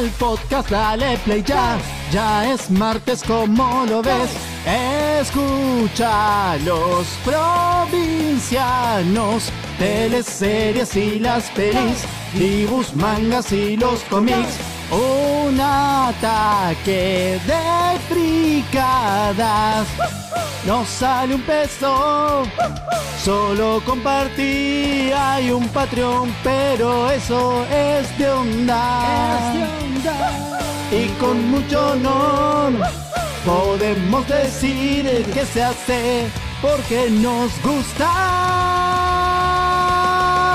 el podcast, dale play ya. Ya es martes, como lo ves. Escucha los provincianos, teleseries y las pelis, dibujos, mangas y los cómics. Un ataque de fricadas. No sale un peso, solo compartí. Hay un Patreon, pero eso es de onda. Y con mucho honor podemos decir que se hace porque nos gusta.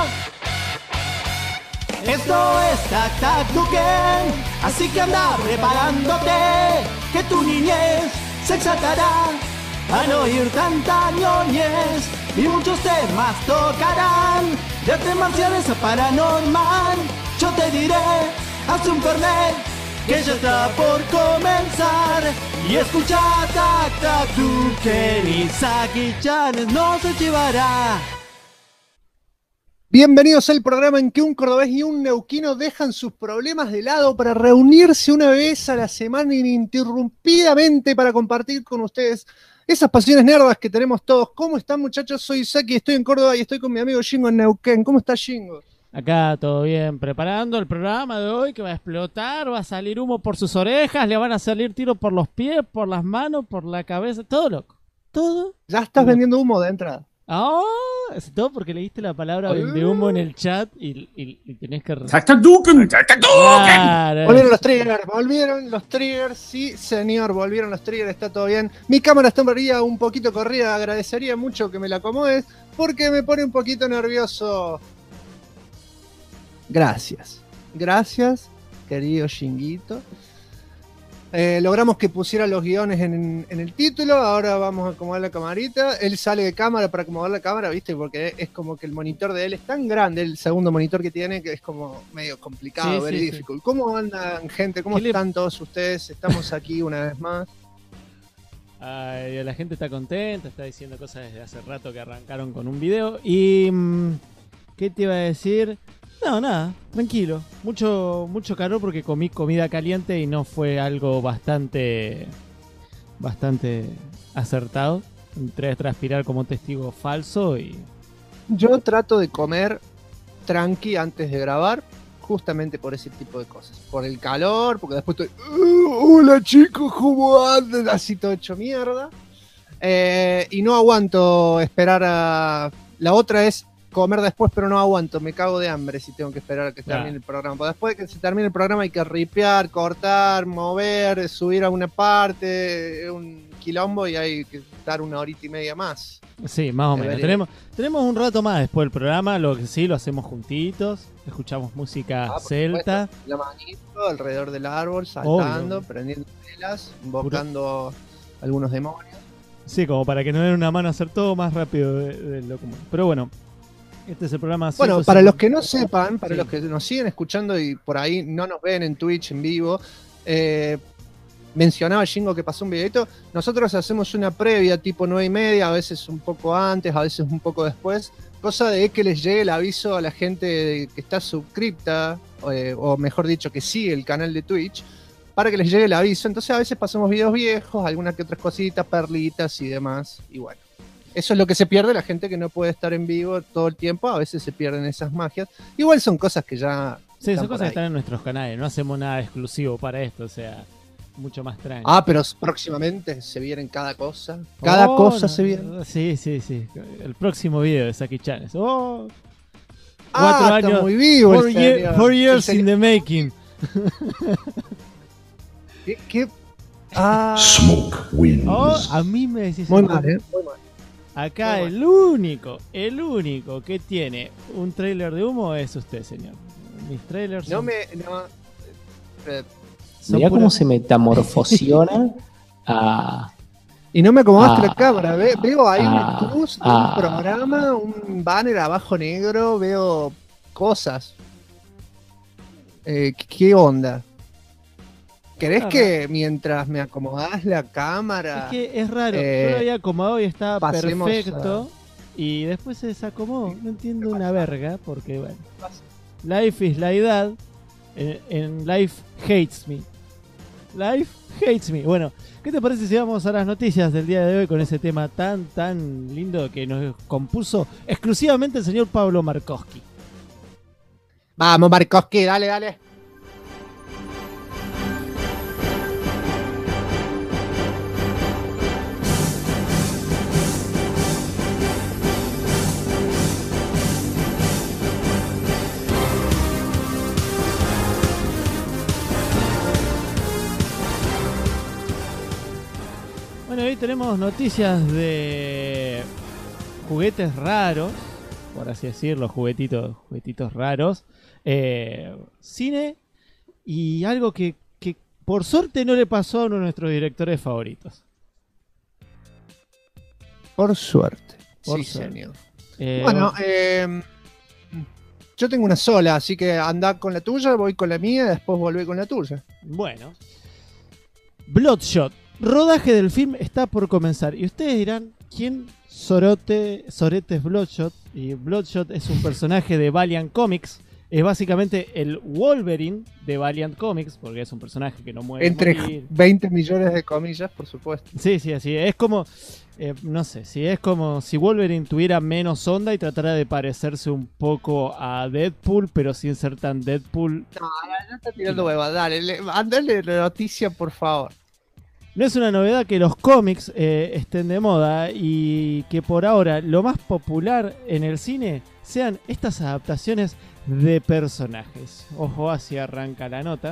Esto es Tac Tac Duken, así que anda preparándote, que tu niñez se exaltará al oír tanta ñoñez, y muchos temas tocarán, de artes marciales a paranormal. Yo te diré, haz un fernet, que ya está por comenzar, y escucha Tac Tac Duken y Saki-chan no se llevará. Bienvenidos al programa en que un cordobés y un neuquino dejan sus problemas de lado para reunirse una vez a la semana ininterrumpidamente para compartir con ustedes esas pasiones nerdas que tenemos todos. ¿Cómo están, muchachos? Soy Saki, estoy en Córdoba y estoy con mi amigo Shingo en Neuquén. ¿Cómo está, Shingo? Acá todo bien, preparando el programa de hoy que va a explotar, va a salir humo por sus orejas, le van a salir tiros por los pies, por las manos, por la cabeza, todo loco. Todo. Ya estás vendiendo humo de entrada. Ah, es todo porque leíste la palabra de humo en el chat y tenés que... Tac Tac Duken, Tac Tac Duken. Claro. Volvieron los triggers, sí señor, volvieron los triggers, está todo bien. Mi cámara está un poquito corrida, agradecería mucho que me la acomodes porque me pone un poquito nervioso. Gracias, querido Shinguito. Logramos que pusiera los guiones en el título. Ahora vamos a acomodar la camarita. Él sale de cámara para acomodar la cámara, ¿viste? Porque es como que el monitor de él es tan grande, el segundo monitor que tiene, que es como medio complicado, very difficult. ¿Cómo andan, gente? ¿Cómo están todos ustedes? Estamos aquí una vez más. Ay, la gente está contenta, está diciendo cosas desde hace rato que arrancaron con un video. Y... ¿qué te iba a decir? No, nada, tranquilo. Mucho calor porque comí comida caliente y no fue algo bastante acertado. Entré a transpirar como testigo falso y... Yo trato de comer tranqui antes de grabar, justamente por ese tipo de cosas. Por el calor, porque después estoy... hola chicos, ¿cómo andan? Así todo hecho mierda. Y no aguanto esperar a... La otra es comer después, pero no aguanto, me cago de hambre si tengo que esperar a que termine el programa. Porque después de que se termine el programa hay que ripear, cortar, mover, subir a una parte, un quilombo, y hay que estar una horita y media más. Sí, más o menos. Tenemos un rato más después del programa, lo que sí, lo hacemos juntitos, escuchamos música celta. La manito alrededor del árbol, saltando, prendiendo velas, invocando algunos demonios. Sí, como para que no den una mano a hacer todo más rápido de lo común. Pero bueno, este es el programa. Bueno, para los que no sepan, para los que nos siguen escuchando y por ahí no nos ven en Twitch en vivo, mencionaba Shingo que pasó un videito. Nosotros hacemos una previa tipo 9:30, a veces un poco antes, a veces un poco después, cosa de que les llegue el aviso a la gente que está suscripta, o mejor dicho, que sigue el canal de Twitch, para que les llegue el aviso. Entonces a veces pasamos videos viejos, algunas que otras cositas, perlitas y demás, y bueno. Eso es lo que se pierde la gente que no puede estar en vivo todo el tiempo. A veces se pierden esas magias. Igual son cosas que ya... Sí, son cosas que están en nuestros canales. No hacemos nada exclusivo para esto. O sea, mucho más tranquilo. Ah, pero próximamente se vienen cada cosa. Cada cosa se viene. Sí. El próximo video de Saki-chan. 4 años. Está muy vivo. 4 years in the making. ¿Qué? Smoke wins. A mí me decís... Muy mal, muy mal. Acá el único que tiene un trailer de humo es usted, señor. Mis trailers son... Mirá cómo se metamorfosiona a... Y no me acomodaste la cámara. Veo ahí una cruz, un programa, un banner abajo negro, veo cosas. ¿Qué onda? ¿Querés que mientras me acomodás la cámara? Es que es raro, yo lo había acomodado y estaba perfecto y después se desacomodó. No entiendo una verga porque, bueno, life is la edad. en Life Hates Me. Life Hates Me. Bueno, ¿qué te parece si vamos a las noticias del día de hoy con ese tema tan lindo que nos compuso exclusivamente el señor Pablo Markowski? Vamos, Markowski, dale. Bueno, hoy tenemos noticias de juguetes raros, por así decirlo, juguetitos raros, cine y algo que por suerte no le pasó a uno de nuestros directores favoritos. Por suerte. Por Sí, suerte. señor. Bueno, Yo tengo una sola, así que anda con la tuya, voy con la mía y después volví con la tuya. bueno. Bloodshot. Rodaje del film está por comenzar. Y ustedes dirán, ¿quién sorete es Bloodshot? Y Bloodshot es un personaje de Valiant Comics. Es básicamente el Wolverine de Valiant Comics, porque es un personaje que no muere. Entre 20 millones de comillas, por supuesto. Sí, así. Es como, no sé, es como si Wolverine tuviera menos onda y tratara de parecerse un poco a Deadpool, pero sin ser tan Deadpool. No, ya está tirando hueva, dale, andale la noticia, por favor. No es una novedad que los cómics estén de moda y que por ahora lo más popular en el cine sean estas adaptaciones de personajes. Ojo, así arranca la nota.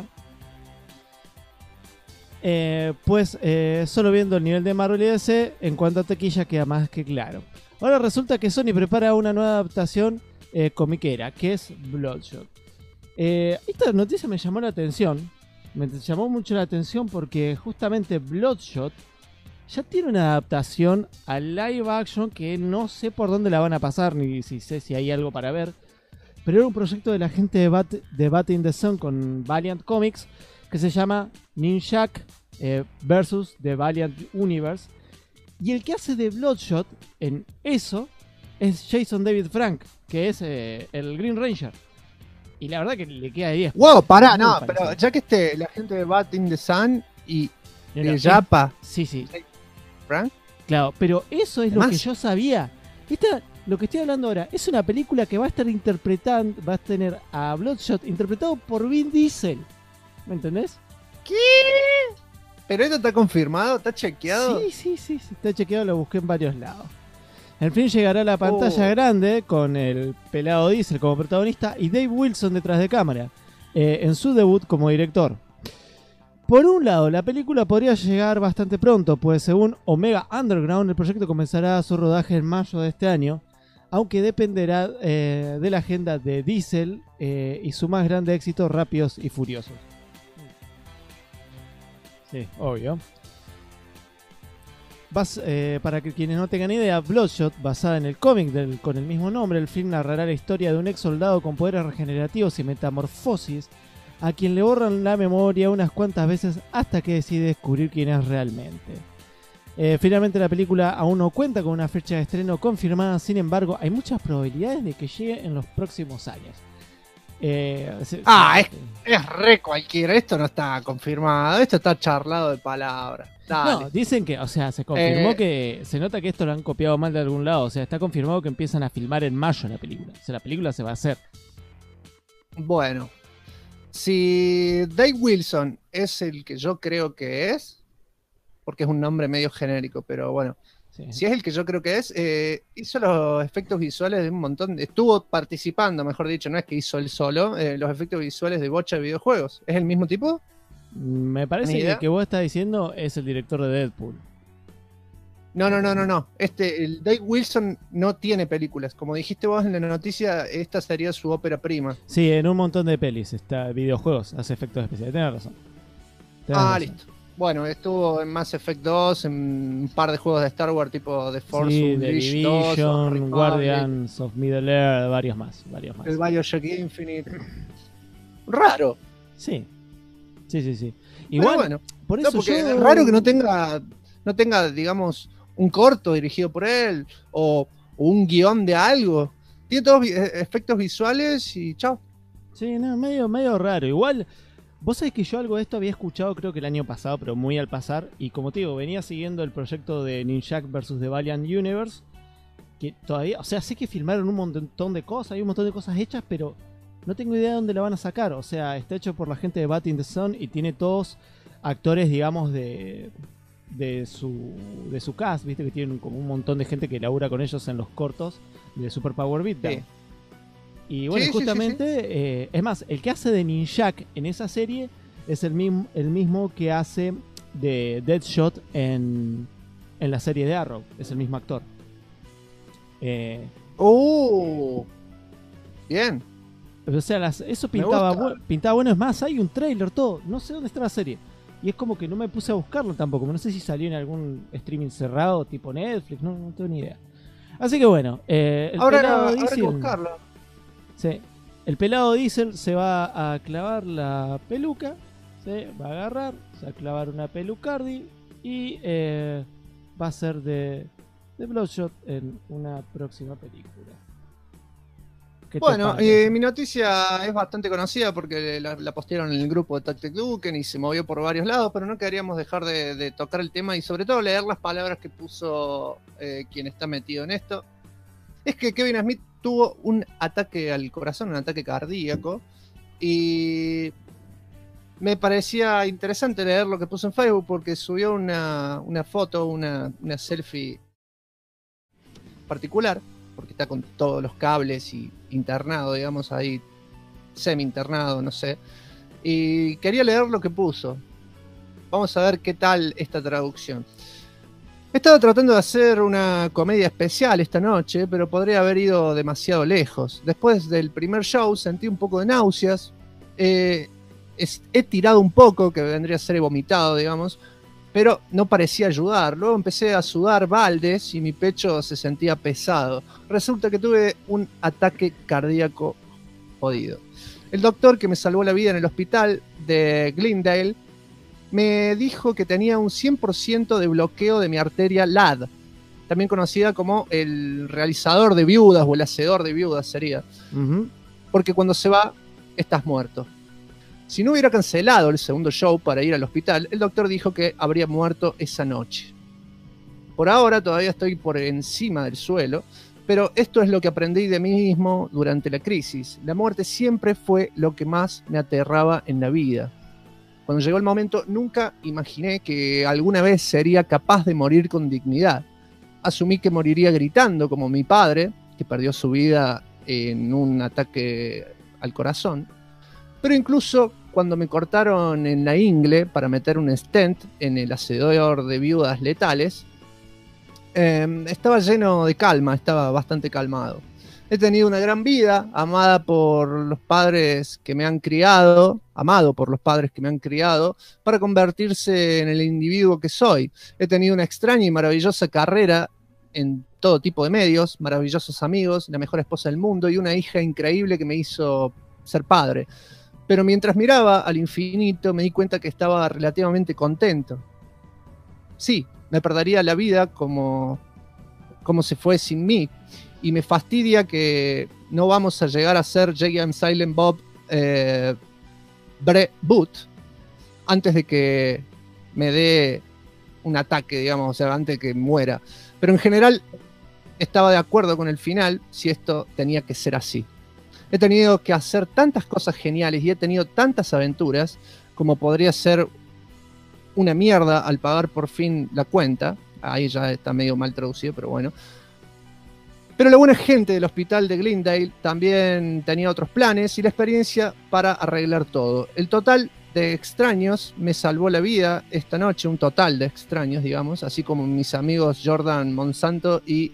Solo viendo el nivel de Marvel y DC, en cuanto a taquilla queda más que claro. Ahora resulta que Sony prepara una nueva adaptación comiquera, que es Bloodshot. Esta noticia me llamó la atención. Me llamó mucho la atención porque justamente Bloodshot ya tiene una adaptación a live action que no sé por dónde la van a pasar, ni si sé si hay algo para ver. Pero era un proyecto de la gente de Bat in the Sun con Valiant Comics que se llama Ninjak versus The Valiant Universe. Y el que hace de Bloodshot en eso es Jason David Frank, que es el Green Ranger. Y la verdad que le queda de 10. Wow, pará, Muy no, parecido. pero ya que esté la gente de Bat in the Sun y Mira, de Yapa, Sí. Frank, Claro, pero eso es lo Además- que yo sabía. Lo que estoy hablando ahora es una película que va a estar interpretando, va a tener a Bloodshot interpretado por Vin Diesel. ¿Me entendés? pero esto está confirmado, está chequeado. Sí, está chequeado, lo busqué en varios lados. El film llegará a la pantalla grande con el pelado Diesel como protagonista y Dave Wilson detrás de cámara, en su debut como director. Por un lado, la película podría llegar bastante pronto, pues según Omega Underground, el proyecto comenzará su rodaje en mayo de este año, aunque dependerá de la agenda de Diesel y su más grande éxito, Rápidos y Furiosos. Sí, obvio. Para que quienes no tengan idea, Bloodshot, basada en el cómic con el mismo nombre, el film narrará la historia de un ex soldado con poderes regenerativos y metamorfosis, a quien le borran la memoria unas cuantas veces hasta que decide descubrir quién es realmente. Finalmente la película aún no cuenta con una fecha de estreno confirmada, sin embargo hay muchas probabilidades de que llegue en los próximos años. Es re cualquiera, esto no está confirmado, esto está charlado de palabras. Dale. No, dicen que, o sea, se confirmó que se nota que esto lo han copiado mal de algún lado, o sea, está confirmado que empiezan a filmar en mayo la película, o sea, la película se va a hacer. Bueno, si Dave Wilson es el que yo creo que es, porque es un nombre medio genérico, pero bueno, Sí. si es el que yo creo que es, hizo los efectos visuales de un montón, estuvo participando, mejor dicho, no es que hizo él solo, los efectos visuales de bocha de videojuegos. ¿Es el mismo tipo? Me parece ¿Ni que idea? el que vos estás diciendo es el director de Deadpool. No. El Dave Wilson no tiene películas. Como dijiste vos en la noticia, esta sería su ópera prima. Sí, en un montón de pelis, videojuegos, hace efectos especiales, tenés razón. Listo. Bueno, estuvo en Mass Effect 2, en un par de juegos de Star Wars tipo The Force Sí, The Unleashed 2, Old Division, Republic, Guardians of Middle Earth, varios más. el BioShock Infinite. Raro. Sí. Igual, Pero bueno, por no, eso porque yo... es raro que no tenga, digamos, un corto dirigido por él o un guión de algo. Tiene todos efectos visuales y chao. Sí, no, medio raro. Igual, vos sabés que yo algo de esto había escuchado creo que el año pasado, pero muy al pasar. Y como te digo, venía siguiendo el proyecto de Ninjak vs. The Valiant Universe. Que todavía, o sea, sé que filmaron un montón de cosas, hay un montón de cosas hechas, pero no tengo idea de dónde la van a sacar. O sea, está hecho por la gente de Bat in the Sun y tiene todos actores, digamos, de su cast, viste que tienen como un montón de gente que labura con ellos en los cortos de Super Power Beatdown. Sí. Y bueno, Sí, justamente, es más, el que hace de Ninjak en esa serie es el mismo que hace de Deadshot en la serie de Arrow, es el mismo actor. Bien. O sea, eso pintaba bueno. Es más, hay un trailer, todo. No sé dónde está la serie. Y es como que no me puse a buscarlo tampoco. No sé si salió en algún streaming cerrado tipo Netflix. No tengo ni idea. Así que bueno. Habrá que buscarlo. Sí. El pelado Diesel se va a clavar la peluca. Se va a agarrar. Se va a clavar una pelucardi. Y va a ser de Bloodshot en una próxima película. Bueno, mi noticia es bastante conocida porque la postearon en el grupo de Tactic Duken y se movió por varios lados, pero no queríamos dejar de tocar el tema y sobre todo leer las palabras que puso quien está metido en esto. Es que Kevin Smith tuvo un ataque al corazón, un ataque cardíaco, y me parecía interesante leer lo que puso en Facebook porque subió una foto, una selfie particular, porque está con todos los cables y internado, digamos, ahí semi-internado, no sé. Y quería leer lo que puso. Vamos a ver qué tal esta traducción. He estado tratando de hacer una comedia especial esta noche, pero podría haber ido demasiado lejos. Después del primer show sentí un poco de náuseas. He tirado un poco, que vendría a ser vomitado, digamos, pero no parecía ayudar. Luego empecé a sudar baldes y mi pecho se sentía pesado. Resulta que tuve un ataque cardíaco jodido. El doctor que me salvó la vida en el hospital de Glendale me dijo que tenía un 100% de bloqueo de mi arteria LAD, también conocida como el realizador de viudas o el hacedor de viudas sería. Porque cuando se va, estás muerto. Si no hubiera cancelado el segundo show para ir al hospital, el doctor dijo que habría muerto esa noche. Por ahora todavía estoy por encima del suelo, pero esto es lo que aprendí de mí mismo durante la crisis. La muerte siempre fue lo que más me aterraba en la vida. Cuando llegó el momento, nunca imaginé que alguna vez sería capaz de morir con dignidad. Asumí que moriría gritando como mi padre, que perdió su vida en un ataque al corazón. Pero incluso cuando me cortaron en la ingle para meter un stent en el hacedor de viudas letales, estaba lleno de calma, estaba bastante calmado. He tenido una gran vida, amado por los padres que me han criado, para convertirse en el individuo que soy. He tenido una extraña y maravillosa carrera en todo tipo de medios, maravillosos amigos, la mejor esposa del mundo y una hija increíble que me hizo ser padre. Pero mientras miraba al infinito me di cuenta que estaba relativamente contento. Sí, me perdería la vida como se fue sin mí. Y me fastidia que no vamos a llegar a ser J.M. Silent Bob Boot antes de que me dé un ataque, digamos, o sea, antes de que muera. Pero en general estaba de acuerdo con el final si esto tenía que ser así. He tenido que hacer tantas cosas geniales y he tenido tantas aventuras como podría ser una mierda al pagar por fin la cuenta. Ahí ya está medio mal traducido, pero bueno. Pero la buena gente del hospital de Glendale también tenía otros planes y la experiencia para arreglar todo. El total de extraños me salvó la vida esta noche, un total de extraños, digamos, así como mis amigos Jordan Monsanto y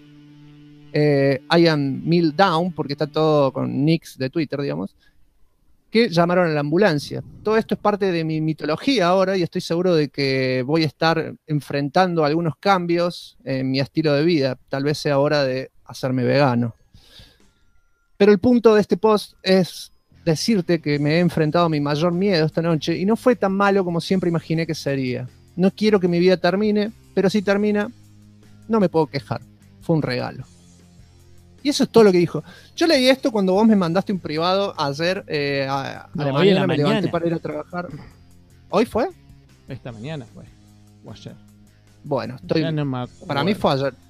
Ian Mildown, porque está todo con nicks de Twitter, digamos, que llamaron a la ambulancia. Todo esto es parte de mi mitología ahora y estoy seguro de que voy a estar enfrentando algunos cambios en mi estilo de vida. Tal vez sea hora de hacerme vegano. Pero el punto de este post es decirte que me he enfrentado a mi mayor miedo esta noche y no fue tan malo como siempre imaginé que sería. No quiero que mi vida termine, pero si termina, no me puedo quejar. Fue un regalo. Y eso es todo lo que dijo. Yo leí esto cuando vos me mandaste un privado ayer a No, la hoy a mañana, la me levanté mañana. para ir a trabajar. ¿Hoy fue? Esta mañana fue. O ayer. Bueno, estoy... Ya no me acuerdo. Para mí fue ayer.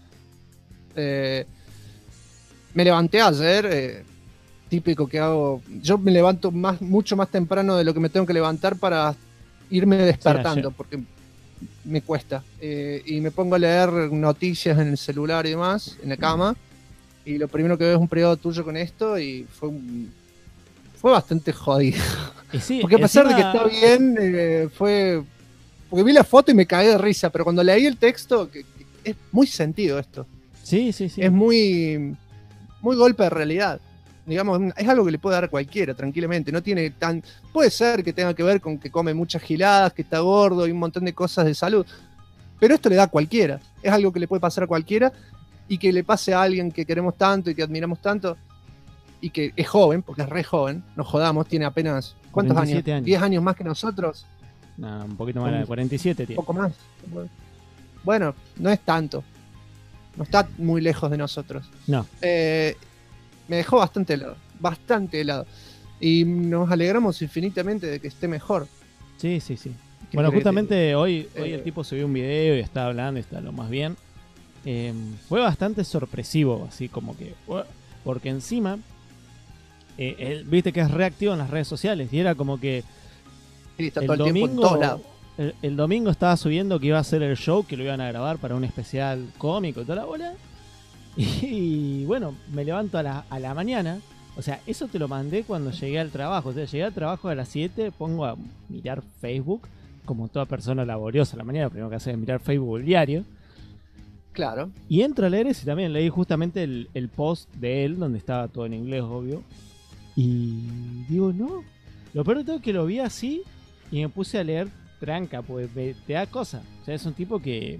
Me levanté ayer, típico que hago. Yo me levanto mucho más temprano de lo que me tengo que levantar para irme despertando, ayer. porque me cuesta. Y me pongo a leer noticias en el celular y demás, en la cama. Y lo primero que veo es un privado tuyo con esto y fue bastante jodido. Y sí, Porque a pesar de que encima- está bien, fue... Porque vi la foto y me cagué de risa, pero cuando leí el texto, que es muy sentido esto. Sí, sí, sí. Es muy golpe de realidad. Digamos, es algo que le puede dar a cualquiera, tranquilamente. No tiene tan... Puede ser que tenga que ver con que come muchas giladas, que está gordo y un montón de cosas de salud. Pero esto le da a cualquiera. Es algo que le puede pasar a cualquiera y que le pase a alguien que queremos tanto y que admiramos tanto y que es joven, porque es re joven, nos jodamos, tiene apenas... ¿Cuántos 47 años. 10 años más que nosotros. No, un poquito más, de 47, Un tío. poco más. Bueno, no es tanto. No está muy lejos de nosotros. No. Me dejó bastante helado. Bastante helado. Y nos alegramos infinitamente de que esté mejor. Sí, sí, sí. ¿Qué Bueno, querés que justamente hoy Eh, el tipo subió un video y está hablando y está lo más bien. Fue bastante sorpresivo, así como que... Porque encima, él, viste que es reactivo en las redes sociales y era como que Sí, está el todo el tiempo en todos lados. el domingo estaba subiendo que iba a hacer el show, que lo iban a grabar para un especial cómico y toda la bola. Y bueno, me levanto a la mañana. O sea, eso te lo mandé cuando llegué al trabajo. O sea, llegué al trabajo a las 7, pongo a mirar Facebook, como toda persona laboriosa a la mañana, lo primero que hace es mirar Facebook, el diario. Claro. Y entro a leer ese y también leí justamente el post de él, donde estaba todo en inglés, obvio. Y digo, no. Lo peor de todo es que lo vi así y me puse a leer tranca, pues te da cosa. O sea, es un tipo que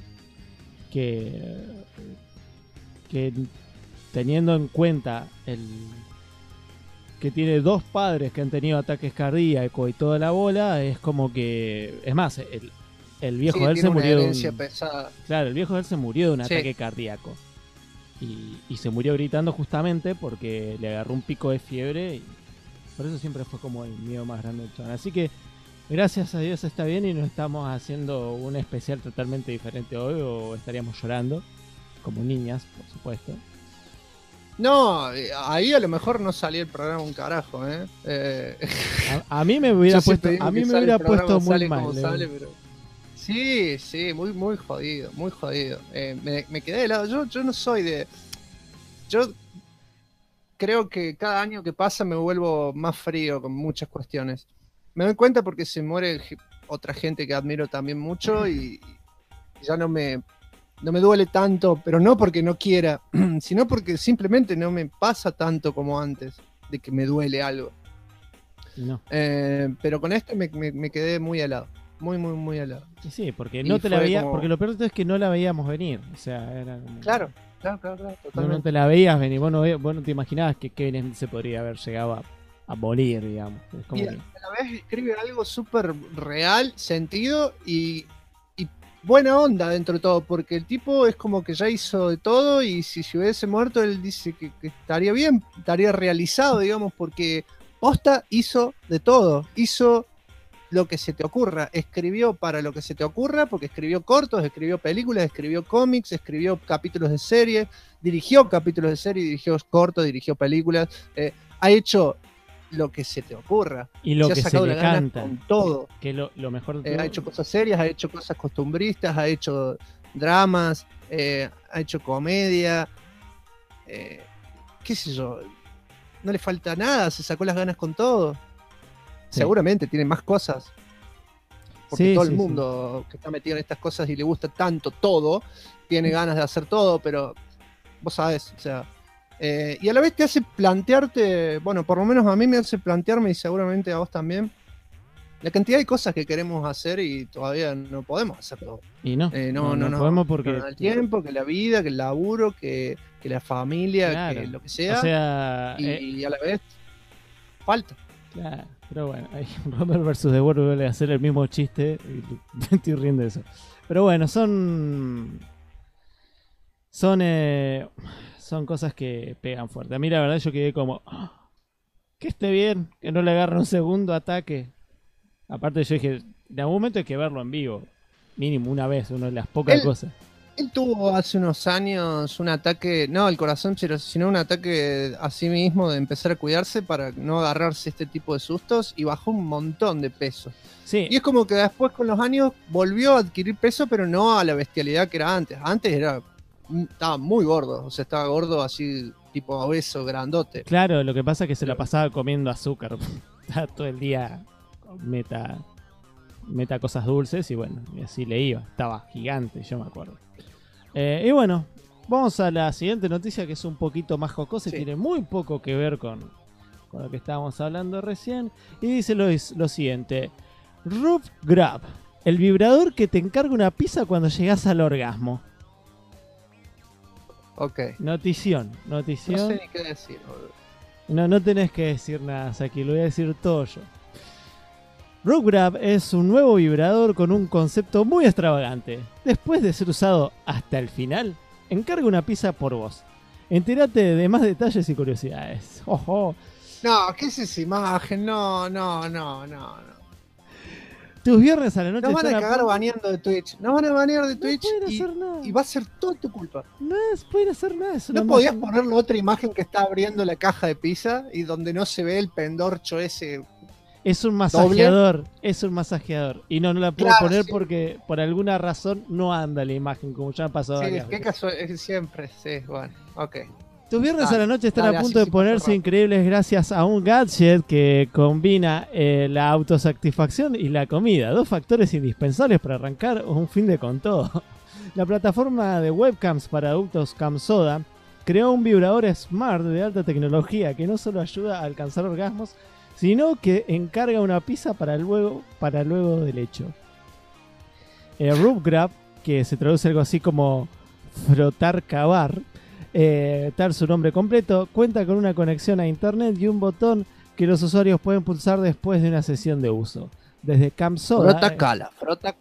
teniendo en cuenta que tiene 2 padres que han tenido ataques cardíacos y toda la bola, es como que... Es más, el viejo Sí, de él tiene se una murió de herencia un... pesada. Claro, el viejo de él se murió de un Sí. ataque cardíaco. Y se murió gritando justamente porque le agarró un pico de fiebre. Y por eso siempre fue como el miedo más grande del chabón. Así que gracias a Dios está bien y no estamos haciendo un especial totalmente diferente hoy o estaríamos llorando. Como niñas, por supuesto. No, ahí a lo mejor no salía el programa un carajo, ¿eh? A mí me hubiera Yo siempre puesto, digo a mí que me sale hubiera el programa, puesto muy sale mal. como sale, pero... Sí, muy, muy jodido, muy jodido. Me quedé de lado. Yo no soy de... Yo creo que cada año que pasa me vuelvo más frío con muchas cuestiones. Me doy cuenta porque se muere otra gente que admiro también mucho y ya no me duele tanto, pero no porque no quiera, sino porque simplemente no me pasa tanto como antes de que me duele algo. No. Pero con esto me quedé muy helado. Muy, muy, muy helado. Y sí, porque Y no te la fue veía, como- porque lo peor de todo es que no la veíamos venir. O sea, era como... Claro, No totalmente. te la veías venir, vos no te imaginabas que Kevin Smith se podría haber llegado a morir, digamos. Es como Y que- a la vez escribe algo súper real, sentido y buena onda dentro de todo, porque el tipo es como que ya hizo de todo y si se hubiese muerto él dice que estaría bien, estaría realizado, digamos, porque posta hizo de todo, hizo lo que se te ocurra, escribió para lo que se te ocurra, porque escribió cortos, escribió películas, escribió cómics, escribió capítulos de series, dirigió capítulos de serie, dirigió cortos, dirigió películas, ha hecho lo que se te ocurra. y lo Se ha que se sacado le la gana canta, con todo. que lo mejor de todo, Ha hecho cosas serias, ha hecho cosas costumbristas, ha hecho dramas, ha hecho comedia, qué sé yo, no le falta nada, se sacó las ganas con todo. Sí. Seguramente tiene más cosas, porque Sí, todo sí, el mundo que está metido en estas cosas y le gusta tanto todo, tiene ganas de hacer todo, pero vos sabés, o sea, y a la vez te hace plantearte, bueno, por lo menos a mí me hace plantearme y seguramente a vos también, la cantidad de cosas que queremos hacer y todavía no podemos hacer todo. y no No podemos porque el tiempo, que la vida, que el laburo, que la familia, Claro. que lo que sea, o sea, y a la vez falta. claro, pero bueno, ahí Romer versus The World vuelve a hacer el mismo chiste y me estoy riendo de eso. Pero bueno, son son cosas que pegan fuerte. A mí la verdad yo quedé como, que esté bien, que no le agarre un segundo ataque. Aparte yo dije, en algún momento hay que verlo en vivo. Mínimo una vez, una de las pocas cosas. Él tuvo hace unos años un ataque, no al corazón, sino un ataque a sí mismo de empezar a cuidarse para no agarrarse este tipo de sustos y bajó un montón de peso. Sí. Y es como que después con los años volvió a adquirir peso, pero no a la bestialidad que era antes. Antes estaba muy gordo, o sea, estaba gordo así, tipo obeso, grandote. Claro, lo que pasa es que se la pasaba comiendo azúcar. Estaba todo el día meta cosas dulces y bueno, y así le iba. Estaba gigante, yo me acuerdo. Y bueno, vamos a la siguiente noticia que es un poquito más jocosa y tiene muy poco que ver con lo que estábamos hablando recién. Y dice lo siguiente: Rub Grab, el vibrador que te encarga una pizza cuando llegas al orgasmo. Ok. Notición. No sé ni qué decir, boludo. No tenés que decir nada, Saki, lo voy a decir todo yo. Rub Grab es un nuevo vibrador con un concepto muy extravagante. Después de ser usado hasta el final, encarga una pizza por vos. Entérate de más detalles y curiosidades. ¡Ojo! No, ¿qué es esa imagen? No. Tus viernes a la noche Nos van a están cagar baneando de Twitch. Nos van a banear de Twitch hacer nada. y va a ser todo tu culpa. No pueden hacer nada. ¿No podías ponerle otra imagen que está abriendo la caja de pizza y donde no se ve el pendorcho ese? Es un masajeador. Es un masajeador. Y no la puedo poner porque por alguna razón no anda la imagen, como ya ha pasado. Sí, qué casual, siempre. Sí, bueno, ok. Tus viernes a la noche están a punto de ponerse increíbles gracias a un gadget que combina la autosatisfacción y la comida, dos factores indispensables para arrancar un fin de con todo. La plataforma de webcams para adultos CamSoda creó un vibrador smart de alta tecnología que no solo ayuda a alcanzar orgasmos, sino que encarga una pizza para luego del hecho. Rub Grab, que se traduce algo así como frotar cavar, tal su nombre completo, cuenta con una conexión a internet y un botón que los usuarios pueden pulsar después de una sesión de uso. Desde CamSoda. Frota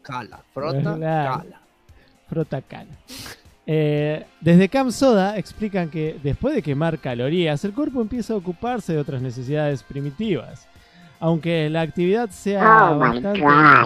cala. Desde CamSoda explican que después de quemar calorías, el cuerpo empieza a ocuparse de otras necesidades primitivas. Aunque la actividad sea bastante...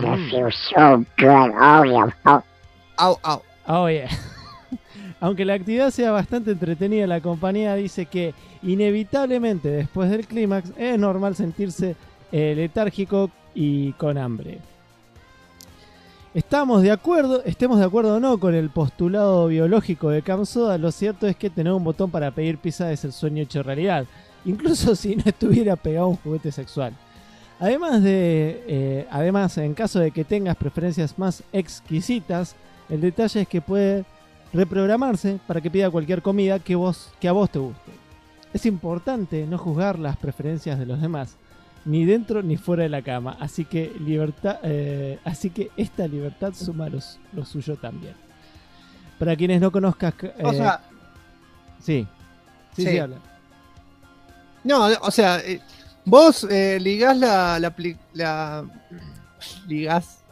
Oh yeah. Aunque la actividad sea bastante entretenida, la compañía dice que inevitablemente después del clímax es normal sentirse letárgico y con hambre. Estemos de acuerdo o no con el postulado biológico de CamSoda, lo cierto es que tener un botón para pedir pizza es el sueño hecho realidad, incluso si no estuviera pegado a un juguete sexual. Además, en caso de que tengas preferencias más exquisitas, el detalle es que puede reprogramarse para que pida cualquier comida que a vos te guste. Es importante no juzgar las preferencias de los demás, ni dentro ni fuera de la cama, así que esta libertad suma lo suyo también. Para quienes no conozcan, sí, habla. No, o sea, vos ligás ligás,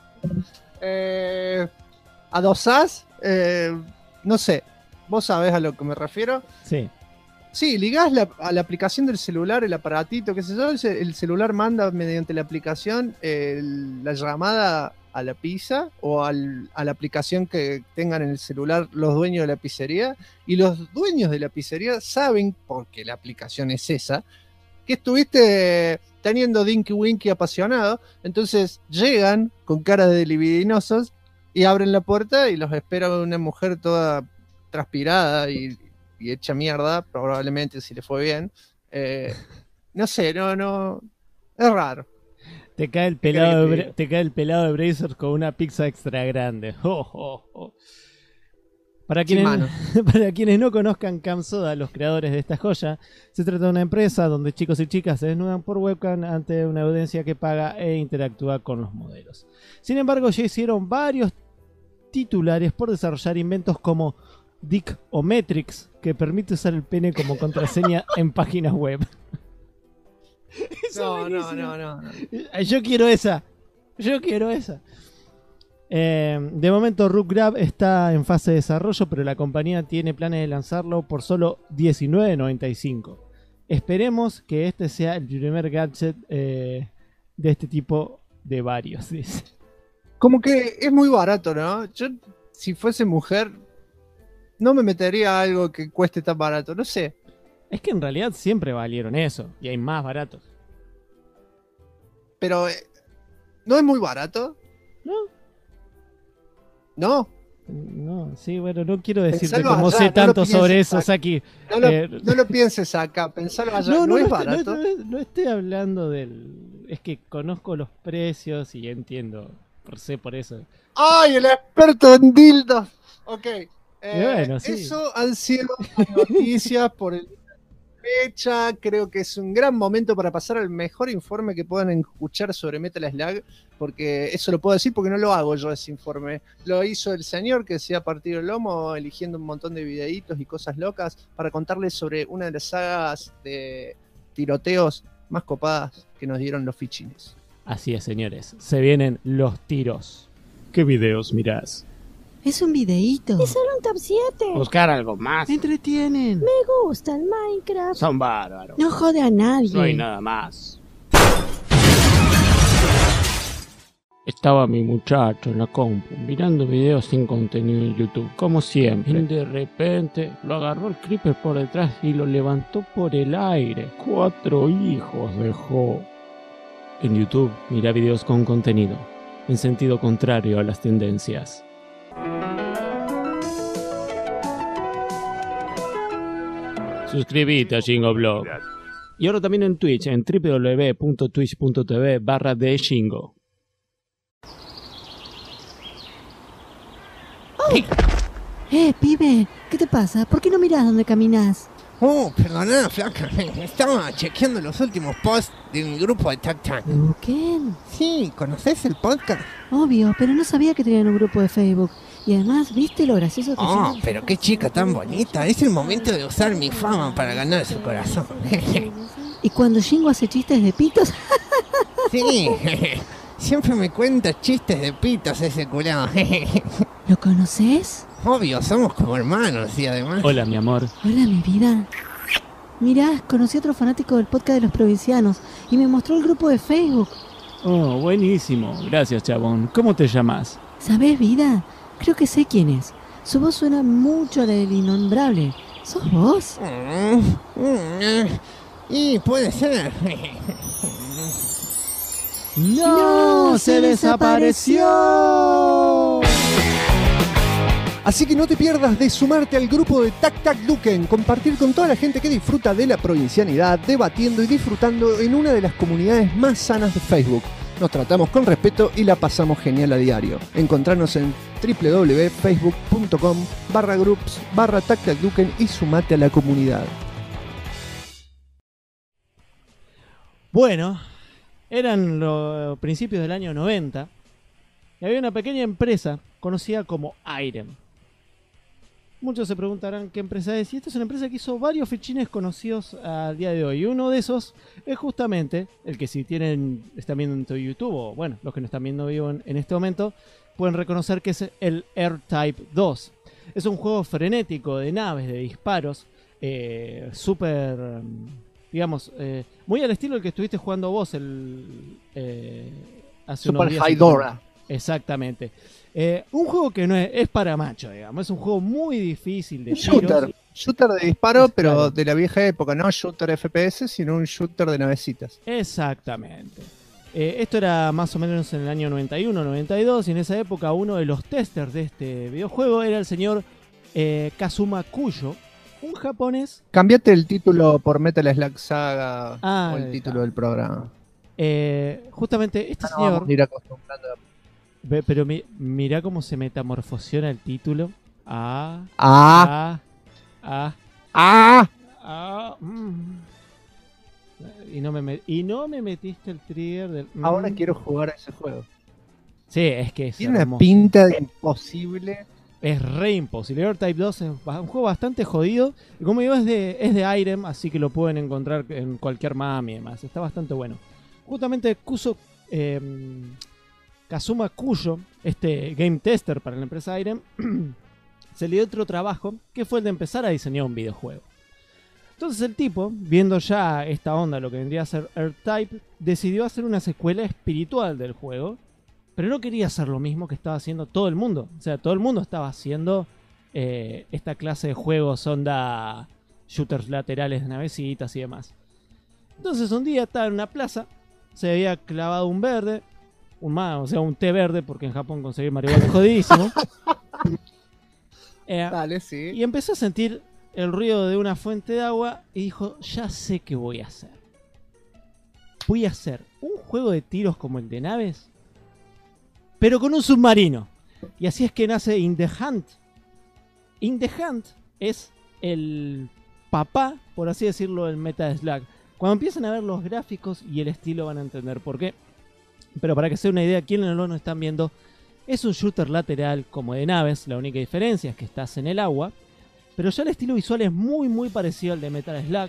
adosás, no sé, vos sabés a lo que me refiero. Sí, ligás a la aplicación del celular, el aparatito, qué sé yo, el celular manda mediante la aplicación la llamada a la pizza o a la aplicación que tengan en el celular los dueños de la pizzería, y los dueños de la pizzería saben, porque la aplicación es esa, que estuviste teniendo Dinky Winky apasionado, entonces llegan con cara de libidinosos y abren la puerta y los espera una mujer toda transpirada y hecha mierda, probablemente si le fue bien. No sé, no es raro. Te cae el pelado de Brazers con una pizza extra grande. Para quienes no conozcan CamSoda, los creadores de esta joya, se trata de una empresa donde chicos y chicas se desnudan por webcam ante una audiencia que paga e interactúa con los modelos. Sin embargo, ya hicieron varios titulares por desarrollar inventos como Dick-O-Metrics, que permite usar el pene como contraseña en páginas web. No. Yo quiero esa. De momento Root Grab está en fase de desarrollo, pero la compañía tiene planes de lanzarlo por solo $19.95. Esperemos que este sea el primer gadget de este tipo de varios, dice. Como que es muy barato, ¿no? Yo, si fuese mujer, no me metería a algo que cueste tan barato, no sé. Es que en realidad siempre valieron eso, y hay más baratos. Pero, ¿no es muy barato? ¿No? No. No, sí, bueno, no quiero decirte Pensalo cómo allá, sé no tanto lo sobre pienses eso, acá. Saki. No lo pienses acá, pensalo allá. ¿No es barato? No estoy hablando del... Es que conozco los precios y entiendo, por eso. ¡Ay, el experto en dildos! Ok. Bueno, sí. Eso han sido las noticias por el fecha. Creo que es un gran momento para pasar al mejor informe que puedan escuchar sobre Metal Slug, porque eso lo puedo decir porque no lo hago yo ese informe. Lo hizo el señor que se ha partido el lomo eligiendo un montón de videitos y cosas locas para contarles sobre una de las sagas de tiroteos más copadas que nos dieron los fichines. Así es, señores. Se vienen los tiros. ¿Qué videos mirás? Es un videíto. Es solo un top 7. Buscar algo más. Entretienen. Me gusta el Minecraft. Son bárbaros. No jode a nadie. No hay nada más. Estaba mi muchacho en la compu mirando videos sin contenido en YouTube, como siempre. Y de repente lo agarró el creeper por detrás y lo levantó por el aire. 4 hijos dejó. En YouTube, mira videos con contenido, en sentido contrario a las tendencias. Suscríbete a Shingo Y ahora también en Twitch, en www.twitch.tv/theshingo. Pibe, ¿qué te pasa? ¿Por qué no mirás dónde caminas? Oh, perdona, flaca. Estaba chequeando los últimos posts de mi grupo de Tac Tac. ¿Quién? Sí, ¿conoces el podcast? Obvio, pero no sabía que tenían un grupo de Facebook. Y además, ¿viste lo gracioso que Oh, son? pero qué chica tan bonita. Es el momento de usar mi fama para ganar su corazón. Y cuando Shingo hace chistes de pitos, Sí, siempre me cuenta chistes de pitos ese culado. ¿lo conoces? Obvio, somos como hermanos y además... Hola, mi amor. Hola, mi vida. Mirá, conocí a otro fanático del podcast de los provincianos y me mostró el grupo de Facebook. Oh, buenísimo. Gracias, chabón. ¿Cómo te llamas? ¿Sabés, vida? Creo que sé quién es. Su voz suena mucho a la del innombrable. ¿Sos vos? Y puede ser. ¡No! ¡Se desapareció! Así que no te pierdas de sumarte al grupo de Tac Tac Duken, compartir con toda la gente que disfruta de la provincianidad, debatiendo y disfrutando en una de las comunidades más sanas de Facebook. Nos tratamos con respeto y la pasamos genial a diario. Encontranos en www.facebook.com/groups/TacTacDuken y sumate a la comunidad. Bueno, eran los principios del año 90 y había una pequeña empresa conocida como Irem. Muchos se preguntarán qué empresa es, y esta es una empresa que hizo varios fichines conocidos al día de hoy. Y uno de esos es justamente el que, si están viendo en YouTube, o bueno, los que no están viendo vivo en este momento, pueden reconocer que es el R-Type 2. Es un juego frenético de naves, de disparos, súper, digamos, muy al estilo del que estuviste jugando vos hace unos días. Super Hydora. Exactamente. Un juego que no es para macho, digamos. Es un juego muy difícil de tiros. Shooter de disparo, pero Claro. de la vieja época, no shooter FPS, sino un shooter de navecitas. Exactamente. Esto era más o menos en el año 91, 92, y en esa época uno de los testers de este videojuego era el señor Kazuma Kuyo, un japonés. Cambiate el título por Metal Slug Saga o el ahí título está. del programa. Justamente este No señor... vamos a ir acostumbrando. Pero mirá cómo se metamorfosiona el título. Ah. Y no me metiste el trigger del... Ahora quiero jugar a ese juego. Sí, es que es Tiene una hermoso. pinta de imposible. Es re imposible. R-Type 2 es un juego bastante jodido. Y como digo, es de Irem, así que lo pueden encontrar en cualquier mami y demás. Está bastante bueno. Justamente Kazuma Kuyo, este game tester para la empresa Irem, se le dio otro trabajo que fue el de empezar a diseñar un videojuego. Entonces el tipo, viendo ya esta onda, lo que vendría a ser R-Type, decidió hacer una secuela espiritual del juego, pero no quería hacer lo mismo que estaba haciendo todo el mundo. O sea, todo el mundo estaba haciendo esta clase de juegos, onda shooters laterales de navecitas y demás. Entonces un día estaba en una plaza, se había clavado un verde, un té verde, porque en Japón conseguir marihuana es jodidísimo. Dale, sí. Y empezó a sentir el ruido de una fuente de agua y dijo, ya sé qué voy a hacer. Voy a hacer un juego de tiros como el de naves, pero con un submarino. Y así es que nace In the Hunt. In the Hunt es el papá, por así decirlo, del Metal Slug. Cuando empiezan a ver los gráficos y el estilo van a entender por qué. Pero para que se den una idea, quienes no lo están viendo, es un shooter lateral como de naves. La única diferencia es que estás en el agua. Pero ya el estilo visual es muy muy parecido al de Metal Slug.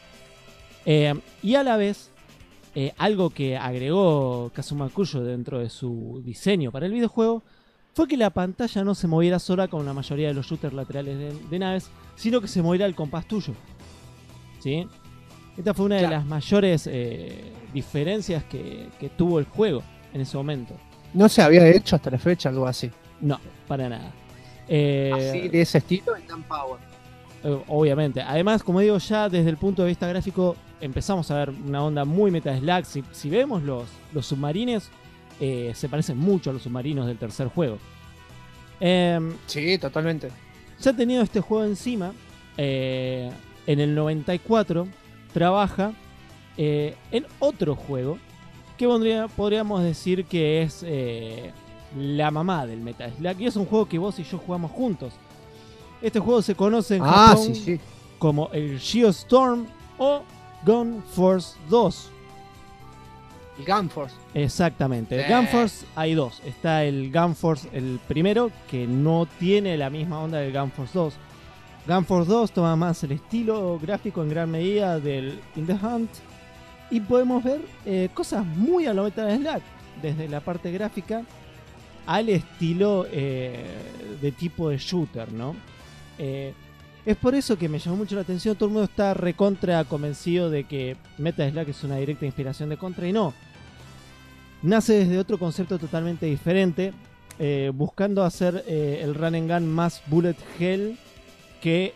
Y a la vez, algo que agregó Kazuma Kuyo dentro de su diseño para el videojuego fue que la pantalla no se moviera sola como la mayoría de los shooters laterales de naves, sino que se moviera al compás tuyo. ¿Sí? Esta fue una de las mayores diferencias que tuvo el juego en ese momento. ¿No se había hecho hasta la fecha algo así? No, para nada. Así de ese estilo en Dan Power. Obviamente. Además, como digo, ya desde el punto de vista gráfico empezamos a ver una onda muy Metal Slug. Si vemos los submarines, se parecen mucho a los submarinos del tercer juego. Sí, totalmente. Ya tenido este juego encima, en el 94 trabaja en otro juego que podríamos decir que es la mamá del Metal Slug, y es un juego que vos y yo jugamos juntos. Este juego se conoce en Japón como el Geostorm o Gun Force 2. El Gun Force. Exactamente. El Gun Force hay dos. Está el Gun Force, el primero, que no tiene la misma onda del Gun Force 2. Gun Force 2 toma más el estilo gráfico en gran medida del In the Hunt. Y podemos ver cosas muy a lo Metal Slug. Desde la parte gráfica al estilo de tipo de shooter, ¿no? Es por eso que me llamó mucho la atención. Todo el mundo está recontra convencido de que Metal Slug es una directa inspiración de Contra, y no. Nace desde otro concepto totalmente diferente, buscando hacer el run and gun más bullet hell que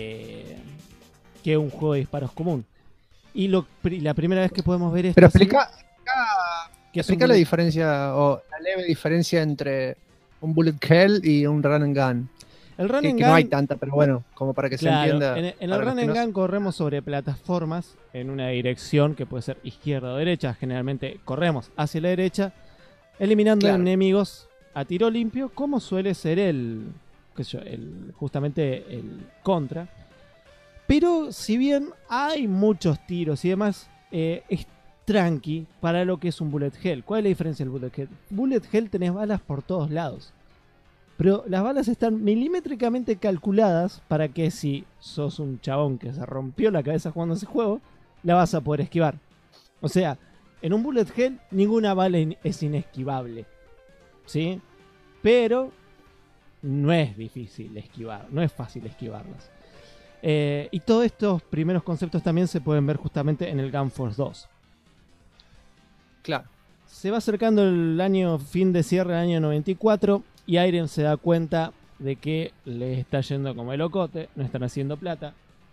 un juego de disparos común. Y la primera vez que podemos ver esto. Pero explica la diferencia, o la leve diferencia entre un bullet hell y un run and gun. El run and gun, no hay tanta, pero bueno, como para que se entienda. En el run and gun corremos sobre plataformas en una dirección que puede ser izquierda o derecha. Generalmente corremos hacia la derecha, eliminando enemigos a tiro limpio, como suele ser justamente el Contra. Pero si bien hay muchos tiros y demás, es tranqui para lo que es un bullet hell. ¿Cuál es la diferencia del bullet hell? Bullet hell tenés balas por todos lados, pero las balas están milimétricamente calculadas para que si sos un chabón que se rompió la cabeza jugando ese juego, la vas a poder esquivar. O sea, en un bullet hell ninguna bala es inesquivable, ¿sí? Pero no es difícil esquivar, no es fácil esquivarlas. Y todos estos primeros conceptos también se pueden ver justamente en el Gun Force 2. Claro. Se va acercando el año fin de cierre del año 94 y Irem se da cuenta de que le está yendo como el locote, no están haciendo plata.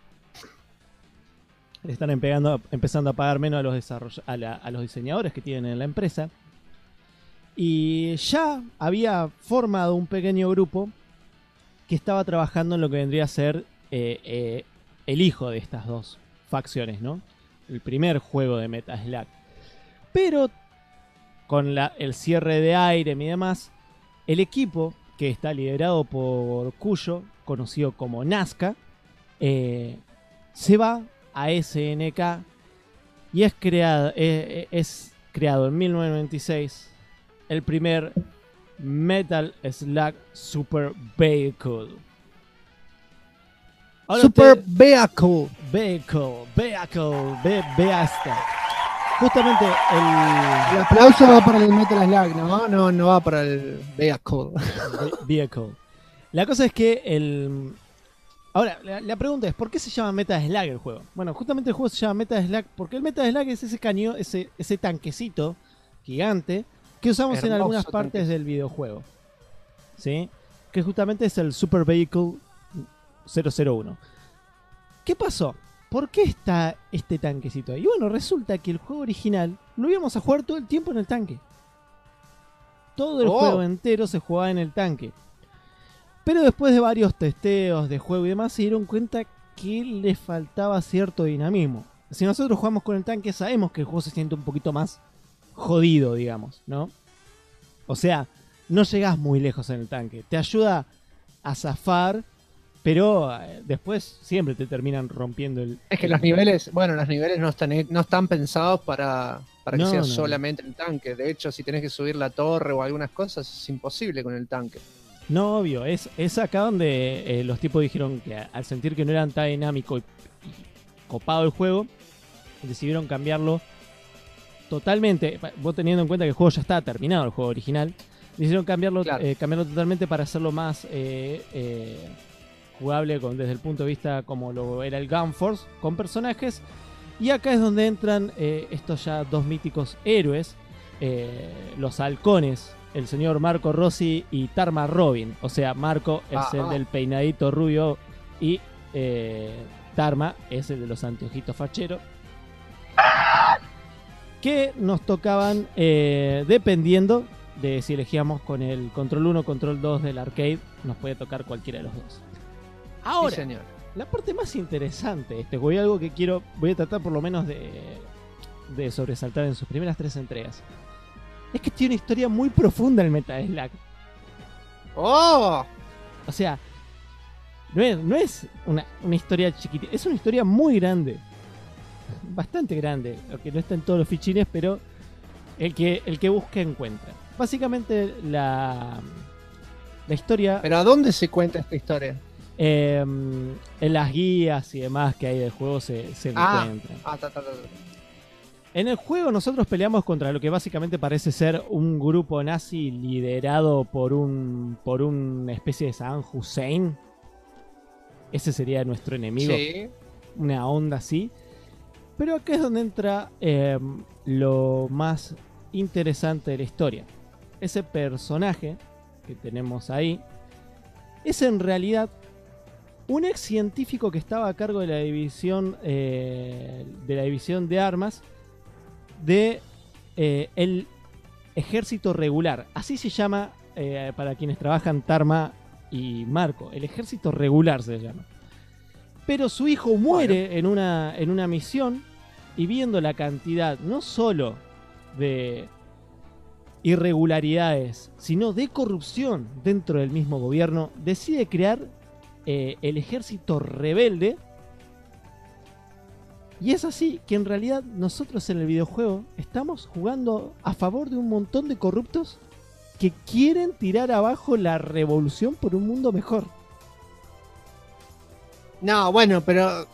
Le están empezando a pagar menos a los diseñadores que tienen en la empresa. Y ya había formado un pequeño grupo que estaba trabajando en lo que vendría a ser el hijo de estas dos facciones, ¿no? El primer juego de Metal Slug. Pero con el cierre de Irem y demás, el equipo que está liderado por Kuyo, conocido como Nazca, se va a SNK y es creado en 1996 el primer Metal Slug Super Vehicle. Ahora Super Vehicle. Vehicle. justamente El aplauso va para el Metal Slug, ¿no? No va para el Vehicle. Vehicle. La cosa es que ahora, la pregunta es, ¿por qué se llama Metal Slug el juego? Bueno, justamente el juego se llama Metal Slug porque el Metal Slug es ese cañón, ese tanquecito gigante que usamos en algunas partes del videojuego. ¿Sí? Que justamente es el Super Vehicle 001. ¿Qué pasó? ¿Por qué está este tanquecito ahí? Y bueno, resulta que el juego original lo íbamos a jugar todo el tiempo en el tanque. Todo el juego entero se jugaba en el tanque. Pero después de varios testeos de juego y demás, se dieron cuenta que le faltaba cierto dinamismo. Si nosotros jugamos con el tanque, sabemos que el juego se siente un poquito más jodido, digamos, ¿no? O sea, no llegás muy lejos en el tanque. Te ayuda a zafar, pero después siempre te terminan rompiendo el... Es que los niveles no están pensados para que sea solamente el tanque. De hecho, si tenés que subir la torre o algunas cosas, es imposible con el tanque. No, obvio. Es acá donde los tipos dijeron que al sentir que no eran tan dinámico y copado el juego, decidieron cambiarlo totalmente. Vos teniendo en cuenta que el juego ya está terminado, el juego original, decidieron cambiarlo totalmente para hacerlo más... jugable desde el punto de vista como lo era el Gunforce, con personajes. Y acá es donde entran estos ya dos míticos héroes, los halcones, el señor Marco Rossi y Tarma Robin. O sea, Marco es el del peinadito rubio y Tarma es el de los anteojitos facheros, que nos tocaban dependiendo de si elegíamos con el control 1 o control 2 del arcade. Nos puede tocar cualquiera de los dos. Ahora, sí, señor, la parte más interesante de este juego, y algo que voy a tratar por lo menos de sobresaltar en sus primeras 3 entregas, es que tiene una historia muy profunda el Metal Slug. ¡Oh! O sea, no es una historia chiquitita, es una historia muy grande. Bastante grande, aunque no está en todos los fichines, pero el que busca encuentra. Básicamente la historia... ¿Pero a dónde se cuenta esta historia? En las guías y demás que hay del juego se encuentran. En el juego nosotros peleamos contra lo que básicamente parece ser un grupo nazi liderado por una especie de Saddam Hussein. Ese sería nuestro enemigo. Sí. Una onda así. Pero acá es donde entra lo más interesante de la historia. Ese personaje que tenemos ahí es en realidad un ex científico que estaba a cargo de la división de armas de el ejército regular. Así se llama para quienes trabajan Tarma y Marco. El ejército regular se llama. Pero su hijo muere en una misión, y viendo la cantidad no solo de irregularidades, sino de corrupción dentro del mismo gobierno, decide crear el ejército rebelde. Y es así que en realidad nosotros en el videojuego estamos jugando a favor de un montón de corruptos que quieren tirar abajo la revolución por un mundo mejor. No, bueno, pero...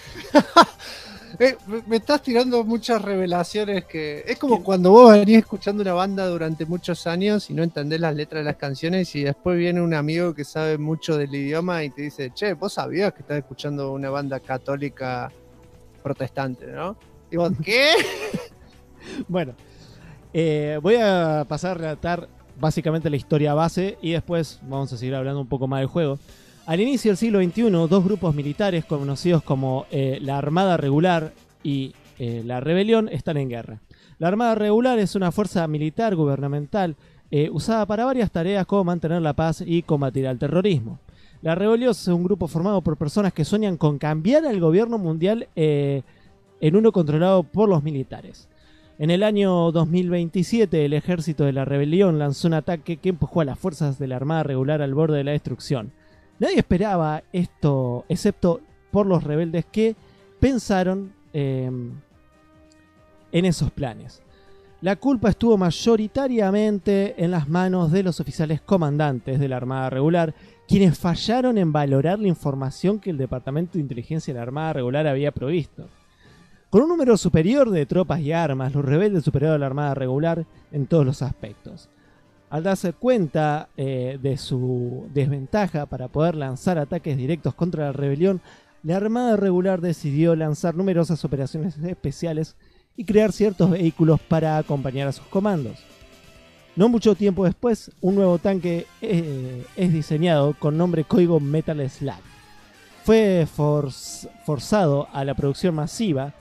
me estás tirando muchas revelaciones que... Es como cuando vos venís escuchando una banda durante muchos años y no entendés las letras de las canciones, y después viene un amigo que sabe mucho del idioma y te dice, che, vos sabías que estás escuchando una banda católica protestante, ¿no? Y vos, ¿qué? Bueno, voy a pasar a relatar básicamente la historia base y después vamos a seguir hablando un poco más del juego. Al inicio del siglo XXI, dos grupos militares conocidos como la Armada Regular y la Rebelión están en guerra. La Armada Regular es una fuerza militar gubernamental usada para varias tareas como mantener la paz y combatir al terrorismo. La Rebelión es un grupo formado por personas que sueñan con cambiar al gobierno mundial en uno controlado por los militares. En el año 2027, el ejército de la Rebelión lanzó un ataque que empujó a las fuerzas de la Armada Regular al borde de la destrucción. Nadie esperaba esto, excepto por los rebeldes que pensaron en esos planes. La culpa estuvo mayoritariamente en las manos de los oficiales comandantes de la Armada Regular, quienes fallaron en valorar la información que el Departamento de Inteligencia de la Armada Regular había provisto. Con un número superior de tropas y armas, los rebeldes superaron a la armada regular en todos los aspectos. Al darse cuenta de su desventaja para poder lanzar ataques directos contra la rebelión, la armada regular decidió lanzar numerosas operaciones especiales y crear ciertos vehículos para acompañar a sus comandos. No mucho tiempo después, un nuevo tanque es diseñado con nombre código Metal Slug. Fue forzado a la producción masiva.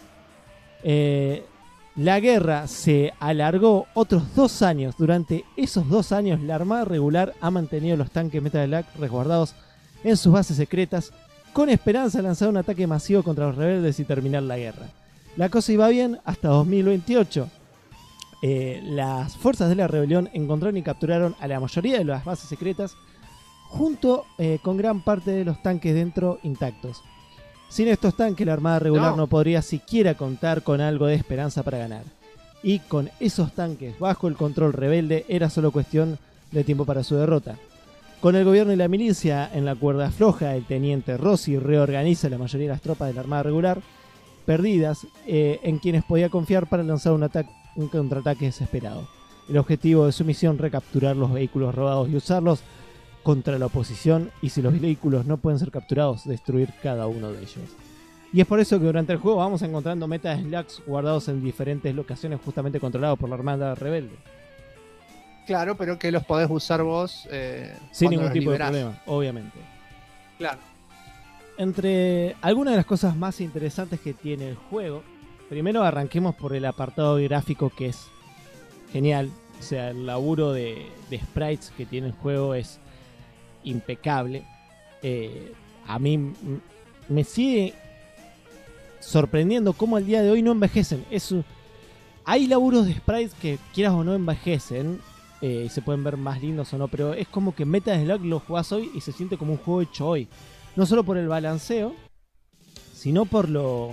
La guerra se alargó otros 2 años. Durante esos 2 años, la armada regular ha mantenido los tanques Metal Slug resguardados en sus bases secretas, con esperanza de lanzar un ataque masivo contra los rebeldes y terminar la guerra. La cosa iba bien hasta 2028. Las fuerzas de la rebelión encontraron y capturaron a la mayoría de las bases secretas, junto con gran parte de los tanques dentro intactos. Sin estos tanques, la armada regular no podría siquiera contar con algo de esperanza para ganar. Y con esos tanques bajo el control rebelde, era solo cuestión de tiempo para su derrota. Con el gobierno y la milicia en la cuerda floja, el teniente Rossi reorganiza la mayoría de las tropas de la armada regular perdidas, en quienes podía confiar para lanzar un contraataque desesperado. El objetivo de su misión: recapturar los vehículos robados y usarlos contra la oposición, y si los vehículos no pueden ser capturados, destruir cada uno de ellos. Y es por eso que durante el juego vamos encontrando Metal Slugs guardados en diferentes locaciones, justamente controlados por la armada rebelde. Claro, pero que los podés usar vos sin ningún tipo de problema, obviamente. Claro. Entre algunas de las cosas más interesantes que tiene el juego, primero arranquemos por el apartado gráfico, que es genial. O sea, el laburo de sprites que tiene el juego es impecable. A mí me sigue sorprendiendo cómo al día de hoy no envejecen. Hay laburos de sprites que, quieras o no, envejecen, se pueden ver más lindos o no, pero es como que Metal Slug lo jugás hoy y se siente como un juego hecho hoy. No solo por el balanceo, sino por lo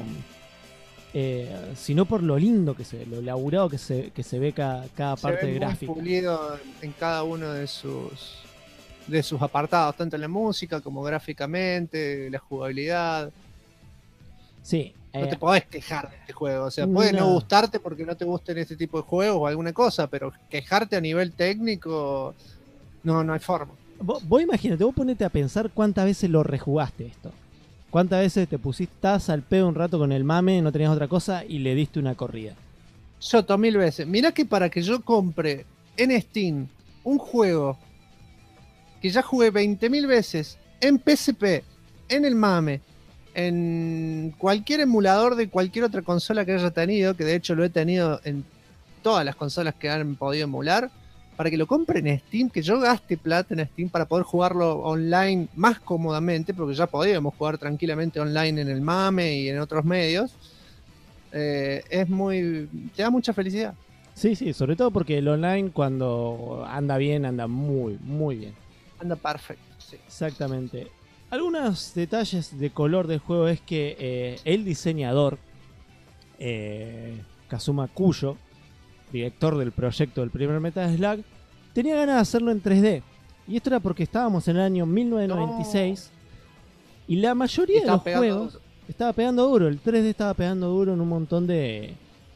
lindo que se ve, lo laburado que se ve cada parte de gráfica. Muy pulido en cada uno de sus apartados, tanto en la música como gráficamente, la jugabilidad. Sí. No te podés quejar de este juego. O sea, puede no gustarte porque no te gusten este tipo de juegos o alguna cosa, pero quejarte a nivel técnico, no hay forma. Vos imagínate, vos ponete a pensar cuántas veces lo rejugaste esto. ¿Cuántas veces te pusiste al pedo un rato con el mame, no tenías otra cosa y le diste una corrida? Soto, 1000 veces. Mirá que para que yo compre en Steam un juego que ya jugué 20.000 veces en PSP, en el mame, en cualquier emulador de cualquier otra consola que haya tenido, que de hecho lo he tenido en todas las consolas que han podido emular, para que lo compre en Steam, que yo gaste plata en Steam para poder jugarlo online más cómodamente, porque ya podíamos jugar tranquilamente online en el mame y en otros medios, te da mucha felicidad. Sí, sobre todo porque el online, cuando anda bien, anda muy, muy bien. Anda perfecto, sí. Exactamente. Algunos detalles de color del juego es que el diseñador, Kazuma Kuyo, director del proyecto del primer Metal Slug, tenía ganas de hacerlo en 3D. Y esto era porque estábamos en el año 1996 y la mayoría de los juegos estaba pegando duro. El 3D estaba pegando duro en un montón de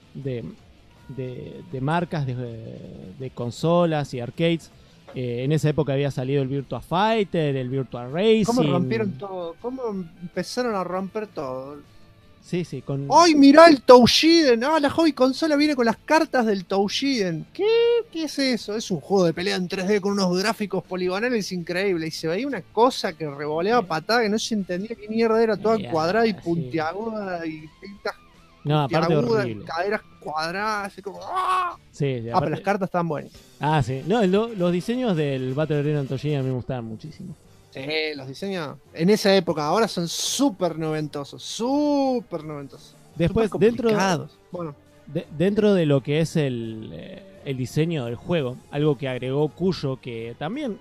marcas de consolas y arcades. En esa época había salido el Virtua Fighter, el Virtua Racing. ¿Cómo rompieron todo? ¿Cómo empezaron a romper todo? Sí. ¡Ay, mirá el Toujiden! ¡Ah, la hobby consola viene con las cartas del Toujiden! ¿Qué es eso? Es un juego de pelea en 3D con unos gráficos poligonales increíbles. Y se veía una cosa que revoleaba patada que no se entendía qué mierda era, toda cuadrada y puntiaguda y pintas. No, aparte horrible. Caderas cuadradas, así como. ¡Ah! Sí, aparte... pero las cartas estaban buenas. Ah, sí. No, los diseños del Battle Arena en Toujiden a mí me gustaban muchísimo. Sí, los diseños en esa época ahora son súper noventosos. Después, dentro de lo que es el diseño del juego, algo que agregó Kuyo, que también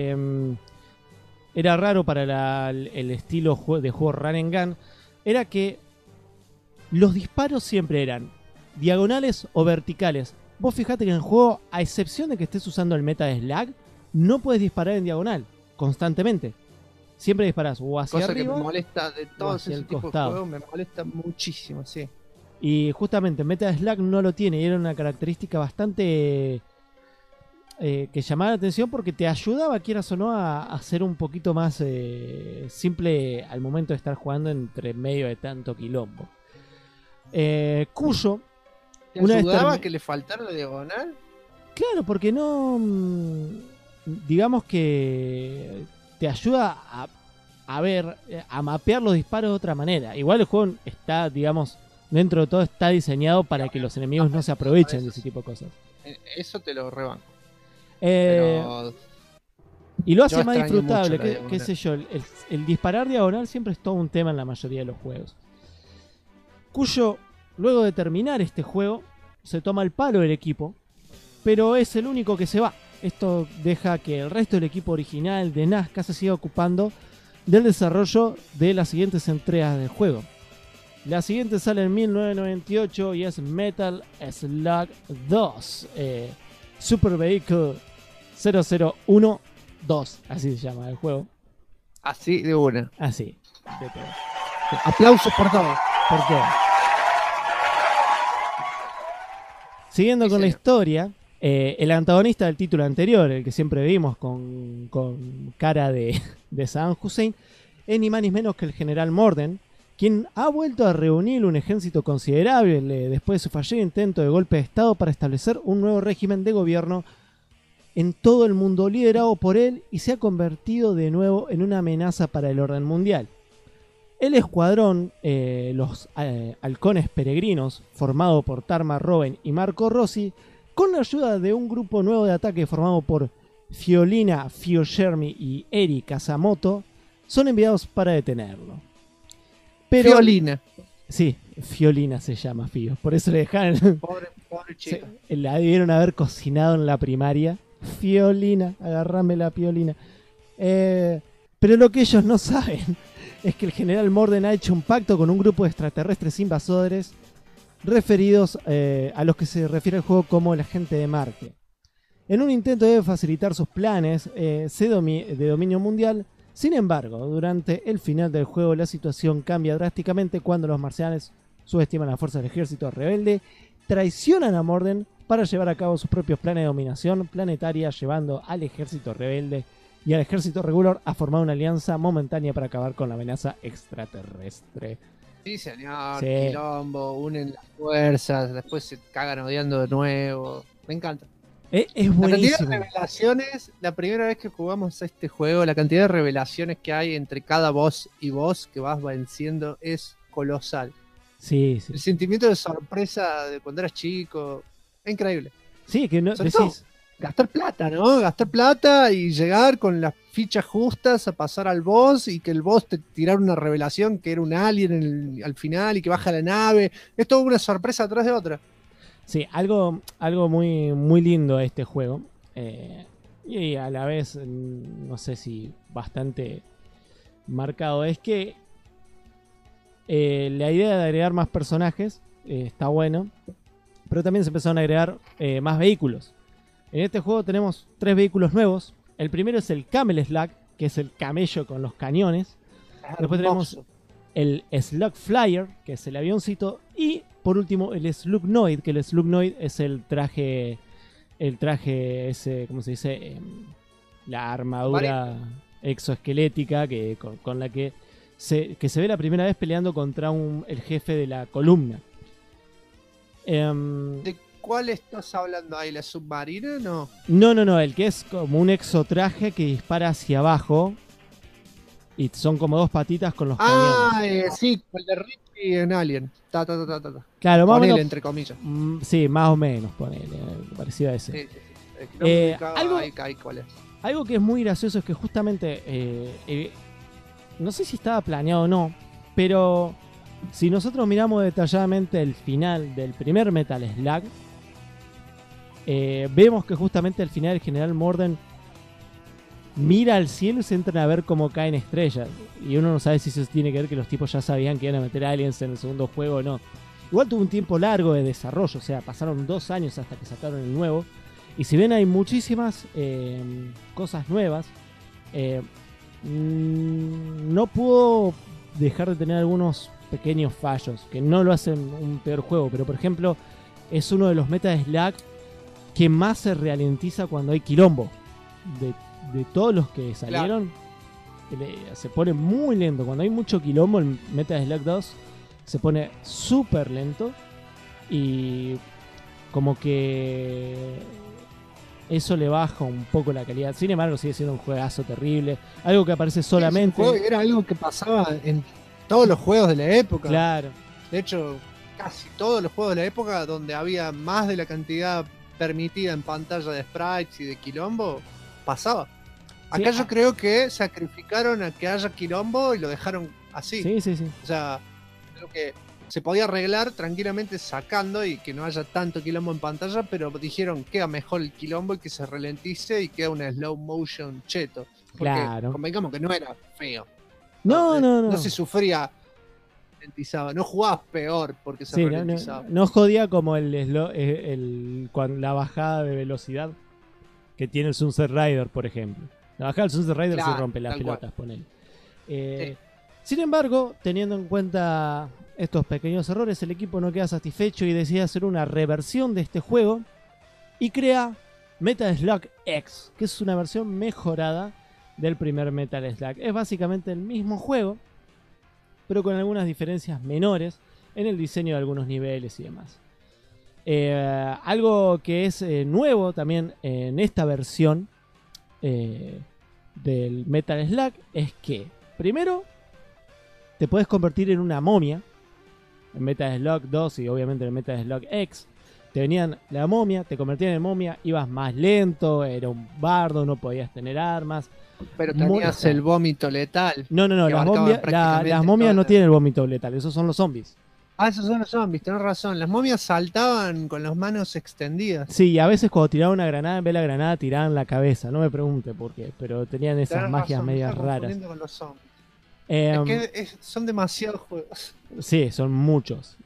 era raro para el estilo de juego Run and Gun, era que los disparos siempre eran diagonales o verticales. Vos fijate que en el juego, a excepción de que estés usando el Metal Slug, no puedes disparar en diagonal constantemente. Siempre disparás o hacia cosa arriba, que me molesta de todos ese tipo de juegos, me molesta muchísimo, sí. Y justamente Metal Slug no lo tiene, y era una característica bastante que llamaba la atención porque te ayudaba, quieras o no, a ser un poquito más simple al momento de estar jugando entre medio de tanto quilombo. Cuyo ¿Te una vez ayudaba que le faltara la diagonal? Claro, porque no. Digamos que te ayuda a ver, a mapear los disparos de otra manera. Igual el juego está, digamos, dentro de todo está diseñado para que los enemigos no se aprovechen de ese tipo de cosas. Eso te lo rebanco. Y lo hace yo más extraño disfrutable, mucho la qué diagonal. sé yo. El disparar diagonal siempre es todo un tema en la mayoría de los juegos. Cuyo, luego de terminar este juego, se toma el palo del equipo, pero es el único que se va. Esto deja que el resto del equipo original de Nazca se siga ocupando del desarrollo de las siguientes entregas del juego. La siguiente sale en 1998 y es Metal Slug 2 Super Vehicle 0012, así se llama el juego. Así de una. Así, de todo. Aplausos por todo. ¿Por qué? Siguiendo Sí, con la señor. historia, el antagonista del título anterior, el que siempre vimos con cara de Saddam Hussein, es ni más ni menos que el general Morden, quien ha vuelto a reunir un ejército considerable después de su fallido intento de golpe de Estado para establecer un nuevo régimen de gobierno en todo el mundo liderado por él, y se ha convertido de nuevo en una amenaza para el orden mundial. El escuadrón, los halcones peregrinos, formado por Tarma Robin y Marco Rossi, con la ayuda de un grupo nuevo de ataque formado por Fiolina, Fiogermi y Eri Kasamoto, son enviados para detenerlo. Pero, Fiolina. Sí, Fiolina se llama Fio, por eso le dejaron. Pobre chica. La debieron haber cocinado en la primaria. Fiolina, agarrame la piolina. Pero lo que ellos no saben es que el general Morden ha hecho un pacto con un grupo de extraterrestres invasores referidos a los que se refiere el juego como la gente de Marte. En un intento de facilitar sus planes de dominio mundial, sin embargo, durante el final del juego la situación cambia drásticamente cuando los marcianos subestiman las fuerzas del ejército rebelde, traicionan a Morden para llevar a cabo sus propios planes de dominación planetaria, llevando al ejército rebelde y al ejército regular a formar una alianza momentánea para acabar con la amenaza extraterrestre. Sí, señor. Sí. Quilombo, unen las fuerzas, después se cagan odiando de nuevo. Me encanta. Es La cantidad buenísimo. de revelaciones, la primera vez que jugamos a este juego, la cantidad de revelaciones que hay entre cada boss y boss que vas venciendo es colosal. Sí, sí. El sentimiento de sorpresa de cuando eras chico, es increíble. Sí, que no Sobre decís. Gastar plata, ¿no? Gastar plata y llegar con las fichas justas a pasar al boss y que el boss te tirara una revelación que era un alien al final y que baja la nave. Es toda una sorpresa atrás de otra. Sí, algo muy, muy lindo este juego. Y a la vez, no sé si bastante marcado. Es que la idea de agregar más personajes está bueno. Pero también se empezaron a agregar más vehículos. En este juego tenemos 3 vehículos nuevos. El primero es el Camel Slug, que es el camello con los cañones. Después tenemos el Slug Flyer, que es el avioncito. Y por último el Slugnoid, que el Slugnoid es el traje ese, ¿cómo se dice? La armadura exoesquelética con la que se ve la primera vez peleando contra el jefe de la columna. ¿De cuál estás hablando ahí? ¿La submarina? No. No, el que es como un exotraje que dispara hacia abajo y son como 2 patitas con los cañones. Sí, el de Ripley en Alien. Claro, más o Ponele, menos. entre comillas. Sí, más o menos, ponele, parecido a ese. Sí. No me ubicaba algo- ahí cuál es. Algo que es muy gracioso es que justamente, no sé si estaba planeado o no, pero si nosotros miramos detalladamente el final del primer Metal Slug, vemos que justamente al final el general Morden mira al cielo y se entran a ver cómo caen estrellas. Y uno no sabe si eso tiene que ver que los tipos ya sabían que iban a meter aliens en el segundo juego o no. Igual tuvo un tiempo largo de desarrollo, o sea, pasaron 2 años hasta que sacaron el nuevo. Y si bien hay muchísimas cosas nuevas, no puedo dejar de tener algunos pequeños fallos que no lo hacen un peor juego, pero por ejemplo es uno de los Metal Slug que más se ralentiza cuando hay quilombo. De todos los que salieron, se pone muy lento. Cuando hay mucho quilombo, el Metal Slug 2 se pone súper lento y como que eso le baja un poco la calidad. Sin embargo, sigue siendo un juegazo terrible. Algo que aparece solamente... Era algo que pasaba en todos los juegos de la época. Claro. De hecho, casi todos los juegos de la época donde había más de la cantidad permitida en pantalla de sprites y de quilombo, pasaba. Acá yo creo que sacrificaron a que haya quilombo y lo dejaron así. Sí. O sea, creo que se podía arreglar tranquilamente sacando y que no haya tanto quilombo en pantalla, pero dijeron queda mejor el quilombo y que se ralentice y queda una slow motion cheto. Porque convengamos que no era feo. No se sufría, ralentizaba. No jugabas peor porque se ralentizaba. No jodía como con la bajada de velocidad que tiene el Sunset Rider, por ejemplo. La bajada del Sunset Rider se rompe las pelotas, ponele. Sin embargo, teniendo en cuenta estos pequeños errores, el equipo no queda satisfecho y decide hacer una reversión de este juego y crea Metal Slug X, que es una versión mejorada del primer Metal Slug. Es básicamente el mismo juego, pero con algunas diferencias menores en el diseño de algunos niveles y demás. Algo que es nuevo también en esta versión del Metal Slug es que, primero, te puedes convertir en una momia. En Metal Slug 2 y obviamente en Metal Slug X te venían la momia, te convertían en momia, ibas más lento, era un bardo, no podías tener armas. Pero tenías el vómito letal. No, las momias no tienen el vómito letal, esos son los zombies. Esos son los zombies, tenés razón. Las momias saltaban con las manos extendidas. Sí, y a veces cuando tiraban una granada, en vez de la granada tiraban la cabeza. No me pregunte por qué, pero tenían esas magias medias raras. Con los zombies. Es que son demasiados juegos. Sí, son muchos.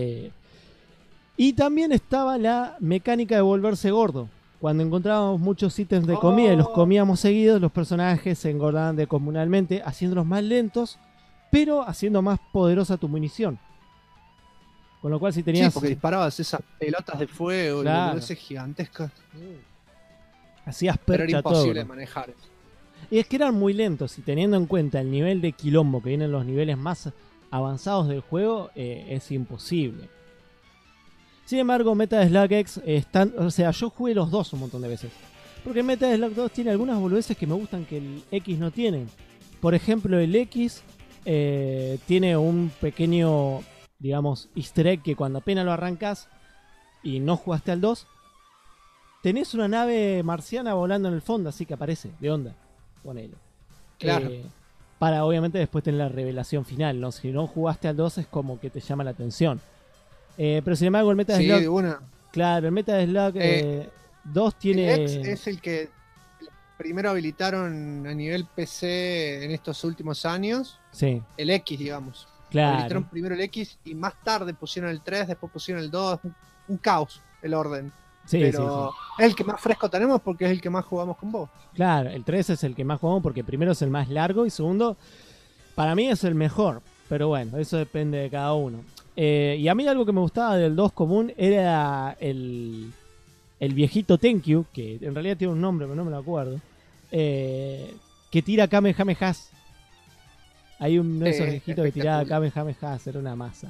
Y también estaba la mecánica de volverse gordo. Cuando encontrábamos muchos ítems de comida y los comíamos seguidos, los personajes se engordaban descomunalmente, haciéndolos más lentos, pero haciendo más poderosa tu munición. Con lo cual si tenías... Sí, porque disparabas esas pelotas de fuego, claro, y gigantescas. Hacías percha. Pero era imposible todo de manejar eso. Y es que eran muy lentos, y teniendo en cuenta el nivel de quilombo que vienen los niveles más avanzados del juego, es imposible. Sin embargo, Metal Slug X yo jugué los dos un montón de veces. Porque Metal Slug 2 tiene algunas boludeces que me gustan que el X no tiene. Por ejemplo, el X tiene un pequeño, digamos, easter egg que cuando apenas lo arrancas y no jugaste al 2, tenés una nave marciana volando en el fondo, así que aparece, de onda. Ponele. Claro. Para obviamente después tener la revelación final, ¿no? Si no jugaste al 2 es como que te llama la atención. Pero sin embargo el Metal Slug... Claro, el Metal Slug 2 tiene... El X es el que primero habilitaron a nivel PC en estos últimos años. Sí. El X, digamos. Claro. Habilitaron primero el X y más tarde pusieron el 3, después pusieron el 2. Un caos el orden. Sí, pero sí. es el que más fresco tenemos porque es el que más jugamos con vos. Claro, el 3 es el que más jugamos porque primero es el más largo y segundo, para mí es el mejor. Pero bueno, eso depende de cada uno. Y a mí algo que me gustaba del 2 común era el viejito Tenkyu, que en realidad tiene un nombre, pero no me lo acuerdo, que tira Kamehamehas. Hay uno de esos viejitos que tiraba Kamehamehas, era una masa.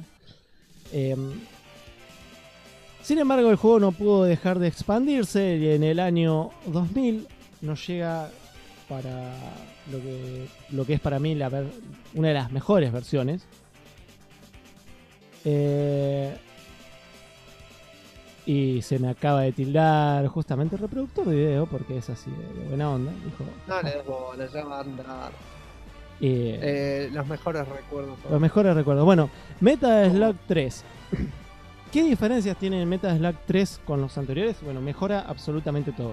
Sin embargo, el juego no pudo dejar de expandirse y en el año 2000 nos llega para lo que es para mí una de las mejores versiones. Y se me acaba de tildar justamente el reproductor de video porque es así de buena onda. Dijo, no le des bola, ya va a andar. Los mejores recuerdos. Los mejores recuerdos. Bueno, Metal Slug 3. ¿Qué diferencias tiene el Metal Slug 3 con los anteriores? Bueno, mejora absolutamente todo.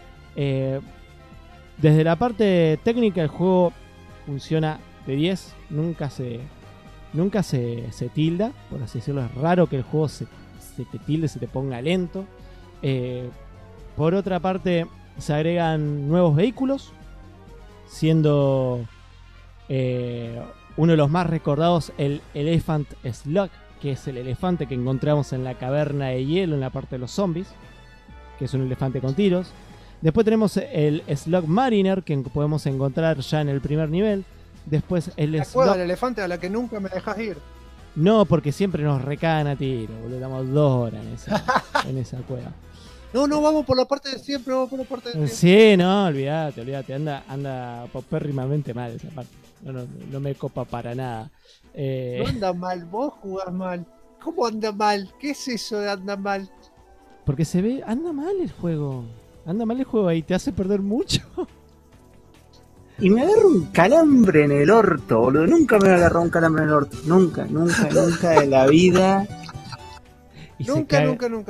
Desde la parte técnica el juego funciona de 10. Nunca se tilda, por así decirlo. Es raro que el juego se te tilde, se te ponga lento. Por otra parte, se agregan nuevos vehículos, siendo uno de los más recordados, el Elephant Slug, que es el elefante que encontramos en la caverna de hielo en la parte de los zombies, que es un elefante con tiros. Después tenemos el Slug Mariner, que podemos encontrar ya en el primer nivel. Después el La Slug... cueva del elefante a la que nunca me dejas ir. No, porque siempre nos recagan a tiro, boludo. Damos 2 horas en esa cueva. No, vamos por la parte de siempre, vamos por la parte de siempre. Sí, no, olvídate. Anda popérrimamente mal esa parte. No me copa para nada. No anda mal, vos jugás mal. ¿Cómo anda mal? ¿Qué es eso de anda mal? Porque se ve, anda mal el juego. Anda mal el juego y te hace perder mucho. Y me agarro un calambre en el orto, boludo. Nunca me agarró un calambre en el orto. Nunca de la vida. Y nunca.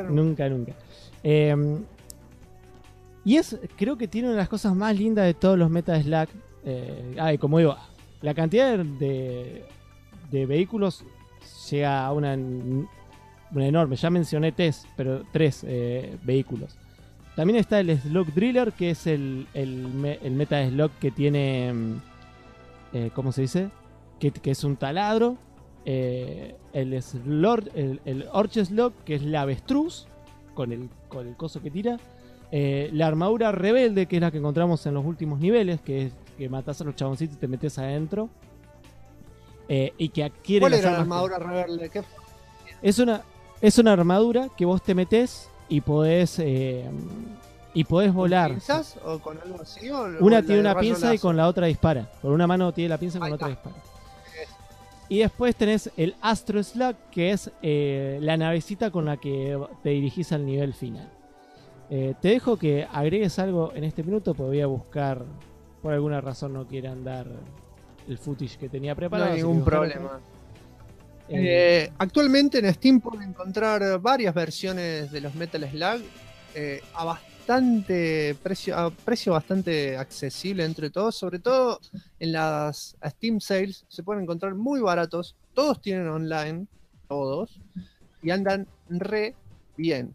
Y creo que tiene una de las cosas más lindas de todos los Metal Slug. Y como digo, la cantidad de vehículos llega a una enorme. Ya mencioné 3 vehículos. También está el Slug Driller, que es el Metal Slug que tiene... ¿cómo se dice? Que es un taladro. El Orch Slug, que es la avestruz, con el coso que tira. La armadura rebelde, que es la que encontramos en los últimos niveles, que es que matás a los chaboncitos y te metes adentro. Y que adquiere... ¿Cuál era la armadura rebelde? ¿Qué? Es una armadura que vos te metés y podés volar. ¿Con pinzas o con algo así? Una tiene una pinza y con la otra dispara. Con una mano tiene la pinza y con la otra dispara. Y después tenés el Astro Slug, que es la navecita con la que te dirigís al nivel final. Te dejo que agregues algo en este minuto, porque voy a buscar. Por alguna razón no quiere andar el footage que tenía preparado. No hay ningún problema. Actualmente en Steam pueden encontrar varias versiones de los Metal Slug a precio bastante accesible entre todos, sobre todo en las Steam Sales se pueden encontrar muy baratos, todos tienen online, todos, y andan re bien.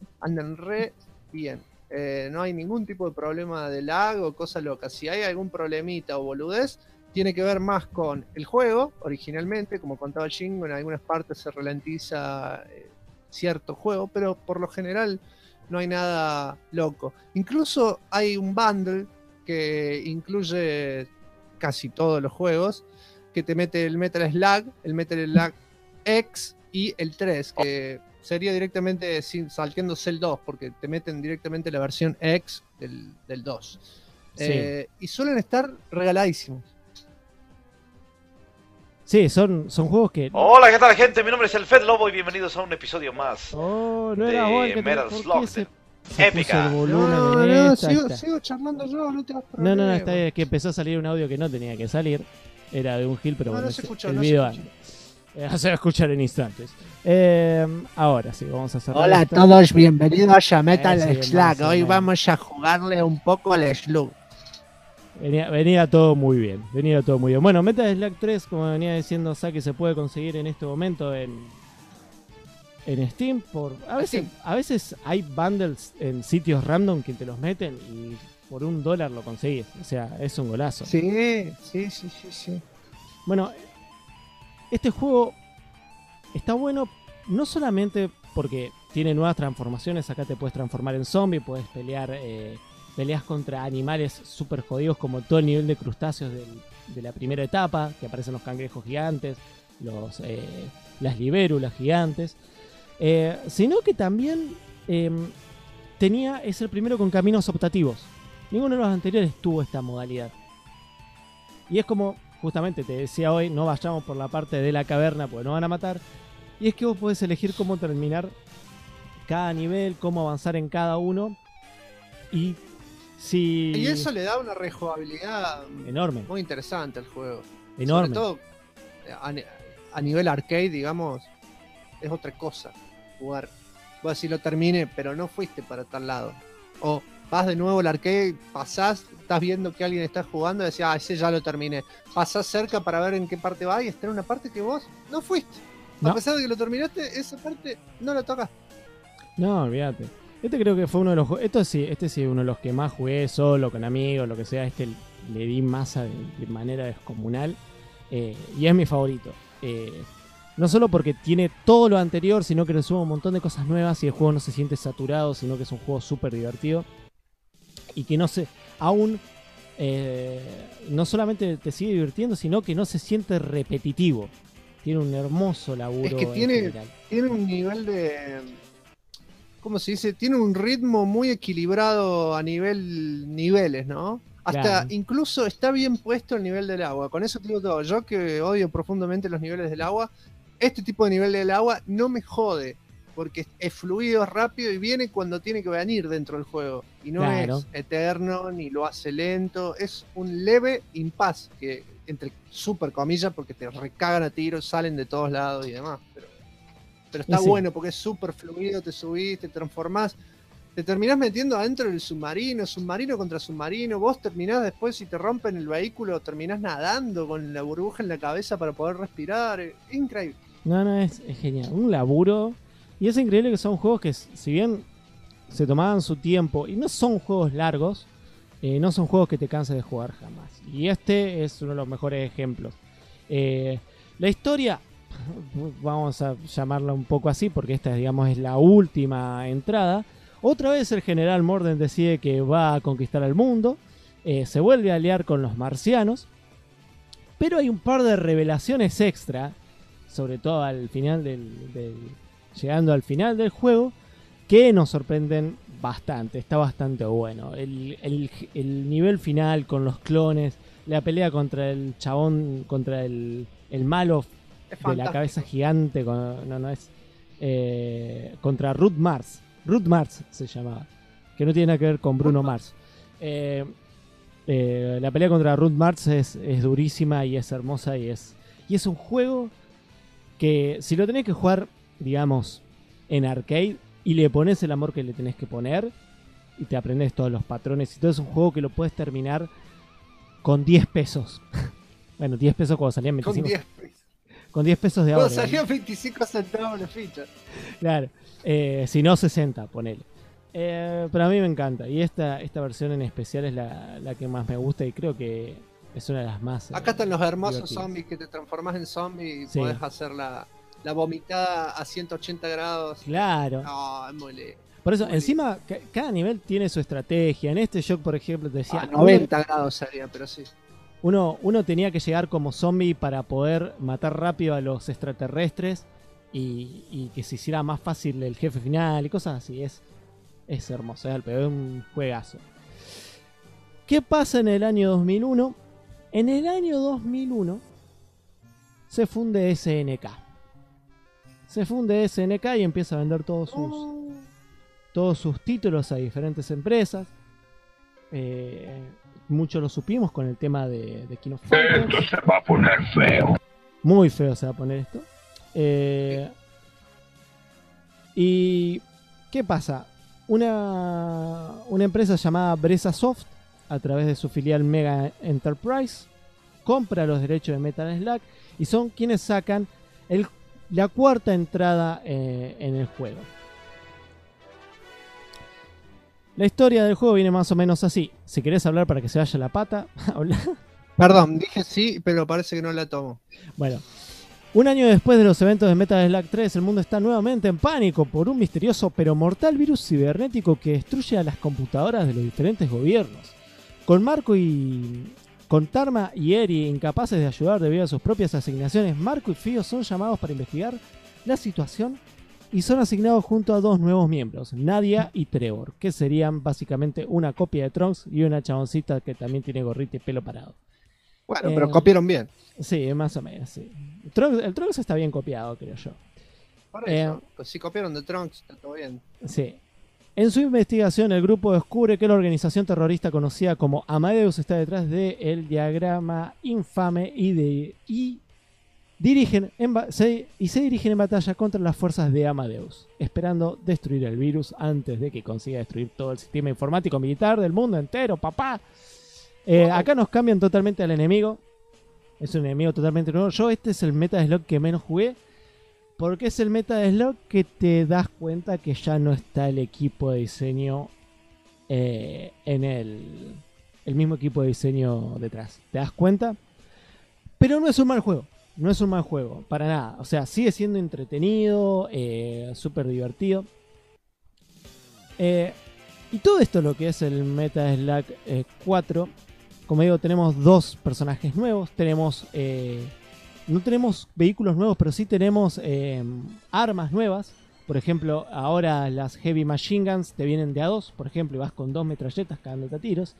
No hay ningún tipo de problema de lag o cosa loca. Si hay algún problemita o boludez, tiene que ver más con el juego, originalmente, como contaba Jingo, en algunas partes se ralentiza cierto juego, pero por lo general no hay nada loco. Incluso hay un bundle que incluye casi todos los juegos, que te mete el Metal Slug, el Metal Slug X y el 3, que sería directamente salteándose el 2, porque te meten directamente la versión X del 2. Sí. Y suelen estar regaladísimos. Sí, son juegos que... Hola, ¿qué tal, gente? Mi nombre es el Fed Lobo y bienvenidos a un episodio más no era vos el que Metal Slug. Épica. Sigo charlando yo, no te vas a problema. No, está bien, que empezó a salir un audio que no tenía que salir. Era de un Gil, pero bueno, se escuchó, el video se va a escuchar en instantes. Ahora sí, vamos a cerrar. Hola a todos, bienvenidos a Metal Sí, Slug. Hoy vamos a jugarle un poco al Slug. Venía todo muy bien. Bueno, Metal Slug 3, como venía diciendo Saki, se puede conseguir en este momento en Steam. A veces hay bundles en sitios random que te los meten y por $1 lo conseguís. O sea, es un golazo. Sí. Bueno, este juego está bueno no solamente porque tiene nuevas transformaciones. Acá te puedes transformar en zombie, puedes peleas contra animales super jodidos como todo el nivel de crustáceos de la primera etapa, que aparecen los cangrejos gigantes, las libélulas gigantes, sino que también es el primero con caminos optativos. Ninguno de los anteriores tuvo esta modalidad. Y es como, justamente te decía hoy, no vayamos por la parte de la caverna porque nos van a matar. Y es que vos podés elegir cómo terminar cada nivel, cómo avanzar en cada uno. Y eso le da una rejugabilidad enorme, muy interesante al juego. Enorme. Sobre todo a nivel arcade, digamos, es otra cosa jugar. Vos si lo terminé, pero no fuiste para tal lado. O vas de nuevo al arcade, pasás, estás viendo que alguien está jugando y decís, ese ya lo terminé. Pasás cerca para ver en qué parte va y está en una parte que vos no fuiste. A pesar de que lo terminaste, esa parte no la tocas. No, olvídate. Este creo que fue uno de los... Este sí es uno de los que más jugué solo, con amigos, lo que sea. Le di masa de manera descomunal. Y es mi favorito. No solo porque tiene todo lo anterior, sino que le suma un montón de cosas nuevas y el juego no se siente saturado, sino que es un juego súper divertido. Y que no se... Aún... no solamente te sigue divirtiendo, sino que no se siente repetitivo. Tiene un hermoso laburo. Es que tiene un nivel de... ¿Cómo se dice? Tiene un ritmo muy equilibrado a niveles, ¿no? Hasta Claro. incluso está bien puesto el nivel del agua. Con eso te digo todo. Yo que odio profundamente los niveles del agua, este tipo de nivel del agua no me jode. Porque es fluido, es rápido y viene cuando tiene que venir dentro del juego. Y no Claro. es eterno, ni lo hace lento. Es un leve impasse, que entre super comillas, porque te recagan a tiros, salen de todos lados y demás. Pero está Sí. bueno porque es súper fluido, te subís, te transformás. Te terminás metiendo adentro del submarino contra submarino. Vos terminás después, si te rompen el vehículo, terminás nadando con la burbuja en la cabeza para poder respirar. Es increíble. No, es genial. Un laburo. Y es increíble que son juegos que, si bien se tomaban su tiempo, y no son juegos largos, no son juegos que te canses de jugar jamás. Y este es uno de los mejores ejemplos. La historia, vamos a llamarla un poco así, porque esta, digamos, es la última entrada. Otra vez el general Morden decide que va a conquistar el mundo. Se vuelve a aliar con los marcianos. Pero hay un par de revelaciones extra, sobre todo al final llegando al final del juego, que nos sorprenden bastante. Está bastante bueno. El nivel final con los clones, la pelea contra el chabón, contra el malo Es de la fantástico. cabeza gigante, contra Ruth Mars. Ruth Mars se llamaba, que no tiene nada que ver con Bruno Mars. La pelea contra Ruth Mars es durísima y es hermosa y es un juego que si lo tenés que jugar, digamos, en arcade y le pones el amor que le tenés que poner y te aprendes todos los patrones y todo, es un juego que lo puedes terminar con 10 pesos. Bueno, 10 pesos cuando salían 25. Con 10 pesos. Con 10 pesos de ahora. Cuando salió 25 centavos la ficha. Claro. Si no, 60, ponele. Pero a mí me encanta. Y esta versión en especial es la que más me gusta y creo que es una de las más... Acá están los hermosos divertidas. zombies que te transformás en zombie y Sí. podés hacer la vomitada a 180 grados. Claro. No, es muy lindo. Por eso, encima, cada nivel tiene su estrategia. En este Shock, por ejemplo, te decía... A 90 grados sería, pero sí. Uno tenía que llegar como zombie para poder matar rápido a los extraterrestres y que se hiciera más fácil el jefe final y cosas así. Es hermoso, es un juegazo. ¿Qué pasa en el año 2001? En el año 2001 se funde SNK. Se funde SNK y empieza a vender todos sus títulos a diferentes empresas. Mucho lo supimos con el tema de King of Fighters. Esto se va a poner feo. Muy feo se va a poner esto. ¿Y qué pasa? Una empresa llamada Bresa Soft, a través de su filial Mega Enterprise, compra los derechos de Metal Slug y son quienes sacan la cuarta entrada en el juego. La historia del juego viene más o menos así. Si querés hablar para que se vaya la pata, habla. Perdón, dije sí, pero parece que no la tomo. Bueno, un año después de los eventos de Metal Slug 3, el mundo está nuevamente en pánico por un misterioso pero mortal virus cibernético que destruye a las computadoras de los diferentes gobiernos. Con Tarma y Eri incapaces de ayudar debido a sus propias asignaciones, Marco y Fio son llamados para investigar la situación y son asignados junto a dos nuevos miembros, Nadia y Trevor, que serían básicamente una copia de Trunks y una chaboncita que también tiene gorrita y pelo parado. Bueno, pero copiaron bien. Sí, más o menos, sí. El Trunks está bien copiado, creo yo. Por eso, pues si copiaron de Trunks, está todo bien. Sí. En su investigación, el grupo descubre que la organización terrorista conocida como Amadeus está detrás del diagrama infame y se dirigen en batalla contra las fuerzas de Amadeus, esperando destruir el virus antes de que consiga destruir todo el sistema informático militar del mundo entero, papá. Acá nos cambian totalmente al enemigo. Es un enemigo totalmente nuevo. Este es el Metal Slug que menos jugué, porque es el Metal Slug que te das cuenta que ya no está el equipo de diseño en el mismo equipo de diseño detrás. ¿Te das cuenta? Pero no es un mal juego. No es un mal juego, para nada. O sea, sigue siendo entretenido, súper divertido. Y todo esto lo que es el Metal Slug 4. Como digo, tenemos 2 personajes nuevos. Tenemos... no tenemos vehículos nuevos, pero sí tenemos armas nuevas. Por ejemplo, ahora las Heavy Machine Guns te vienen de a 2, por ejemplo, y vas con 2 metralletas cagándote a tiros.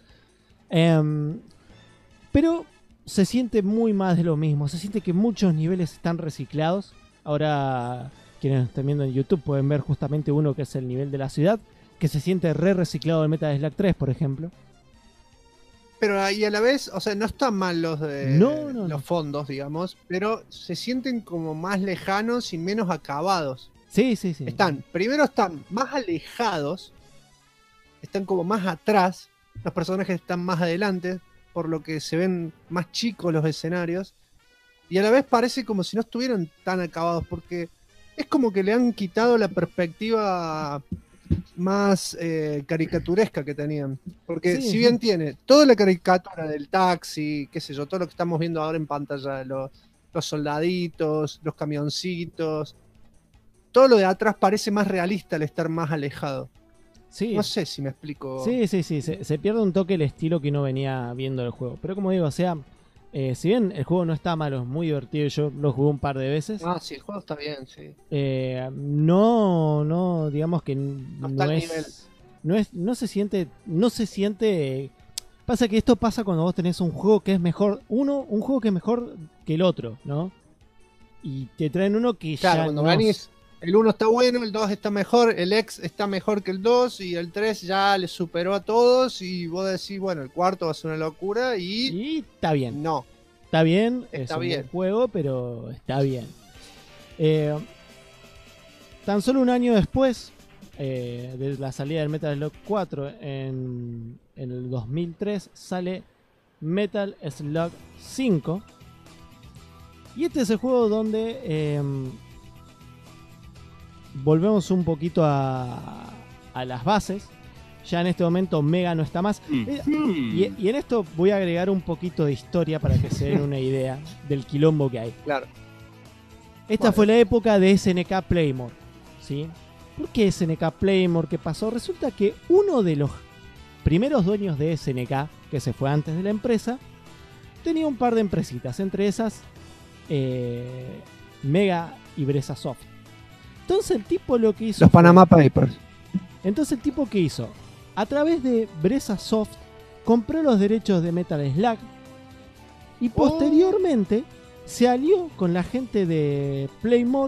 Pero se siente muy más de lo mismo. Se siente que muchos niveles están reciclados. Ahora, quienes están viendo en YouTube pueden ver justamente uno que es el nivel de la ciudad, que se siente reciclado del Metal Slug 3, por ejemplo. Pero ahí a la vez, o sea, no están mal los No. fondos, digamos, pero se sienten como más lejanos y menos acabados. Sí. Primero están más alejados, están como más atrás, los personajes están más adelante, por lo que se ven más chicos los escenarios, y a la vez parece como si no estuvieran tan acabados, porque es como que le han quitado la perspectiva más caricaturesca que tenían. Porque si bien tiene toda la caricatura del taxi, qué sé yo, todo lo que estamos viendo ahora en pantalla, los soldaditos, los camioncitos, todo lo de atrás parece más realista al estar más alejado. Sí. No sé si me explico. Sí. Se pierde un toque el estilo que uno venía viendo del juego. Pero como digo, o sea, si bien el juego no está malo, es muy divertido, yo lo jugué un par de veces. Ah, sí, el juego está bien, sí. No, digamos que no está al nivel. No se siente. Pasa que esto pasa cuando vos tenés un juego que es mejor, un juego que es mejor que el otro, ¿no? Y te traen uno que claro, ya cuando no... venís, el 1 está bueno, el 2 está mejor, el X está mejor que el 2 y el 3 ya le superó a todos y vos decís, bueno, el cuarto va a ser una locura y está bien. No. Está bien, está es un bien. buen juego, pero está bien. Tan solo un año después de la salida del Metal Slug 4 en el 2003 sale Metal Slug 5. Y este es el juego donde volvemos un poquito a las bases. Ya en este momento Mega no está más. Y en esto voy a agregar un poquito de historia para que se den una idea del quilombo que hay. Claro. Esta fue la época de SNK Playmore, ¿sí? ¿Por qué SNK Playmore? ¿Qué pasó? Resulta que uno de los primeros dueños de SNK, que se fue antes de la empresa, tenía un par de empresitas, entre esas Mega y Bresa Soft. Entonces el tipo lo que hizo... Los Panama Papers. Entonces el tipo que hizo, a través de Bresa Soft, compró los derechos de Metal Slug y posteriormente se alió con la gente de Playmore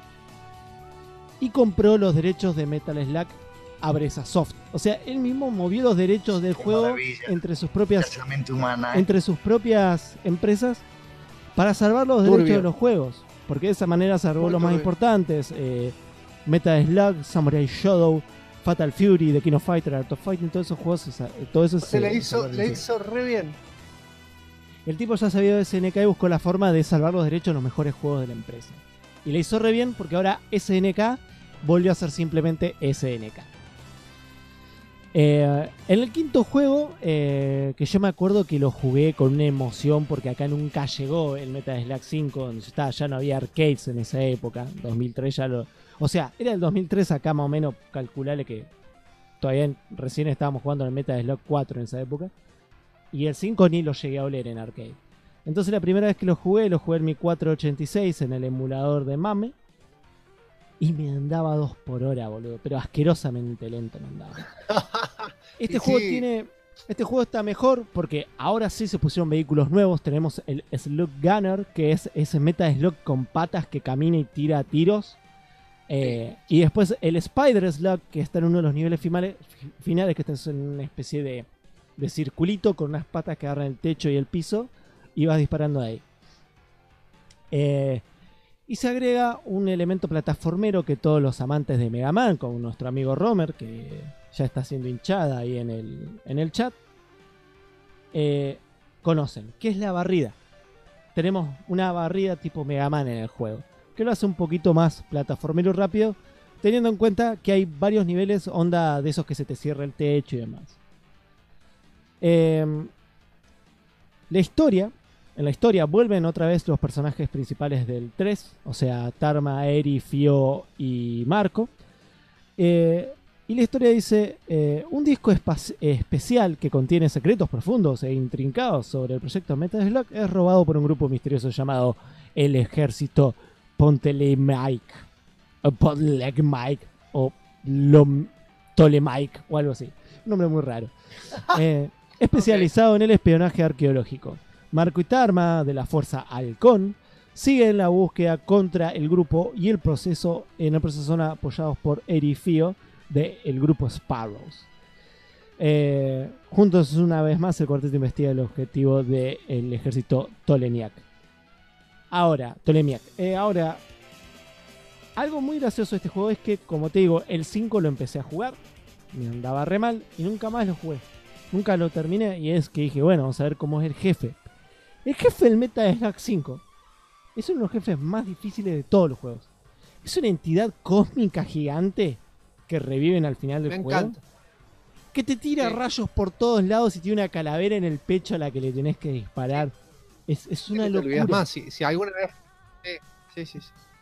y compró los derechos de Metal Slug a Bresa Soft. O sea, él mismo movió los derechos del juego entre sus propias empresas para salvar los derechos de los juegos. Porque de esa manera salvó los más importantes. Metal Slug, Samurai Shodown, Fatal Fury, The King of Fighters, Art of Fighting, todos esos juegos. Todo eso le hizo re bien. El tipo ya sabía de SNK y buscó la forma de salvar los derechos de los mejores juegos de la empresa. Y le hizo re bien porque ahora SNK volvió a ser simplemente SNK. En el quinto juego, que yo me acuerdo que lo jugué con una emoción porque acá nunca llegó el Metal Slug 5, donde yo estaba, ya no había arcades en esa época, 2003 ya lo... O sea, era el 2003 acá más o menos, calculale que todavía recién estábamos jugando el Metal Slug 4 en esa época, y el 5 ni lo llegué a oler en arcade. Entonces la primera vez que lo jugué en mi 486 en el emulador de MAME, y me andaba 2 por hora, boludo. Pero asquerosamente lento me andaba. Este juego está mejor porque ahora sí se pusieron vehículos nuevos. Tenemos el Slug Gunner, que es ese Metal Slug con patas que camina y tira tiros. Y después el Spider Slug, que está en uno de los niveles finales, que está en una especie de circulito con unas patas que agarran el techo y el piso. Y vas disparando ahí. Y se agrega un elemento plataformero que todos los amantes de Mega Man, como nuestro amigo Romer, que ya está siendo hinchada ahí en el chat, conocen, que es la barrida. Tenemos una barrida tipo Mega Man en el juego, que lo hace un poquito más plataformero y rápido, teniendo en cuenta que hay varios niveles onda de esos que se te cierra el techo y demás. La historia En la historia vuelven otra vez los personajes principales del 3, o sea, Tarma, Eri, Fio y Marco. Y la historia dice, un disco especial que contiene secretos profundos e intrincados sobre el proyecto Metal Slug es robado por un grupo misterioso llamado el Ejército Ptolemaic o Ptolemaic o algo así. Un nombre muy raro. Especializado en el espionaje arqueológico. Marco y Tarma, de la Fuerza Halcón, siguen la búsqueda contra el grupo y el proceso son apoyados por Eri y Fio del grupo Sparrows. Juntos una vez más el cuarteto investiga el objetivo del ejército Ptolemiac. Ahora, algo muy gracioso de este juego es que, como te digo, el 5 lo empecé a jugar, me andaba re mal y nunca más lo jugué. Nunca lo terminé y es que dije, bueno, vamos a ver cómo es el jefe. El jefe del Metal Slug 5 es uno de los jefes más difíciles de todos los juegos. Es una entidad cósmica gigante que reviven al final del juego. Encanta. Que te tira rayos por todos lados y tiene una calavera en el pecho a la que le tenés que disparar. Es una locura. Más, si alguna vez... Sí.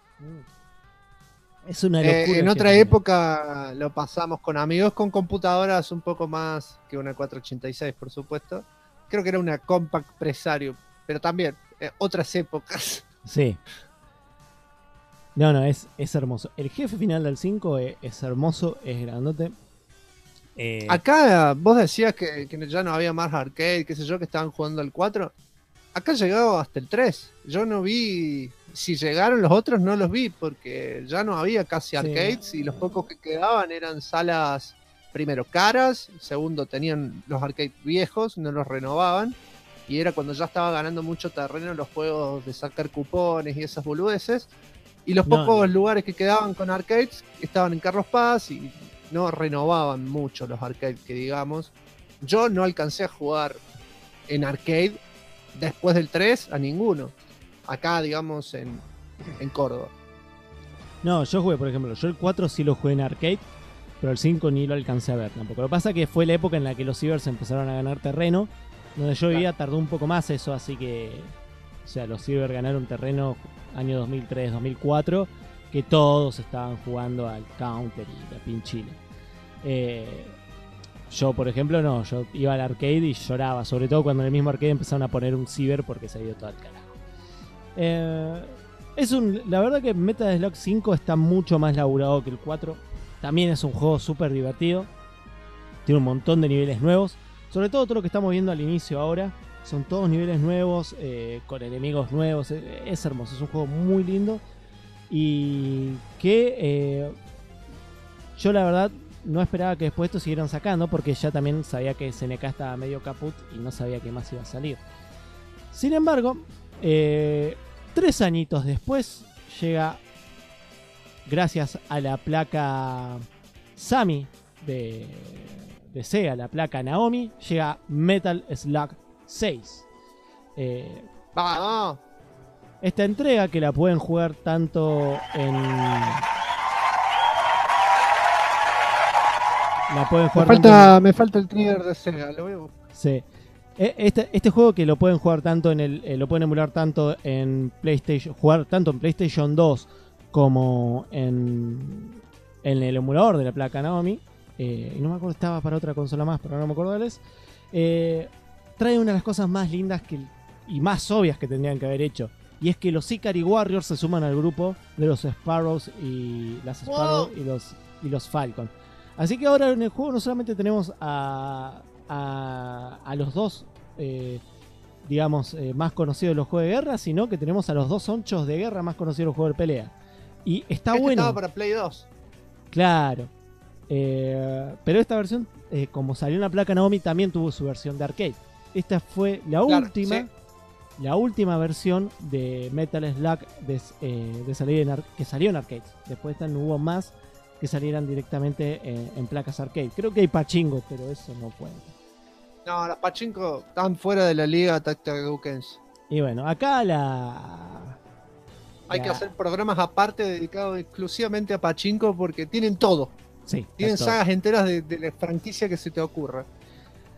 Es una locura. En otra época lo pasamos con amigos con computadoras un poco más que una 486, por supuesto. Creo que era una Compact Presario, pero también otras épocas. Sí. No, es hermoso. El jefe final del 5 es hermoso, es grandote. Acá vos decías que ya no había más arcade, qué sé yo, que estaban jugando al 4. Acá llegado hasta el 3. Yo no vi... Si llegaron los otros no los vi, porque ya no había casi arcades y los pocos que quedaban eran salas, primero caras, segundo tenían los arcades viejos, no los renovaban, y era cuando ya estaba ganando mucho terreno los juegos de sacar cupones y esas boludeces, y los pocos lugares que quedaban con arcades estaban en Carlos Paz y no renovaban mucho los arcades, que digamos. Yo no alcancé a jugar en arcade después del 3 a ninguno. Acá, digamos, en Córdoba. No, yo jugué, por ejemplo, yo el 4 sí lo jugué en arcade, pero el 5 ni lo alcancé a ver tampoco. Lo que pasa es que fue la época en la que los cibers empezaron a ganar terreno. Donde yo vivía tardó un poco más eso, así que... O sea, los cibers ganaron terreno año 2003, 2004, que todos estaban jugando al Counter y la Pinchila. Yo, por ejemplo, no. Yo iba al arcade y lloraba, sobre todo cuando en el mismo arcade empezaron a poner un ciber porque se ha ido todo al carajo. La verdad que Metal Slug 5 está mucho más laburado que el 4. También es un juego súper divertido. Tiene un montón de niveles nuevos. Sobre todo lo que estamos viendo al inicio ahora. Son todos niveles nuevos, con enemigos nuevos. Es hermoso, es un juego muy lindo. Y que yo la verdad no esperaba que después esto siguieran sacando, porque ya también sabía que SNK estaba medio caput y no sabía qué más iba a salir. Sin embargo... 3 añitos después llega, gracias a la placa Sammy de Sega, la placa Naomi, llega Metal Slug 6. Esta entrega que la pueden jugar tanto en... Me falta el trigger de Sega, lo veo. Sí. Este juego que lo pueden jugar tanto lo pueden emular tanto en PlayStation, jugar tanto en PlayStation 2 como en el emulador de la placa Naomi, y no me acuerdo, estaba para otra consola más, pero no me acuerdo cuál es. Trae una de las cosas más lindas y más obvias que tendrían que haber hecho, y es que los Ikari Warriors se suman al grupo de los Sparrows y las Sparrows y los Falcon. Así que ahora en el juego no solamente tenemos a los dos más conocidos de los juegos de guerra, sino que tenemos a los dos honchos de guerra más conocidos de los juegos de pelea. Y está bueno. Estaba para Play 2. Claro. Pero esta versión, como salió en la placa Naomi, también tuvo su versión de arcade. Esta fue la última versión de Metal Slug de salir que salió en arcade. Después no hubo más que salieran directamente en placas arcade. Creo que hay pachingo, pero eso no cuenta. No, los pachinko están fuera de la liga Tactics. Y bueno, acá hay que hacer programas aparte dedicados exclusivamente a pachinko porque tienen todo. Sí, tienen sagas enteras de la franquicia que se te ocurra.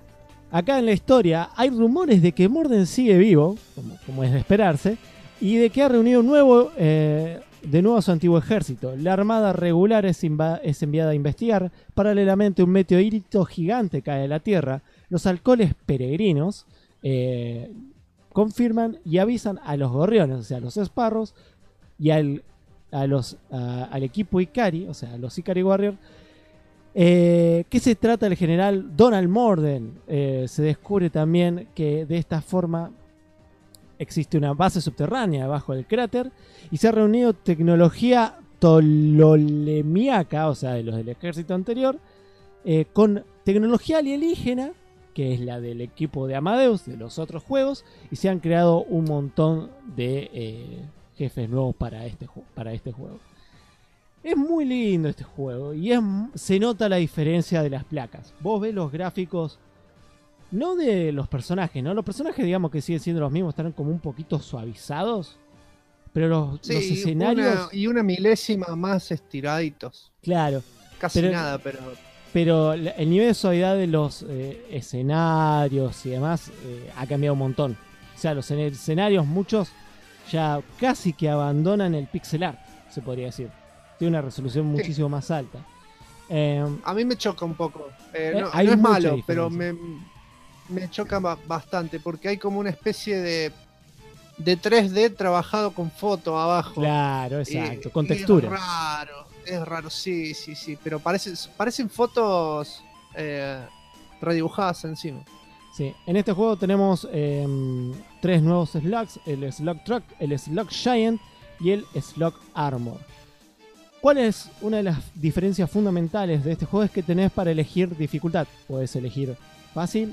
Acá en la historia hay rumores de que Morden sigue vivo, como es de esperarse, y de que ha reunido de nuevo a su antiguo ejército. La armada regular es enviada a investigar. Paralelamente, un meteorito gigante cae de la Tierra. Los halcones peregrinos confirman y avisan a los gorriones, o sea, a los Sparrows, y al equipo Ikari, o sea, a los Ikari Warriors, que se trata del general Donald Morden. Se descubre también que de esta forma existe una base subterránea debajo del cráter y se ha reunido tecnología ptolemiaca, o sea, de los del ejército anterior, con tecnología alienígena, que es la del equipo de Amadeus, de los otros juegos, y se han creado un montón de jefes nuevos para este juego. Es muy lindo este juego y se nota la diferencia de las placas. Vos ves los gráficos, no de los personajes, ¿no? Los personajes, digamos que siguen siendo los mismos, están como un poquito suavizados, pero los escenarios... una milésima más estiraditos. Claro. Casi nada, pero el nivel de suavidad de los escenarios y demás ha cambiado un montón. O sea, los escenarios, muchos ya casi que abandonan el pixel art, se podría decir. Tiene una resolución muchísimo más alta. A mí me choca un poco. No hay es mucha malo, diferencia. pero me choca bastante porque hay como una especie de 3D trabajado con foto abajo. Claro, exacto, con texturas. Es raro, sí, pero parecen fotos redibujadas encima. Sí, en este juego tenemos 3 nuevos slugs: el Slug Truck, el Slug Giant y el Slug Armor. ¿Cuál es una de las diferencias fundamentales de este juego? Es que tenés para elegir dificultad. Puedes elegir fácil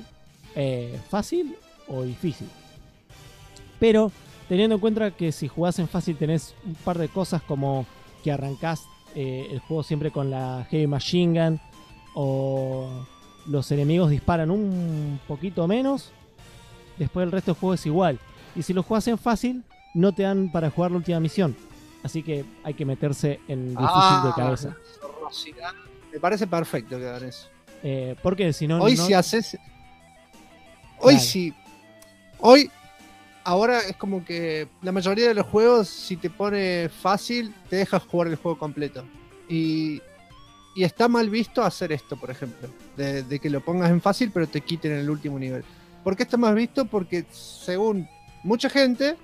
o difícil. Pero teniendo en cuenta que si jugás en fácil tenés un par de cosas como que arrancás el juego siempre con la Heavy Machine Gun, o los enemigos disparan un poquito menos, después el resto del juego es igual. Y si lo jugás en fácil, no te dan para jugar la última misión. Así que hay que meterse en difícil de cabeza. Me parece perfecto que hagan eso. Porque si no... Hoy si haces... Hoy sí. Hoy... Ahora es como que la mayoría de los juegos, si te pone fácil, te dejas jugar el juego completo. Y está mal visto hacer esto, por ejemplo. De que lo pongas en fácil, pero te quiten el último nivel. ¿Por qué está mal visto? Porque según mucha gente...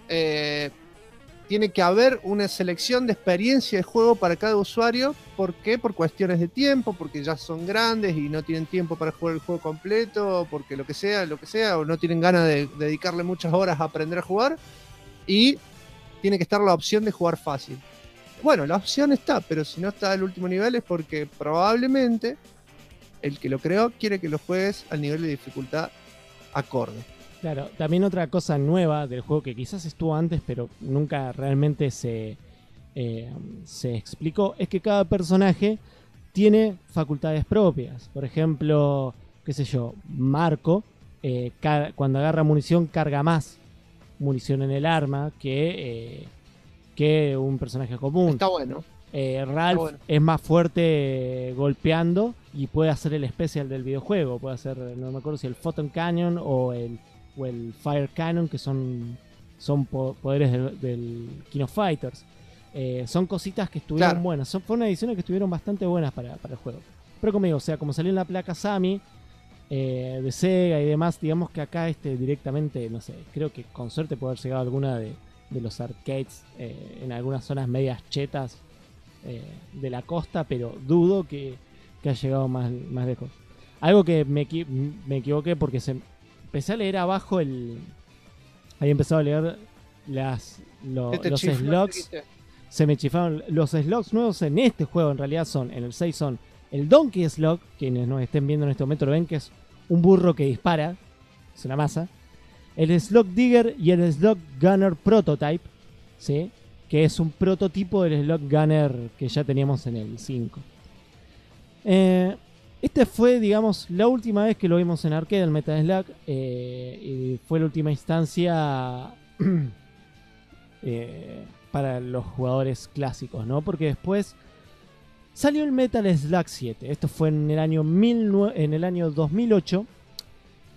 tiene que haber una selección de experiencia de juego para cada usuario. ¿Por qué? Por cuestiones de tiempo, porque ya son grandes y no tienen tiempo para jugar el juego completo, porque lo que sea, o no tienen ganas de dedicarle muchas horas a aprender a jugar. Y tiene que estar la opción de jugar fácil. Bueno, la opción está, pero si no está al último nivel es porque probablemente el que lo creó quiere que lo juegues al nivel de dificultad acorde. Claro, también otra cosa nueva del juego que quizás estuvo antes, pero nunca realmente se explicó, es que cada personaje tiene facultades propias. Por ejemplo, qué sé yo, Marco, cuando agarra munición, carga más munición en el arma que un personaje común. Está bueno. Ralph es más fuerte golpeando y puede hacer el especial del videojuego. Puede hacer, no me acuerdo si el Photon Cannon o el Fire Cannon, que son poderes del King of Fighters. Son cositas que estuvieron buenas. Fueron ediciones que estuvieron bastante buenas para el juego. Pero como digo, o sea, como salió en la placa Sammy de Sega y demás, digamos que acá directamente, no sé, creo que con suerte puede haber llegado alguna de los arcades en algunas zonas medias chetas de la costa, pero dudo que haya llegado más lejos. Algo que me equivoqué porque empecé a leer abajo había empezado a leer los slots. Se me chifaron. Los slots nuevos en este juego en realidad en el 6 son el Donkey Slug, quienes nos estén viendo en este momento lo ven que es un burro que dispara, es una masa. El Slug Digger y el Slug Gunner Prototype, ¿sí? Que es un prototipo del Slug Gunner que ya teníamos en el 5. Este fue, digamos, la última vez que lo vimos en arcade, el Metal Slug, y fue la última instancia para los jugadores clásicos, ¿no? Porque después salió el Metal Slug 7. Esto fue en el año 2008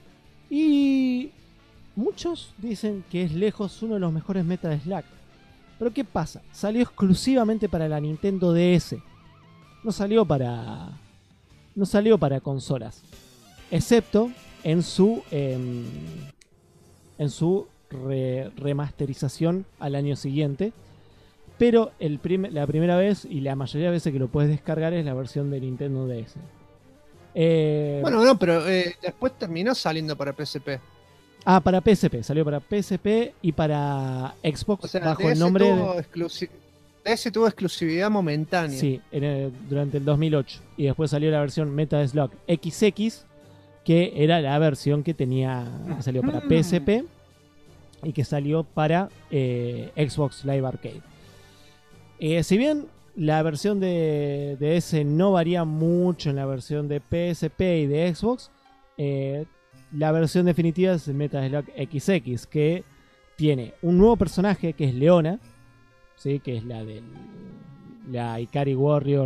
Y muchos dicen que es lejos uno de los mejores Metal Slug. Pero ¿qué pasa? Salió exclusivamente para la Nintendo DS. No salió para consolas. Excepto en su remasterización al año siguiente. Pero la primera vez y la mayoría de veces que lo puedes descargar es la versión de Nintendo DS. Bueno, no, pero después terminó saliendo para PSP. Ah, para PSP. Salió para PSP y para Xbox, O sea, bajo el nombre DS tuvo exclusividad momentánea. Sí, durante el 2008. Y después salió la versión Metal Slug XX, que era la versión que salió para PSP y que salió para Xbox Live Arcade. Si bien la versión de DS no varía mucho en la versión de PSP y de Xbox, la versión definitiva es Metal Slug XX, que tiene un nuevo personaje que es Leona, ¿sí? Que es la Ikari Warrior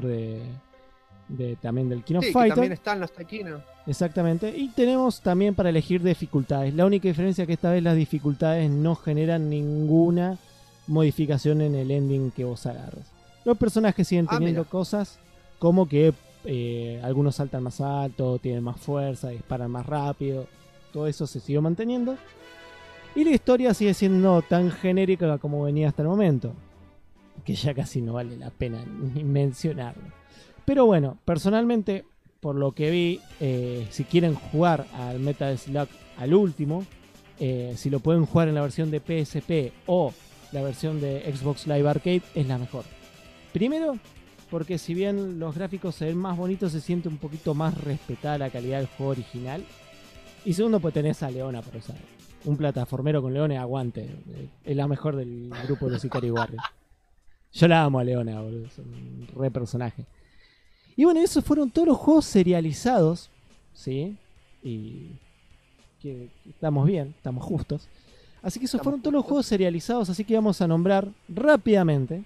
también del King of Fighters. También están los Taquino. Exactamente. Y tenemos también para elegir dificultades. La única diferencia es que esta vez las dificultades no generan ninguna modificación en el ending que vos agarras. Los personajes siguen teniendo cosas como que algunos saltan más alto, tienen más fuerza, disparan más rápido. Todo eso se siguió manteniendo. Y la historia sigue siendo tan genérica como venía hasta el momento, que ya casi no vale la pena ni mencionarlo. Pero bueno, personalmente, por lo que vi, si quieren jugar al Metal Slug al último, si lo pueden jugar en la versión de PSP o la versión de Xbox Live Arcade, es la mejor. Primero, porque si bien los gráficos se ven más bonitos, se siente un poquito más respetada la calidad del juego original. Y segundo, pues tenés a Leona para usar. Un plataformero con Leona, aguante. Es la mejor del grupo de los Ikari Warriors. Yo la amo a Leona, boludo. Es un re personaje. Y bueno, esos fueron todos los juegos serializados, ¿sí? Y que estamos bien, estamos justos. Así que esos fueron todos los juegos serializados, así que vamos a nombrar rápidamente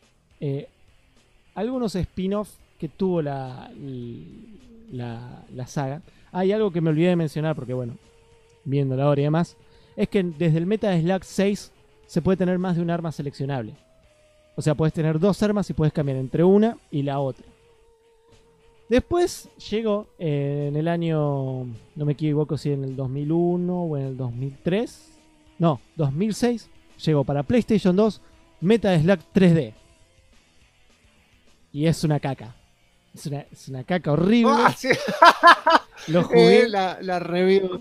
algunos spin-off que tuvo la saga. Hay algo que me olvidé de mencionar, porque bueno, viendo la hora y demás, es que desde el Metal Slug 6 se puede tener más de un arma seleccionable. O sea, puedes tener dos armas y puedes cambiar entre una y la otra. Después llegó en el año, no me equivoco si en el 2001 o en el 2003, no, 2006, llegó para PlayStation 2 Metal Slug 3D. Y es una caca. Es una caca horrible. Sí. Lo jugué. La review.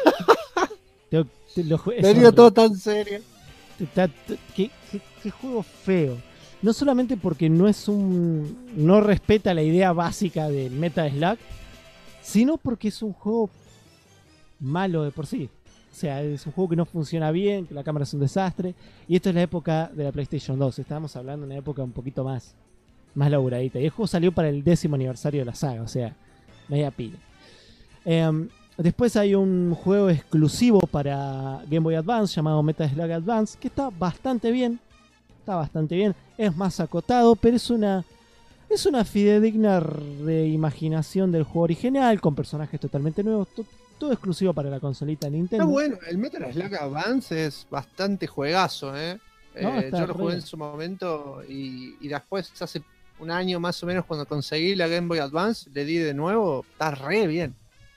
Venía todo tan serio. Qué juego feo. No solamente porque no respeta la idea básica del Metal Slug, sino porque es un juego malo de por sí. O sea, es un juego que no funciona bien, que la cámara es un desastre. Y esto es la época de la PlayStation 2. Estábamos hablando de una época un poquito más laburadita. Y el juego salió para el 10º aniversario de la saga. O sea, media pila. Después hay un juego exclusivo para Game Boy Advance llamado Metal Slug Advance, que está bastante bien. Es más acotado, pero es una fidedigna reimaginación del juego original, con personajes totalmente nuevos, todo exclusivo para la consolita Nintendo. Está bueno, el Metal Slug Advance es bastante juegazo, ¿eh? Yo lo jugué en su momento y después, hace un año más o menos, cuando conseguí la Game Boy Advance, le di de nuevo, está re bien.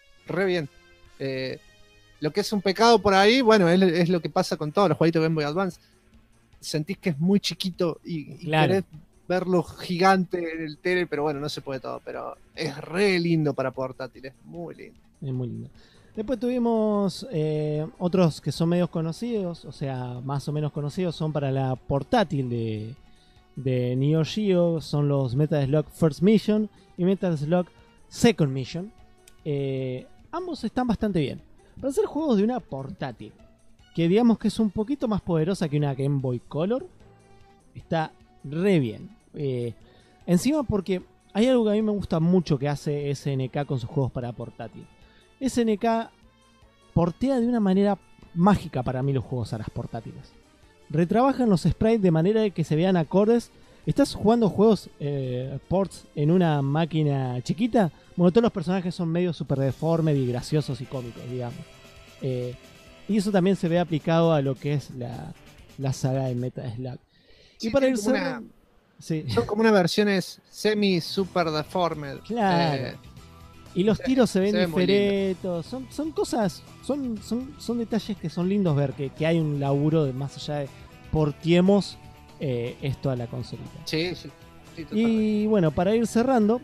Lo que es un pecado por ahí, bueno, es lo que pasa con todos los jueguitos de Game Boy Advance. Sentís que es muy chiquito y claro, querés verlo gigante en el tele, pero bueno, no se puede todo. Pero es re lindo para portátiles, muy lindo. Es muy lindo. Después tuvimos otros que son medios conocidos, o sea, más o menos conocidos, son para la portátil de Neo Geo, son los Metal Slug First Mission y Metal Slug Second Mission. Ambos están bastante bien. Para ser juegos de una portátil, que digamos que es un poquito más poderosa que una Game Boy Color, está re bien. Encima porque hay algo que a mí me gusta mucho que hace SNK con sus juegos para portátil. SNK portea de una manera mágica para mí los juegos a las portátiles. Retrabajan los sprites de manera de que se vean acordes. ¿Estás jugando juegos ports en una máquina chiquita? Bueno, todos los personajes son medio super deformes y graciosos y cómicos, digamos. Y eso también se ve aplicado a lo que es la saga de Metal Slug. Y para ir cerrando... Sí. Son como unas versiones semi-super deformed. Claro. Y los tiros se ven ve muy diferentes. Son cosas, son detalles que son lindos ver, que hay un laburo de más allá de portiemos esto a la consolita. Sí, y bueno, para ir cerrando,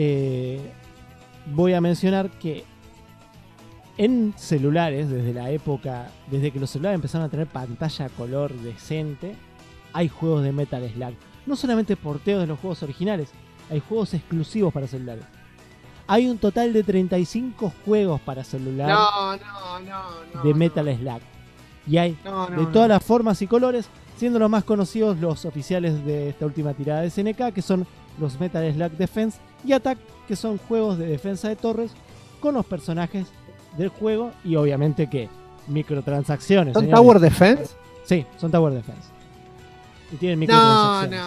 voy a mencionar que en celulares, desde que los celulares empezaron a tener pantalla a color decente, hay juegos de Metal Slug. No solamente porteos de los juegos originales, hay juegos exclusivos para celulares. Hay un total de 35 juegos para celular de Metal Slug. Y hay de todas las formas y colores, siendo los más conocidos los oficiales de esta última tirada de SNK, que son los Metal Slug Defense y Attack, que son juegos de defensa de torres con los personajes del juego y obviamente que microtransacciones. ¿Son Tower Defense? Sí, son Tower Defense. Y tienen microtransacciones.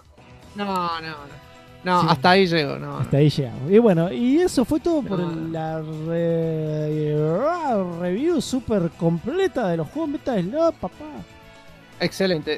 No, Sí. hasta ahí llego. No, Hasta ahí llegamos. Y bueno, y eso fue todo por la review súper completa de los juegos Metal Slug, papá. Excelente.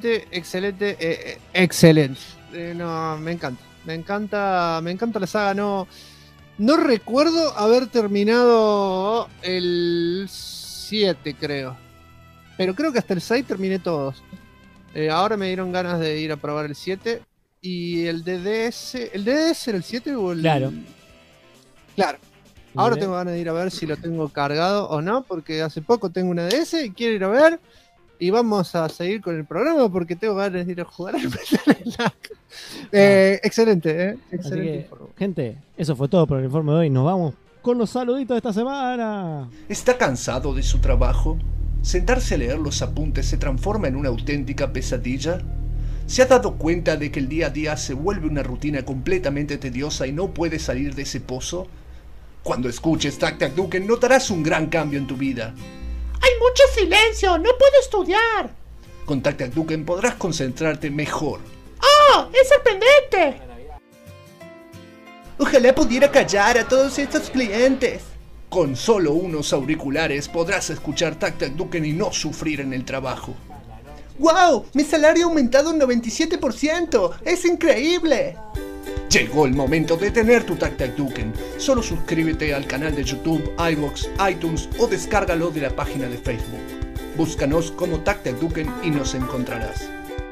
No, me encanta la saga. No recuerdo haber terminado el 7, creo. Pero creo que hasta el 6 terminé todos. Ahora me dieron ganas de ir a probar el 7. Y el DDS. ¿El DDS era el 7 o el...? Claro. Ahora tengo ganas de ir a ver si lo tengo cargado o no, porque hace poco tengo una DS y quiero ir a ver. Y vamos a seguir con el programa porque tengo ganas de ir a jugar al Metal Slug. Excelente. Que, gente, eso fue todo por el informe de hoy. Nos vamos con los saluditos de esta semana. ¿Está cansado de su trabajo? ¿Sentarse a leer los apuntes se transforma en una auténtica pesadilla? ¿Se ha dado cuenta de que el día a día se vuelve una rutina completamente tediosa y no puede salir de ese pozo? Cuando escuches Tac Tac Duken notarás un gran cambio en tu vida. ¡Hay mucho silencio! ¡No puedo estudiar! Con Tac Tac Duken podrás concentrarte mejor. ¡Oh! ¡Es sorprendente! Ojalá pudiera callar a todos estos clientes. Con solo unos auriculares podrás escuchar Tac Tac Duken y no sufrir en el trabajo. ¡Wow! ¡Mi salario ha aumentado un 97%! ¡Es increíble! Llegó el momento de tener tu Tac Tac Duken. Solo suscríbete al canal de YouTube, iVoox, iTunes o descárgalo de la página de Facebook. Búscanos como Tac Tac Duken y nos encontrarás.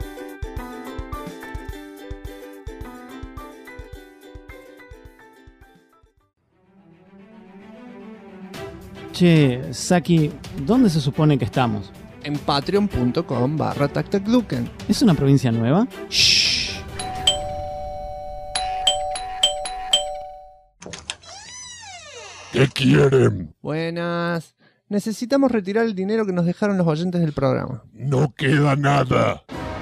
Che, Saki, ¿dónde se supone que estamos? En patreon.com/TacTacDuken. ¿Es una provincia nueva? Shh. ¿Qué quieren? Buenas. Necesitamos retirar el dinero que nos dejaron los oyentes del programa. No queda nada.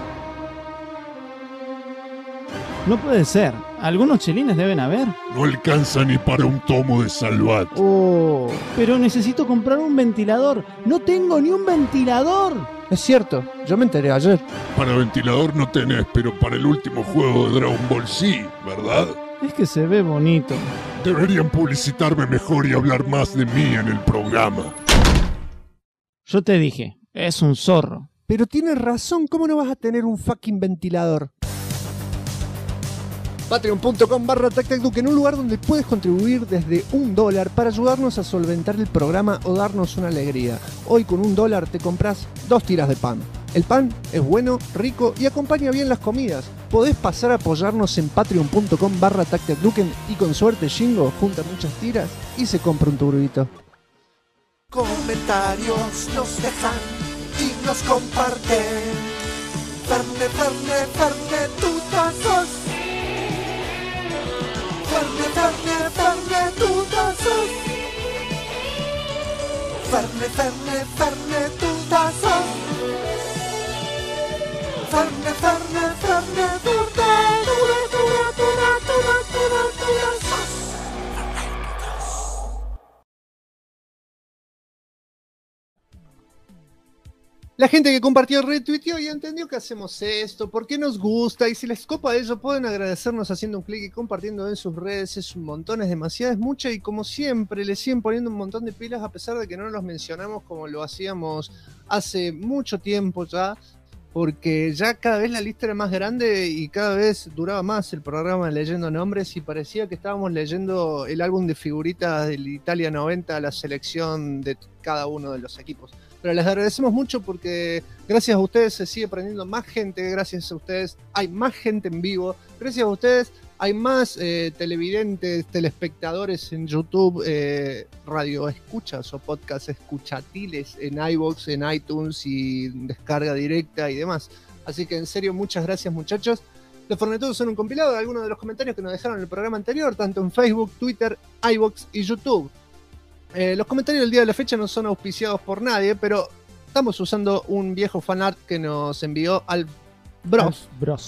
No puede ser. Algunos chelines deben haber. No alcanza ni para un tomo de Salvat. Oh, pero necesito comprar un ventilador. No tengo ni un ventilador. Es cierto, yo me enteré ayer. Para ventilador no tenés, pero para el último juego de Dragon Ball sí, ¿verdad? Es que se ve bonito. Deberían publicitarme mejor y hablar más de mí en el programa. Yo te dije, es un zorro. Pero tienes razón, ¿cómo no vas a tener un fucking ventilador? Patreon.com/TacTacDuken, un lugar donde puedes contribuir desde $1 para ayudarnos a solventar el programa o darnos una alegría. Hoy con $1 te compras 2 tiras de pan. El pan es bueno, rico y acompaña bien las comidas. Podés pasar a apoyarnos en patreon.com/TacTacDuken y con suerte Shingo junta muchas tiras y se compra un turbito. Comentarios nos dejan y nos comparten. Ferne, tutazos. Ferne, tutazos. Ferne, tutazos. Ferne, La gente que compartió, retuiteó y entendió que hacemos esto, por qué nos gusta, y si les copa eso, pueden agradecernos haciendo un clic y compartiendo en sus redes. Es un montón, es demasiado, es mucho, y como siempre, le siguen poniendo un montón de pilas a pesar de que no los mencionamos como lo hacíamos hace mucho tiempo ya, porque ya cada vez la lista era más grande y cada vez duraba más el programa leyendo nombres y parecía que estábamos leyendo el álbum de figuritas del Italia 90, la selección de cada uno de los equipos. Pero les agradecemos mucho porque gracias a ustedes se sigue aprendiendo más gente, gracias a ustedes hay más gente en vivo, gracias a ustedes hay más televidentes, telespectadores en YouTube, radio escuchas o podcast escuchatiles en iVoox, en iTunes y descarga directa y demás. Así que en serio, muchas gracias muchachos. Los Fornetudos son un compilado de algunos de los comentarios que nos dejaron en el programa anterior, tanto en Facebook, Twitter, iVoox y YouTube. Los comentarios del día de la fecha no son auspiciados por nadie, pero estamos usando un viejo fanart que nos envió al Bros.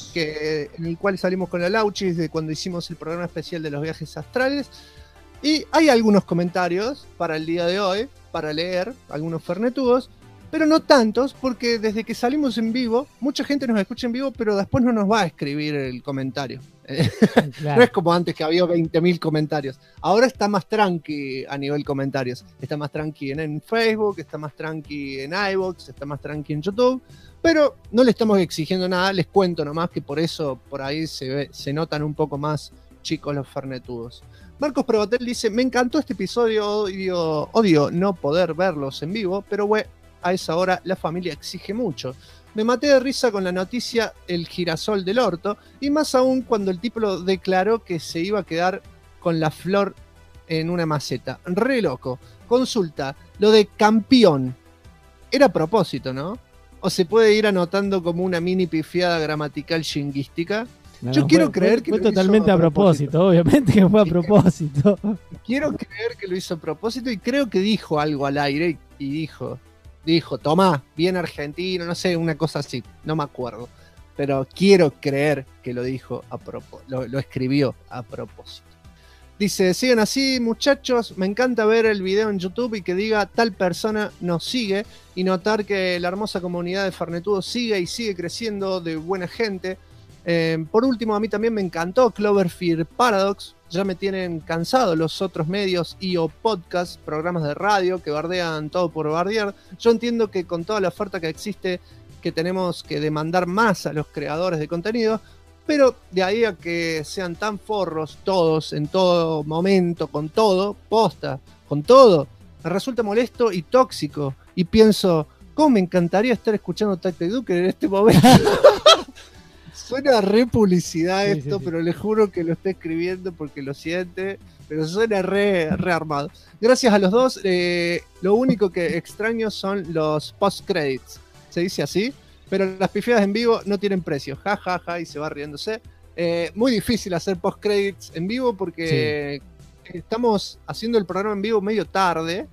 En el cual salimos con la Lauchis de cuando hicimos el programa especial de los viajes astrales. Y hay algunos comentarios para el día de hoy, para leer, algunos fernetudos, pero no tantos, porque desde que salimos en vivo, mucha gente nos escucha en vivo, pero después no nos va a escribir el comentario. Claro. No es como antes que había 20.000 comentarios. Ahora está más tranqui a nivel comentarios. Está más tranqui en Facebook, está más tranqui en iVoox, está más tranqui en YouTube. Pero no le estamos exigiendo nada, les cuento nomás que por eso por ahí se notan un poco más chicos los fernetudos. Marcos Probatel dice, me encantó este episodio, odio no poder verlos en vivo, pero a esa hora la familia exige mucho. Me maté de risa con la noticia El girasol del orto, y más aún cuando el tipo declaró que se iba a quedar con la flor en una maceta. Re loco. Consulta, lo de campeón, era a propósito, ¿no? ¿O se puede ir anotando como una mini pifiada gramatical shinguística? No, Yo quiero creer que fue lo totalmente hizo a propósito, obviamente que fue a propósito. Quiero creer que lo hizo a propósito y creo que dijo algo al aire y dijo, tomá, bien argentino, no sé, una cosa así, no me acuerdo. Pero quiero creer que lo dijo a propósito, lo escribió a propósito. Dice, sigan así muchachos, me encanta ver el video en YouTube y que diga tal persona nos sigue y notar que la hermosa comunidad de Fernetudos sigue y sigue creciendo de buena gente. Por último, a mí también me encantó Cloverfield Paradox, ya me tienen cansado los otros medios y o podcasts, programas de radio que bardean todo por bardear. Yo entiendo que con toda la oferta que existe que tenemos que demandar más a los creadores de contenido, pero de ahí a que sean tan forros todos, en todo momento, con todo, posta, con todo, me resulta molesto y tóxico. Y pienso, ¿cómo me encantaría estar escuchando Tactic Duke en este momento? Suena re publicidad esto, sí. Pero le juro que lo está escribiendo porque lo siente, pero suena re armado. Gracias a los dos, lo único que extraño son los post-credits. ¿Se dice así? Pero las pifiadas en vivo no tienen precio. Ja, ja, ja, y se va riéndose. Muy difícil hacer post-credits en vivo porque estamos haciendo el programa en vivo medio tarde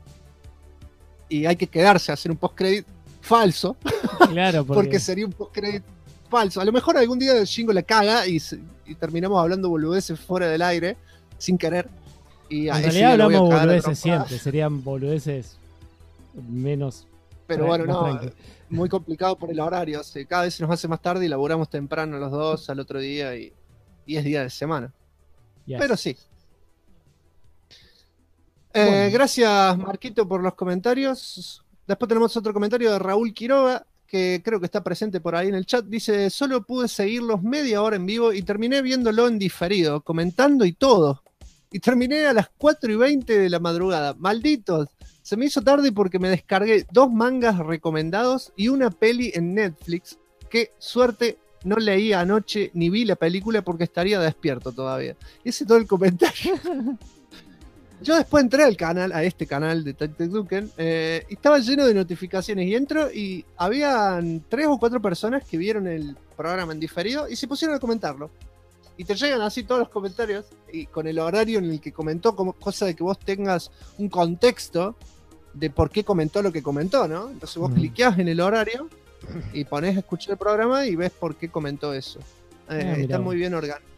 y hay que quedarse a hacer un post-credit falso. Claro, porque sería un post-credit falso. A lo mejor algún día Shingo la caga y terminamos hablando boludeces fuera del aire, sin querer. Y en realidad hablamos boludeces siempre, serían boludeces menos. Pero bueno, no, muy complicado por el horario. Cada vez se nos hace más tarde y laburamos temprano los dos al otro día y es día de semana. Yes. Pero sí. Bueno. Gracias, Marquito, por los comentarios. Después tenemos otro comentario de Raúl Quiroga, que creo que está presente por ahí en el chat. Dice, solo pude seguirlos media hora en vivo y terminé viéndolo en diferido, comentando y todo. Y terminé a las 4:20 de la madrugada. Malditos. Se me hizo tarde porque me descargué 2 mangas recomendados y una peli en Netflix. Qué suerte, no leí anoche ni vi la película porque estaría despierto todavía. Ese es todo el comentario. Yo después entré al canal, a este canal de Tactic Duken, y estaba lleno de notificaciones. Y entro y habían 3 o 4 personas que vieron el programa en diferido y se pusieron a comentarlo. Y te llegan así todos los comentarios y con el horario en el que comentó, como cosa de que vos tengas un contexto de por qué comentó lo que comentó, ¿no? Entonces vos cliqueás en el horario y ponés a escuchar el programa y ves por qué comentó eso. Está muy bien organizadito.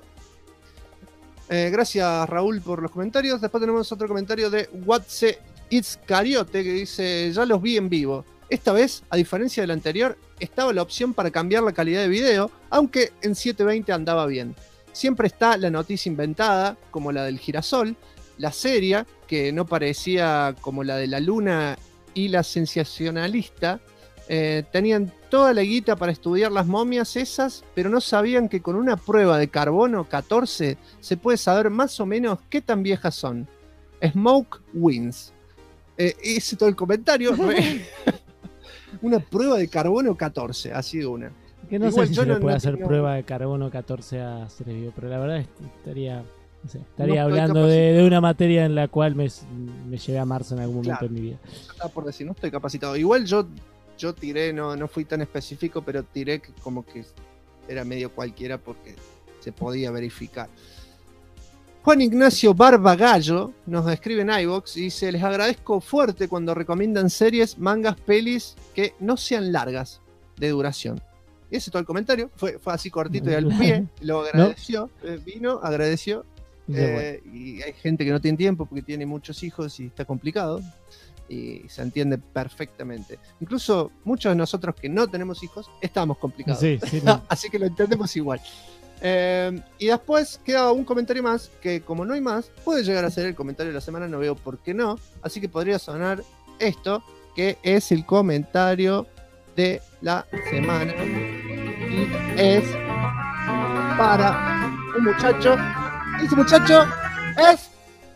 Gracias, Raúl, por los comentarios. Después tenemos otro comentario de What's It's Cariote que dice, ya los vi en vivo. Esta vez, a diferencia del anterior, estaba la opción para cambiar la calidad de video, aunque en 720 andaba bien. Siempre está la noticia inventada, como la del girasol, la seria, que no parecía como la de la luna, y la sensacionalista. Tenían toda la guita para estudiar las momias esas, pero no sabían que con una prueba de carbono 14 se puede saber más o menos qué tan viejas son. Smoke wins. Ese todo el comentario. Una prueba de carbono 14, ha sido una. Que no sé si se le puede hacer prueba de carbono 14 a seres vivos, pero la verdad estaría hablando de una materia en la cual me llevé a marzo en algún momento de mi vida. Estaba por decir, no estoy capacitado. Igual yo tiré, no fui tan específico, pero tiré como que era medio cualquiera porque se podía verificar. Juan Ignacio Barbagallo nos escribe en iVoox y dice: les agradezco fuerte cuando recomiendan series, mangas, pelis que no sean largas de duración. Y ese es todo el comentario, fue así cortito y al pie, lo agradeció, vino, agradeció. Y hay gente que no tiene tiempo porque tiene muchos hijos y está complicado, y se entiende perfectamente. Incluso muchos de nosotros que no tenemos hijos estamos complicados. Sí, no. Así que lo entendemos igual. Y después queda un comentario más que, como no hay más, puede llegar a ser el comentario de la semana, no veo por qué no. Así que podría sonar esto, que es el comentario de la semana, y es para un muchacho. Ese muchacho es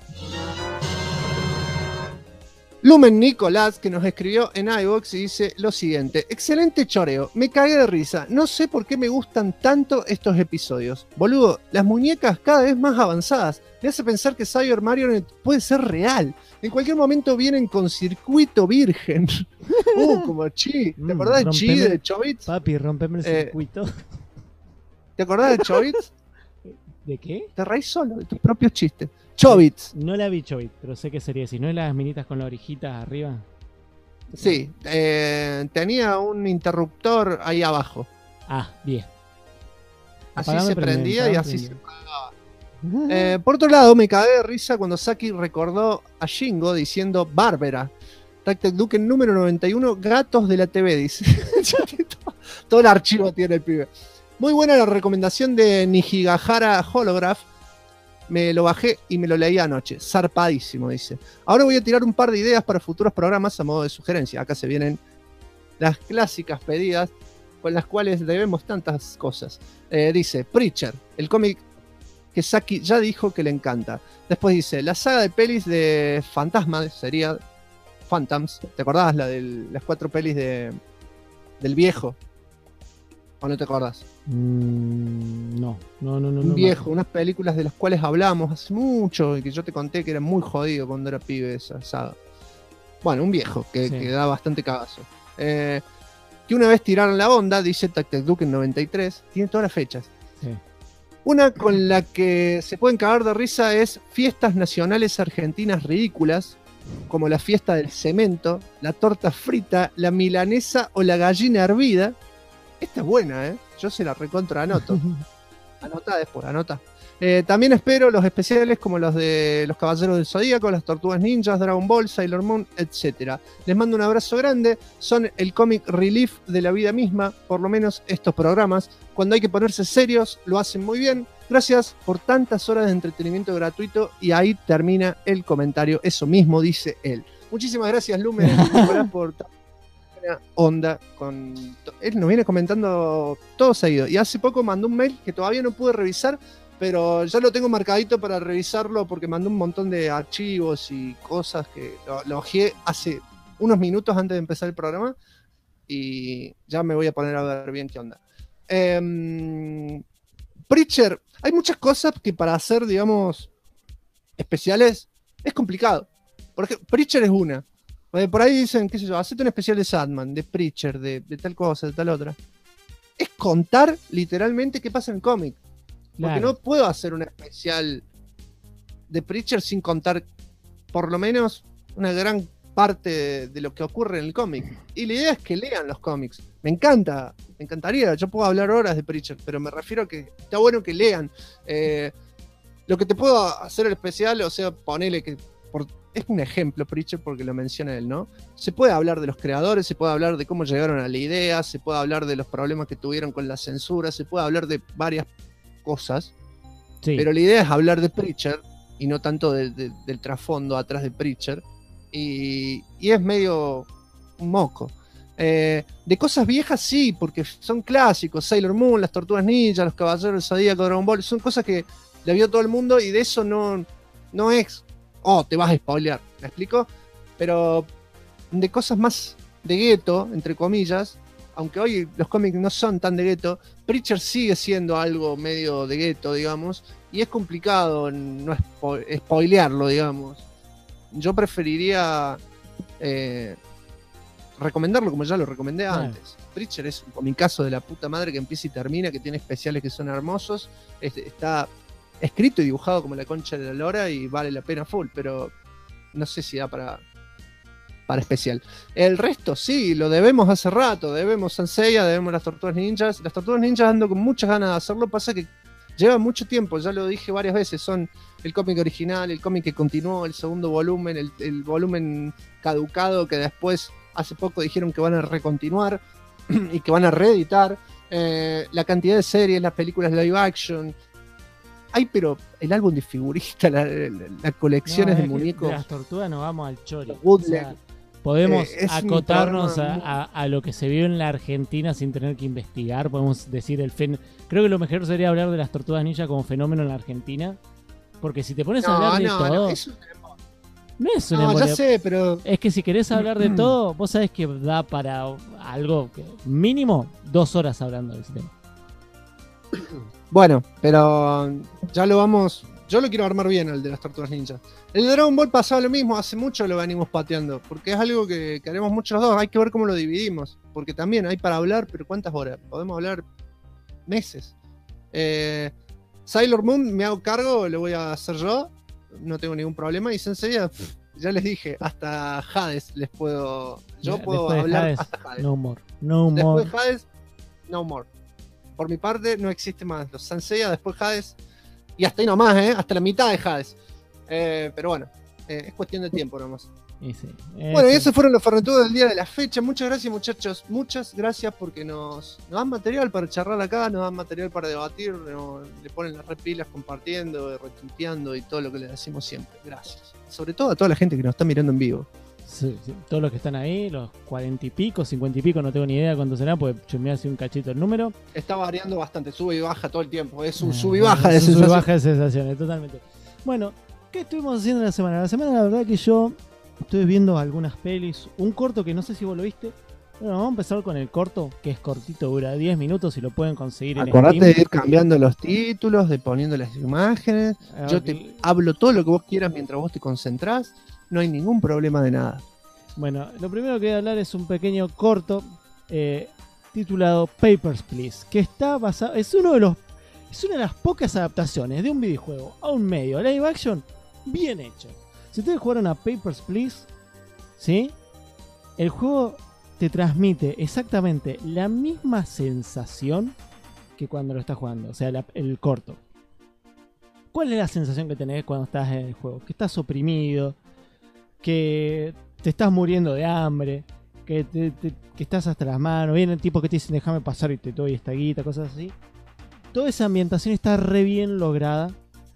Lumen Nicolás, que nos escribió en iVoox y dice lo siguiente: excelente choreo, me cagué de risa, no sé por qué me gustan tanto estos episodios. Boludo, las muñecas cada vez más avanzadas, me hace pensar que Cyber Marionette puede ser real. En cualquier momento vienen con circuito virgen. Como Chi. ¿Te acordás de Chi de Chobits? Papi, rompeme el circuito. ¿Te acordás de Chobits? ¿De qué? Te reís solo de tus propios chistes. Chobits. No la vi Chobits, pero sé qué sería. Si no es las minitas con las orejitas arriba. Sí, tenía un interruptor ahí abajo. Ah, bien. Así se prendía y así se apagaba. Por otro lado, me cagué de risa cuando Saki recordó a Shingo diciendo Bárbara. Tactic Duke número 91, gatos de la TV, dice. Todo el archivo tiene el pibe. Muy buena la recomendación de Nijigahara Holograph. Me lo bajé y me lo leí anoche. Zarpadísimo, dice. Ahora voy a tirar un par de ideas para futuros programas a modo de sugerencia. Acá se vienen las clásicas pedidas con las cuales debemos tantas cosas. Dice Preacher, el cómic que Saki ya dijo que le encanta. Después dice la saga de pelis de Fantasma, sería Phantoms. ¿Te acordás las 4 pelis del viejo? ¿O no te acordás? No. Un viejo, unas películas de las cuales hablamos hace mucho y que yo te conté que era muy jodido cuando era pibe esa saga. Bueno, un viejo que da bastante cagazo. Que una vez tiraron la onda, dice Tactic Duke en 93, tiene todas las fechas. Sí. Una con la que se pueden cagar de risa es fiestas nacionales argentinas ridículas, como la fiesta del cemento, la torta frita, la milanesa o la gallina hervida. Esta es buena, yo se la recontra anoto. Anota después, anota. También espero los especiales como los de los Caballeros del Zodíaco, las Tortugas Ninjas, Dragon Ball, Sailor Moon, etc. Les mando un abrazo grande. Son el comic relief de la vida misma, por lo menos estos programas. Cuando hay que ponerse serios, lo hacen muy bien. Gracias por tantas horas de entretenimiento gratuito. Y ahí termina el comentario. Eso mismo dice él. Muchísimas gracias, Lumen, por buena onda. Él nos viene comentando todo seguido. Y hace poco mandó un mail que todavía no pude revisar, pero ya lo tengo marcadito para revisarlo porque mandó un montón de archivos y cosas que lo ojeé hace unos minutos antes de empezar el programa y ya me voy a poner a ver bien qué onda. Preacher, hay muchas cosas que para hacer, digamos, especiales es complicado. Por ejemplo, Preacher es una. Por ahí dicen, qué sé yo, hacete un especial de Sandman, de Preacher, de tal cosa, de tal otra. Es contar literalmente qué pasa en el cómic. Porque no puedo hacer un especial de Preacher sin contar por lo menos una gran parte de lo que ocurre en el cómic. Y la idea es que lean los cómics. Me encantaría, yo puedo hablar horas de Preacher, pero me refiero a que está bueno que lean. Lo que te puedo hacer el especial, o sea, ponele que por es un ejemplo, Preacher, porque lo menciona él, ¿no? Se puede hablar de los creadores, se puede hablar de cómo llegaron a la idea, se puede hablar de los problemas que tuvieron con la censura, se puede hablar de varias cosas, Sí. pero la idea es hablar de Preacher y no tanto del trasfondo atrás de Preacher, y es medio un moco. De cosas viejas sí, porque son clásicos, Sailor Moon, las Tortugas Ninja, los Caballeros del Zodíaco, Dragon Ball, son cosas que la vio todo el mundo y de eso no es, te vas a spoilear, ¿me explico? Pero de cosas más de gueto, entre comillas, aunque hoy los cómics no son tan de gueto, Preacher sigue siendo algo medio de gueto, digamos, y es complicado no spoilearlo, digamos. Yo preferiría recomendarlo como ya lo recomendé antes. Preacher es un comicazo de la puta madre que empieza y termina, que tiene especiales que son hermosos, está escrito y dibujado como la concha de la lora y vale la pena full, pero no sé si da para especial. El resto sí, lo debemos hace rato, debemos Saint Seiya, debemos las Tortugas Ninjas. Las Tortugas Ninjas ando con muchas ganas de hacerlo, pasa que lleva mucho tiempo, ya lo dije varias veces, son el cómic original, el cómic que continuó, el segundo volumen, el volumen caducado que después hace poco dijeron que van a recontinuar y que van a reeditar, la cantidad de series, las películas live action. Ay, pero el álbum de figuritas, las colecciones de muñecos. De las tortugas nos vamos al chori. O sea, podemos acotarnos programa a lo que se vio en la Argentina sin tener que investigar. Podemos decir creo que lo mejor sería hablar de las Tortugas Ninja como fenómeno en la Argentina. Porque si te pones a hablar de todo. No es un embole. Ya sé, pero. Es que si querés hablar de todo, vos sabés que da para algo que mínimo 2 horas hablando de ese tema. Bueno, pero ya lo vamos. Yo lo quiero armar bien, el de las Tortugas Ninja. El de Dragon Ball pasaba lo mismo, hace mucho lo venimos pateando, porque es algo que haremos muchos los dos. Hay que ver cómo lo dividimos, porque también hay para hablar, pero ¿cuántas horas? Podemos hablar meses. Sailor Moon me hago cargo, lo voy a hacer yo, no tengo ningún problema. Y Sensei, ya les dije, hasta Hades les puedo. Yo puedo hablar Hades, hasta Hades. No more. No more. Después de Hades, no more. Por mi parte, no existe más. Los Sanseiya, después Hades. Y hasta ahí nomás, hasta la mitad de Hades. Pero bueno, es cuestión de tiempo nomás. Sí. Bueno, y esos fueron los fernetudos del día de la fecha. Muchas gracias, muchachos. Muchas gracias porque nos dan material para charlar acá, nos dan material para debatir, le ponen las repilas compartiendo, retuiteando y todo lo que les decimos siempre. Gracias. Sobre todo a toda la gente que nos está mirando en vivo. Sí. Todos los que están ahí, los 40 y pico, 50 y pico, no tengo ni idea cuánto será, porque me hace un cachito el número. Está variando bastante, sube y baja todo el tiempo. Es un sub y baja de sensaciones. Sub y baja de sensaciones, totalmente. Bueno, ¿qué estuvimos haciendo la semana? La semana, la verdad que yo estuve viendo algunas pelis, un corto que no sé si vos lo viste. Bueno, vamos a empezar con el corto, que es cortito, dura 10 minutos y lo pueden conseguir en Steam. Acordate de ir cambiando los títulos, de poniendo las imágenes. Yo te hablo todo lo que vos quieras mientras vos te concentrás. No hay ningún problema de nada. Bueno, lo primero que voy a hablar es un pequeño corto titulado Papers, Please, que está basado, es una de las pocas adaptaciones de un videojuego a un medio live action bien hecho. Si ustedes jugaron a Papers, Please, ¿sí? El juego te transmite exactamente la misma sensación que cuando lo estás jugando, o sea, el corto. ¿Cuál es la sensación que tenés cuando estás en el juego? Que estás oprimido, que te estás muriendo de hambre, que estás hasta las manos, viene el tipo que te dice déjame pasar y te doy esta guita, cosas así. Toda esa ambientación está re bien lograda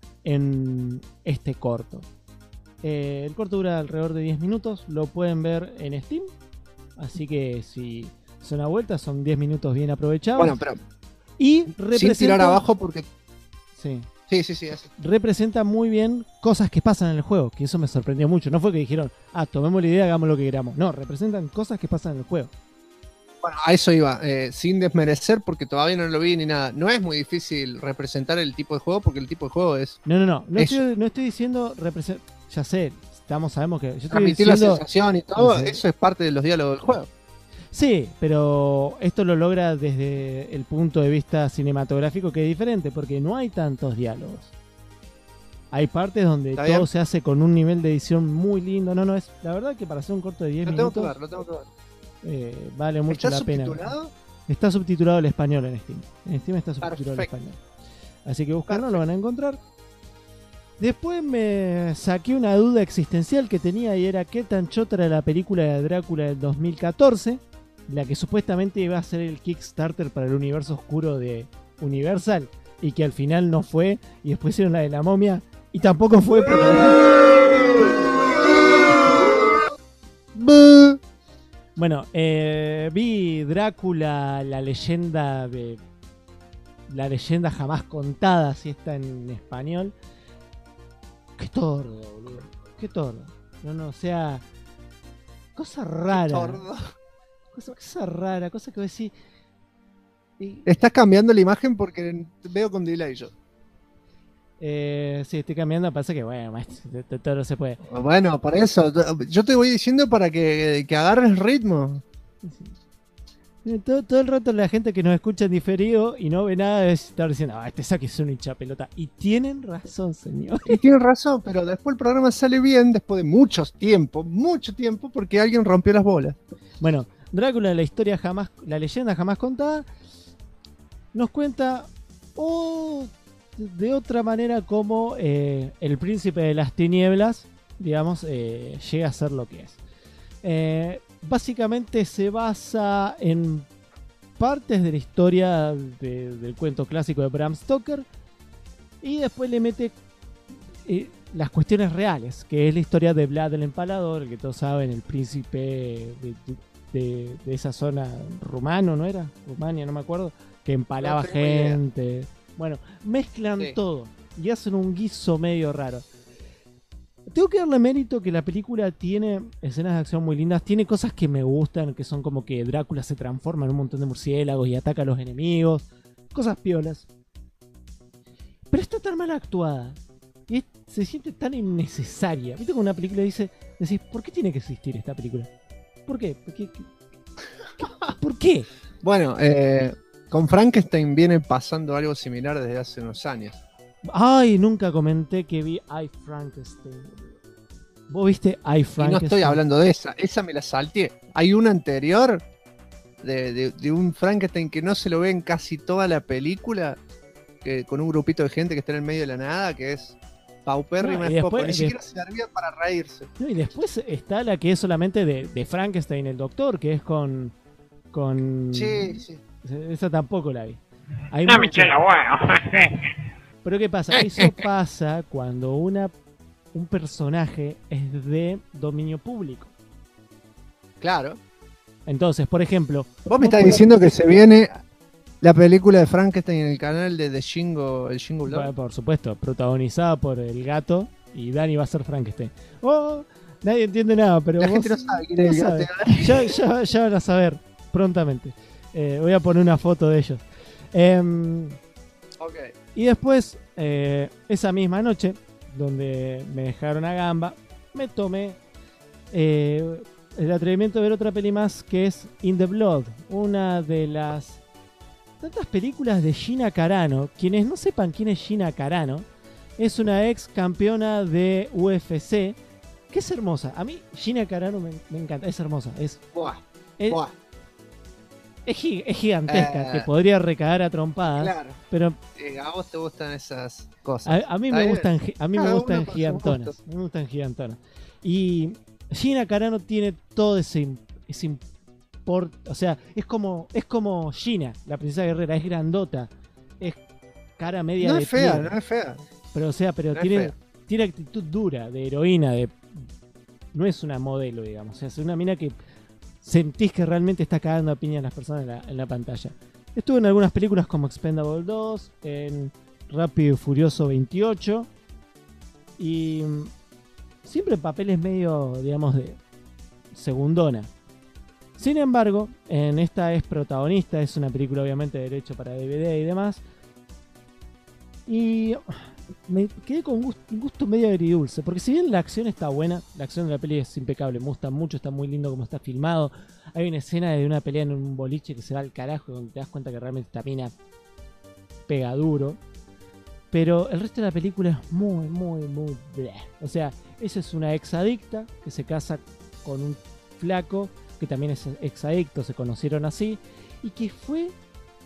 en este corto. El corto dura alrededor de 10 minutos, lo pueden ver en Steam, así que si son a vuelta son 10 minutos bien aprovechados. Bueno, pero y sin tirar abajo porque... Sí. Sí. Representa muy bien cosas que pasan en el juego, que eso me sorprendió mucho. No fue que dijeron, tomemos la idea, hagamos lo que queramos. No, representan cosas que pasan en el juego. Bueno, a eso iba, sin desmerecer porque todavía no lo vi ni nada. No es muy difícil representar el tipo de juego porque el tipo de juego es... No estoy diciendo ya sé, sabemos que... Yo estoy transmitir diciendo, la sensación y todo, eso es parte de los diálogos del juego. Sí, pero esto lo logra desde el punto de vista cinematográfico, que es diferente, porque no hay tantos diálogos. Hay partes donde todo se hace con un nivel de edición muy lindo. No, es la verdad que para hacer un corto de 10 minutos... Lo tengo que ver. Vale mucho la pena. ¿Está subtitulado? Está subtitulado al español en Steam. En Steam está subtitulado al español. Así que buscarlo, lo van a encontrar. Después me saqué una duda existencial que tenía y era qué tan chota era la película de Drácula del 2014, la que supuestamente iba a ser el Kickstarter para el universo oscuro de Universal y que al final no fue, y después hicieron la de la momia y tampoco fue Bueno, vi Drácula, la leyenda jamás contada, si está en español. Qué tordo, boludo. Qué tordo. No, o sea, cosa rara. Cosa rara, cosa que voy a decir. Estás cambiando la imagen porque veo con delay yo. Sí, estoy cambiando, pasa que bueno, todo no se puede. Bueno, por eso, yo te voy diciendo para que agarres ritmo. Todo el rato la gente que nos escucha en diferido y no ve nada es estar diciendo, este Saki es un hincha pelota. Y tienen razón, señor. Y tienen razón, pero después el programa sale bien después de mucho tiempo, porque alguien rompió las bolas. Bueno, Drácula, la leyenda jamás contada, nos cuenta de otra manera cómo el príncipe de las tinieblas, digamos, llega a ser lo que es. Básicamente se basa en partes de la historia del cuento clásico de Bram Stoker y después le mete las cuestiones reales, que es la historia de Vlad el Empalador, el que todos saben, el príncipe de esa zona rumano, ¿no era? Rumania, no me acuerdo, que empalaba gente. Bueno, mezclan todo y hacen un guiso medio raro. Tengo que darle mérito que la película tiene escenas de acción muy lindas, tiene cosas que me gustan, que son como que Drácula se transforma en un montón de murciélagos y ataca a los enemigos, cosas piolas. Pero está tan mal actuada y se siente tan innecesaria. Viste como una película decís, ¿por qué tiene que existir esta película? ¿Por qué? ¿Por qué? Bueno, con Frankenstein viene pasando algo similar desde hace unos años. Ay, nunca comenté que vi I, Frankenstein. ¿Vos viste I, Frankenstein? Y no estoy hablando de esa me la salteé. Hay una anterior de un Frankenstein que no se lo ve en casi toda la película, que con un grupito de gente que está en el medio de la nada, que es paupérrima, ni siquiera servía para reírse. No, y después está la que es solamente de Frankenstein, el doctor, que es con... Sí. Esa tampoco la vi. No me eché la hueá. Pero ¿qué pasa? Eso pasa cuando un personaje es de dominio público. Claro. Entonces, por ejemplo... Vos me estás diciendo que se viene la película de Frankenstein en el canal de Shingo, el Shingo Blog. Bueno, por supuesto, protagonizada por el gato y Dani va a ser Frankenstein. Nadie entiende nada, pero la gente no sabe quién es el gato. Ya van a saber prontamente. Voy a poner una foto de ellos. Okay. Y después, esa misma noche, donde me dejaron a gamba, me tomé el atrevimiento de ver otra peli más, que es In the Blood, una de las tantas películas de Gina Carano. Quienes no sepan quién es Gina Carano, es una ex campeona de UFC, que es hermosa. A mí Gina Carano me encanta, es hermosa. Es gigantesca, que podría recaer a trompadas. Claro. Pero a vos te gustan esas cosas. A mí me gustan gigantonas. Me gustan gigantonas. Y Gina Carano tiene todo ese o sea, es como Gina, la princesa guerrera, es grandota, es cara media de piedra. No es fea. Pero tiene actitud dura, de heroína, no es una modelo, digamos. O sea, es una mina que sentís que realmente está cagando a piña a las personas en la pantalla. Estuvo en algunas películas como Expendable 2, en Rápido y Furioso 28, y siempre en papeles medio, digamos, de segundona. Sin embargo, en esta es protagonista, es una película obviamente de derecho para DVD y demás, y me quedé con un gusto medio agridulce, porque si bien la acción está buena, la acción de la peli es impecable, me gusta mucho, está muy lindo como está filmado. Hay una escena de una pelea en un boliche que se va al carajo, donde te das cuenta que realmente esta mina pega duro, pero el resto de la película es muy bleh. O sea, ella es una exadicta que se casa con un flaco que también es exadicto, se conocieron así, y que fue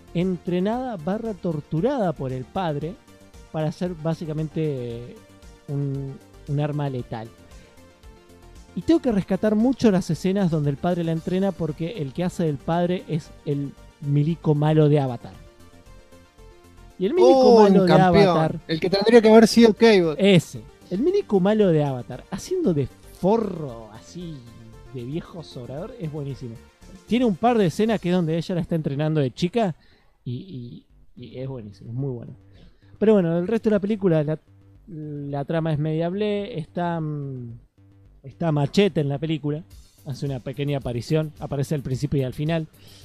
entrenada / torturada por el padre para ser básicamente un arma letal. Y tengo que rescatar mucho las escenas donde el padre la entrena, porque el que hace del padre es el milico malo de Avatar. Y el milico malo de Avatar, el que tendría que haber sido Cable. ese, el milico malo de Avatar, haciendo de forro así, de viejo sobrador, es buenísimo. Tiene un par de escenas que es donde ella la está entrenando de chica y es buenísimo, es muy bueno. Pero bueno, el resto de la película, la trama es media ble, está Machete en la película, hace una pequeña aparición, aparece al principio y al final.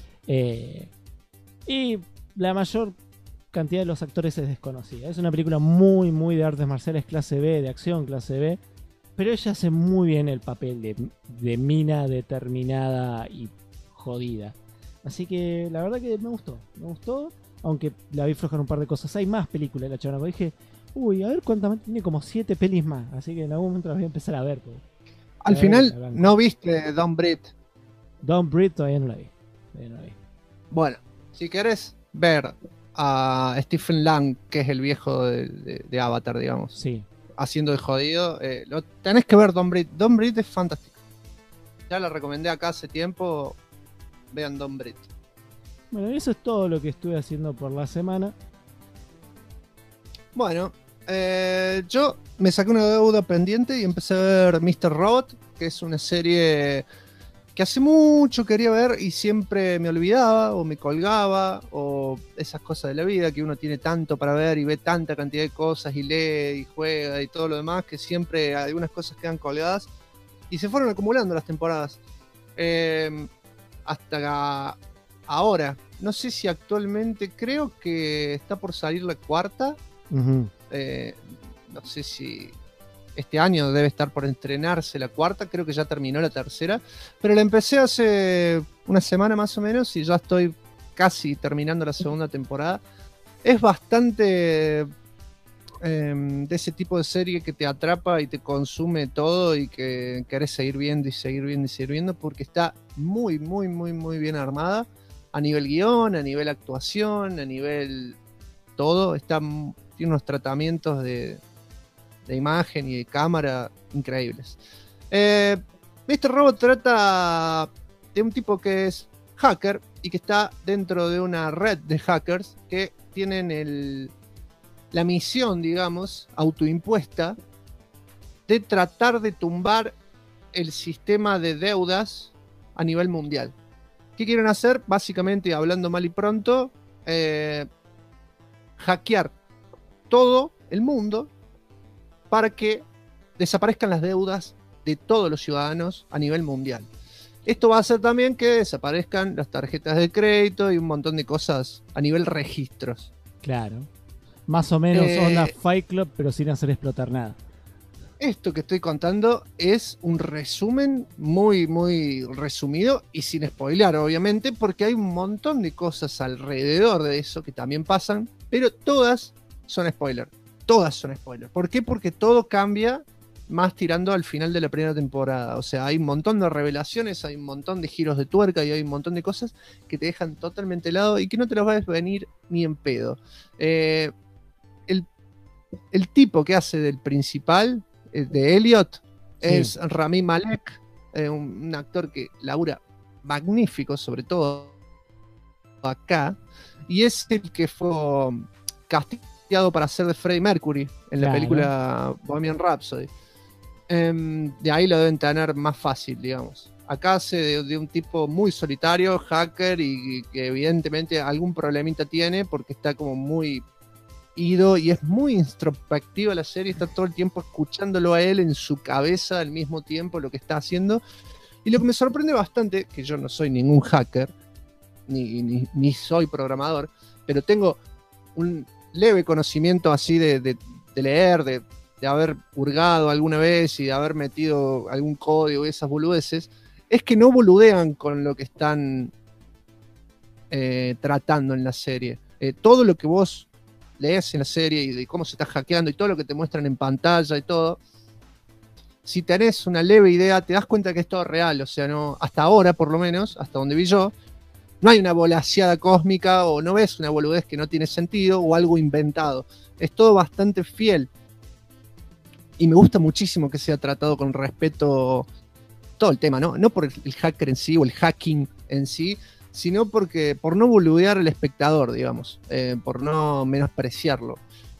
Y la mayor cantidad de los actores es desconocida. Es una película muy, muy de artes marciales clase B, de acción clase B, pero ella hace muy bien el papel de mina determinada y jodida. Así que la verdad que me gustó, aunque la vi floja en un par de cosas. Hay más películas de la chabona, porque dije, uy, a ver cuántas, tiene como 7 pelis más, así que en algún momento las voy a empezar a ver. Al final, ¿no viste Don't Breathe? Don't Breathe todavía no la vi. Bueno, si querés ver a Stephen Lang, que es el viejo de Avatar, digamos, sí, haciendo de jodido, tenés que ver Don't Breathe. Don't Breathe es fantástico. Ya la recomendé acá hace tiempo. Vean Don't Breathe. Bueno, eso es todo lo que estuve haciendo por la semana. Bueno, yo me saqué una deuda pendiente y empecé a ver Mr. Robot, que es una serie que hace mucho quería ver y siempre me olvidaba o me colgaba, o esas cosas de la vida que uno tiene tanto para ver y ve tanta cantidad de cosas y lee y juega y todo lo demás, que siempre algunas cosas quedan colgadas y se fueron acumulando las temporadas. Hasta ahora, no sé si actualmente, creo que está por salir la cuarta. Uh-huh. No sé si este año debe estar por estrenarse la cuarta, creo que ya terminó la tercera, pero la empecé hace una semana más o menos y ya estoy casi terminando la segunda temporada. Es bastante de ese tipo de serie que te atrapa y te consume todo y que querés seguir viendo y seguir viendo y seguir viendo, porque está muy, muy, muy, muy bien armada a nivel guión, a nivel actuación, a nivel todo. Tiene unos tratamientos de imagen y de cámara increíbles. Mr. Robot trata de un tipo que es hacker y que está dentro de una red de hackers que tienen la misión, digamos, autoimpuesta de tratar de tumbar el sistema de deudas a nivel mundial. ¿Qué quieren hacer? Básicamente, hablando mal y pronto, hackear todo el mundo para que desaparezcan las deudas de todos los ciudadanos a nivel mundial. Esto va a hacer también que desaparezcan las tarjetas de crédito y un montón de cosas a nivel registros. Claro. Más o menos onda Fight Club, pero sin hacer explotar nada. Esto que estoy contando es un resumen muy, muy resumido y sin spoilear, obviamente, porque hay un montón de cosas alrededor de eso que también pasan, pero todas son spoiler. Todas son spoiler. ¿Por qué? Porque todo cambia más tirando al final de la primera temporada. O sea, hay un montón de revelaciones, hay un montón de giros de tuerca y hay un montón de cosas que te dejan totalmente helado y que no te las vas a venir ni en pedo. El tipo que hace del principal, de Elliot, sí, es Rami Malek, un actor que labura magnífico, sobre todo acá, y es el que fue castigado para hacer de Freddie Mercury en la película Bohemian Rhapsody. De ahí lo deben tener más fácil, digamos. Acá hace de un tipo muy solitario, hacker, y que evidentemente algún problemita tiene porque está como muy ido y es muy introspectiva la serie, está todo el tiempo escuchándolo a él en su cabeza al mismo tiempo lo que está haciendo. Y lo que me sorprende bastante, que yo no soy ningún hacker, ni soy programador, pero tengo un leve conocimiento así de leer, de haber hurgado alguna vez y de haber metido algún código y esas boludeces, es que no boludean con lo que están tratando en la serie. Todo lo que vos lees en la serie y de cómo se está hackeando y todo lo que te muestran en pantalla y todo, si tenés una leve idea, te das cuenta que es todo real. O sea, no, hasta ahora, por lo menos, hasta donde vi yo, no hay una volaseada cósmica o no ves una boludez que no tiene sentido o algo inventado. Es todo bastante fiel. Y me gusta muchísimo que sea tratado con respeto todo el tema, ¿no? No por el hacker en sí o el hacking en sí, sino por no boludear al espectador, digamos, por no menospreciarlo.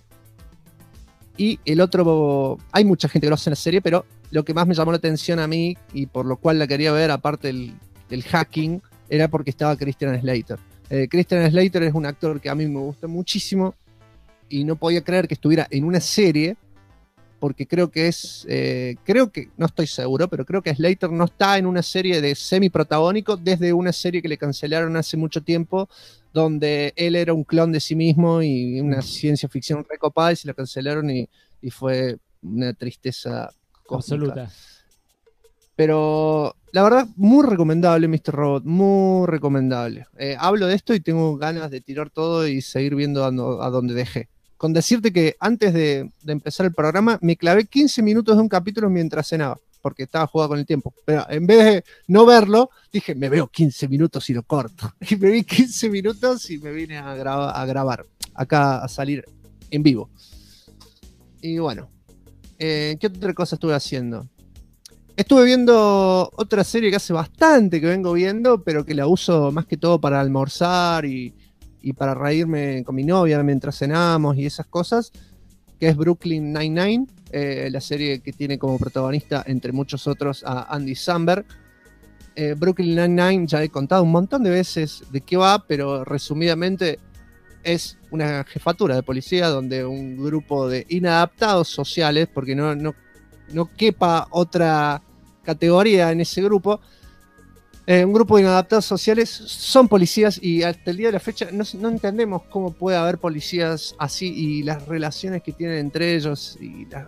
Y el otro, hay mucha gente que lo hace en la serie, pero lo que más me llamó la atención a mí, y por lo cual la quería ver, aparte del hacking, era porque estaba Christian Slater. Christian Slater es un actor que a mí me gusta muchísimo, y no podía creer que estuviera en una serie, porque creo que no estoy seguro, pero creo que Slater no está en una serie de semi-protagónico desde una serie que le cancelaron hace mucho tiempo, donde él era un clon de sí mismo y una ciencia ficción recopada, y se la cancelaron y fue una tristeza cósmica. Absoluta. Pero la verdad, muy recomendable Mr. Robot, muy recomendable. Hablo de esto y tengo ganas de tirar todo y seguir viendo a donde dejé. Con decirte que antes de empezar el programa me clavé 15 minutos de un capítulo mientras cenaba, porque estaba jugado con el tiempo. Pero en vez de no verlo, dije, me veo 15 minutos y lo corto. Y me vi 15 minutos y me vine a grabar, acá a salir en vivo. Y bueno, ¿qué otra cosa estuve haciendo? Estuve viendo otra serie que hace bastante que vengo viendo, pero que la uso más que todo para almorzar y para reírme con mi novia mientras cenamos y esas cosas, que es Brooklyn Nine-Nine, la serie que tiene como protagonista, entre muchos otros, a Andy Samberg. Brooklyn Nine-Nine ya he contado un montón de veces de qué va, pero resumidamente es una jefatura de policía donde un grupo de inadaptados sociales, porque no quepa otra categoría en ese grupo, un grupo de inadaptados sociales son policías, y hasta el día de la fecha no entendemos cómo puede haber policías así y las relaciones que tienen entre ellos.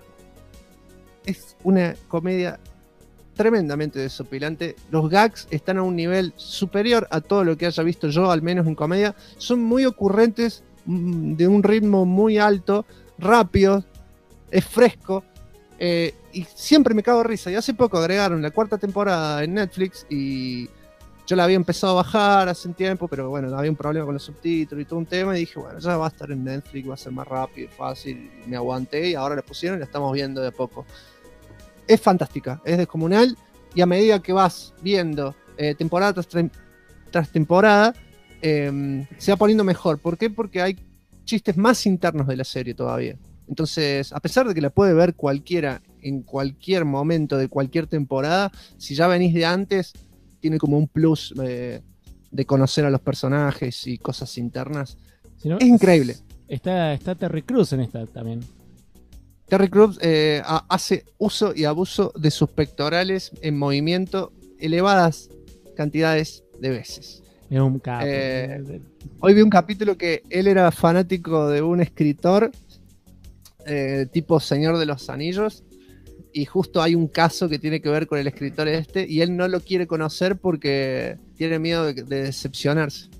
Es una comedia tremendamente desopilante. Los gags están a un nivel superior a todo lo que haya visto yo, al menos en comedia. Son muy ocurrentes, de un ritmo muy alto, rápido, es fresco. Y siempre me cago de risa. Y hace poco agregaron la 4ª temporada en Netflix y yo la había empezado a bajar hace un tiempo, pero bueno, había un problema con los subtítulos y todo un tema, y dije, bueno, ya va a estar en Netflix, va a ser más rápido y fácil, y me aguanté y ahora la pusieron y la estamos viendo de a poco. Es fantástica, es descomunal, y a medida que vas viendo temporada tras temporada, se va poniendo mejor. ¿Por qué? Porque hay chistes más internos de la serie todavía. Entonces, a pesar de que la puede ver cualquiera en cualquier momento de cualquier temporada, si ya venís de antes, tiene como un plus de conocer a los personajes y cosas internas. Si no, es increíble. Está Terry Crews en esta también. Terry Crews hace uso y abuso de sus pectorales en movimiento elevadas cantidades de veces. Es un capo. Hoy vi un capítulo que él era fanático de un escritor tipo Señor de los Anillos, y justo hay un caso que tiene que ver con el escritor este, y él no lo quiere conocer porque tiene miedo de decepcionarse.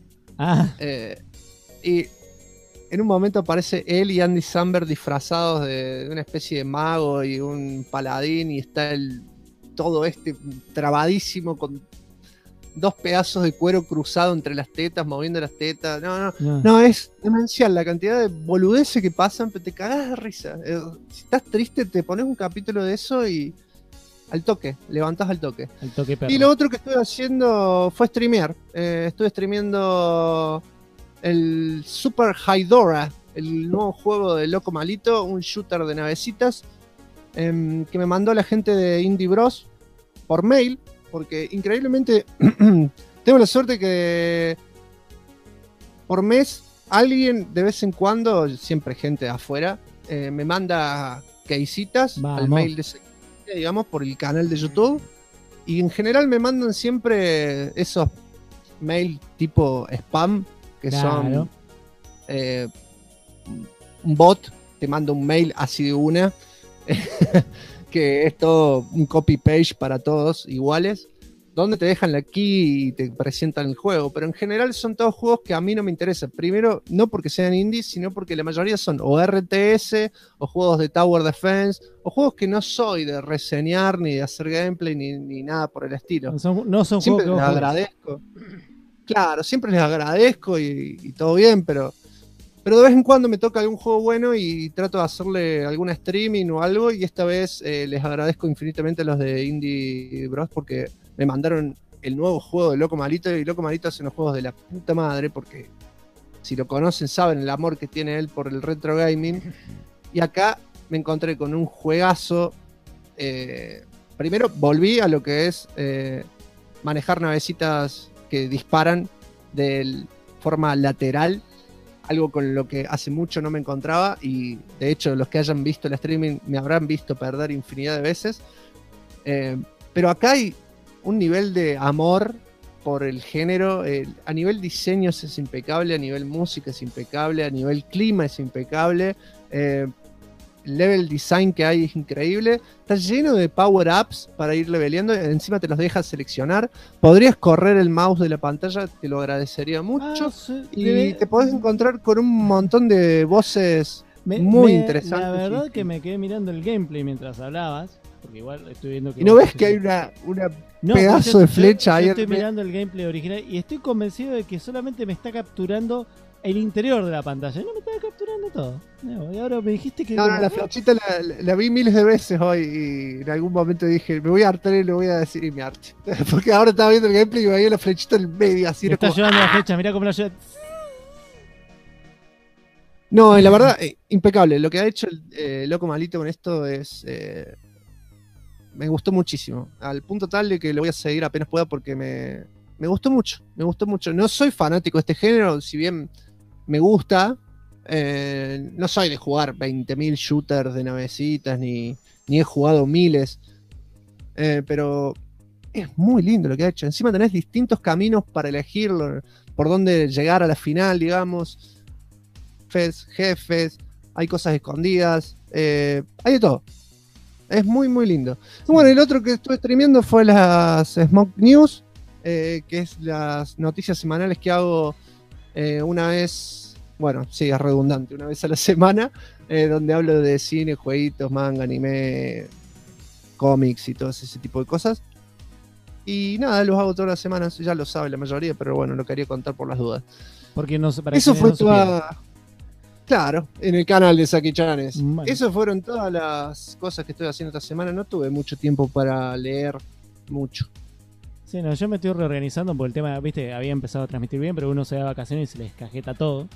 Y en un momento aparece él y Andy Samberg disfrazados de una especie de mago y un paladín, y está todo trabadísimo con 2 pedazos de cuero cruzado entre las tetas, moviendo las tetas. No, es demencial la cantidad de boludeces que pasan, pero te cagás de risa. Si estás triste, te pones un capítulo de eso y al toque, levantás al toque. Perro. Y lo otro que estuve haciendo fue streamear. Estuve streameando el Super Hydora, el nuevo juego de Loco Malito, un shooter de navecitas, que me mandó la gente de Indie Bros por mail. Porque increíblemente tengo la suerte que por mes alguien de vez en cuando, siempre gente de afuera, me manda keisitas al mail de ese, digamos, por el canal de YouTube. Y en general me mandan siempre esos mail tipo spam, que son un bot, te manda un mail así de una. Que es todo un copy-page para todos iguales, donde te dejan la key y te presentan el juego, pero en general son todos juegos que a mí no me interesan. Primero, no porque sean indies, sino porque la mayoría son o RTS, o juegos de Tower Defense, o juegos que no soy de reseñar, ni de hacer gameplay, ni nada por el estilo. No son siempre juegos les agradezco. Claro, siempre les agradezco y todo bien, pero Pero de vez en cuando me toca algún juego bueno y trato de hacerle alguna streaming o algo, y esta vez les agradezco infinitamente a los de Indie Bros porque me mandaron el nuevo juego de Loco Malito, y Loco Malito hace unos juegos de la puta madre, porque si lo conocen saben el amor que tiene él por el retro gaming, y acá me encontré con un juegazo. Primero volví a lo que es manejar navecitas que disparan de forma lateral, algo con lo que hace mucho no me encontraba, y de hecho los que hayan visto el streaming me habrán visto perder infinidad de veces, pero acá hay un nivel de amor por el género, a nivel diseños es impecable, a nivel música es impecable, a nivel clima es impecable, el level design que hay es increíble, está lleno de power-ups para ir leveleando, encima te los dejas seleccionar, podrías correr el mouse de la pantalla, te lo agradecería mucho, y te podés encontrar con un montón de voces muy interesantes. La verdad que me quedé mirando el gameplay mientras hablabas, porque igual estoy viendo que... ¿Y no ves que hay una pedazo de flecha ahí? Yo estoy mirando el gameplay original y estoy convencido de que solamente me está capturando el interior de la pantalla. No me estaba capturando todo. No, y ahora me dijiste que... No, la flechita la vi miles de veces hoy y en algún momento dije, me voy a hartar y le voy a decir y me arte. Porque ahora estaba viendo el gameplay y veía la flechita en el medio así. Me está llevando la flecha, mirá cómo la lleva. No, la verdad, impecable. Lo que ha hecho el Loco Malito con esto es... me gustó muchísimo. Al punto tal de que lo voy a seguir apenas pueda porque me gustó mucho. Me gustó mucho. No soy fanático de este género, si bien me gusta. No soy de jugar 20.000 shooters de navecitas, ni he jugado miles. Pero es muy lindo lo que ha hecho. Encima tenés distintos caminos para elegir por dónde llegar a la final, digamos. Jefes, hay cosas escondidas. Hay de todo. Es muy, muy lindo. Bueno, el otro que estuve streameando fue las Smoke News, que es las noticias semanales que hago una vez, bueno, sí, es redundante, una vez a la semana, donde hablo de cine, jueguitos, manga, anime, cómics y todo ese tipo de cosas. Y nada, los hago todas las semanas, ya lo sabe la mayoría, pero bueno, lo quería contar por las dudas. Porque no, para eso fue no toda... Claro, en el canal de Saki Chanes. Esas fueron todas las cosas que estoy haciendo esta semana. No tuve mucho tiempo para leer mucho. Sí, no, yo me estoy reorganizando por el tema, viste, había empezado a transmitir bien, pero uno se da vacaciones y se les cajeta todo.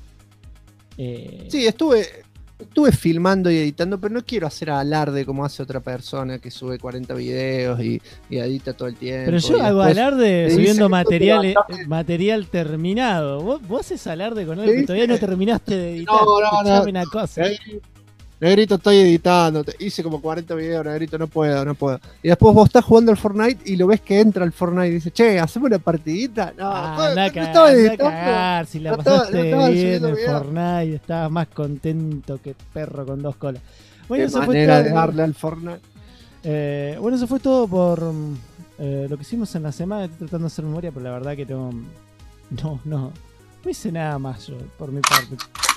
Sí, estuve filmando y editando, pero no quiero hacer alarde como hace otra persona que sube 40 videos y edita todo el tiempo. Pero yo hago alarde subiendo material terminado. ¿Vos haces alarde con algo que todavía no terminaste de editar? No. Una cosa. Negrito, estoy editando. Hice como 40 videos, Negrito, no puedo. Y después vos estás jugando al Fortnite y lo ves que entra el Fortnite y dice, che, ¿hacemos una partidita? No, estaba editando. Si la pasaste bien en Fortnite, estabas más contento que perro con dos colas. Bueno, eso fue todo de darle al Fortnite. Bueno, eso fue todo por lo que hicimos en la semana. Estoy tratando de hacer memoria, pero la verdad que no hice nada más yo, por mi parte.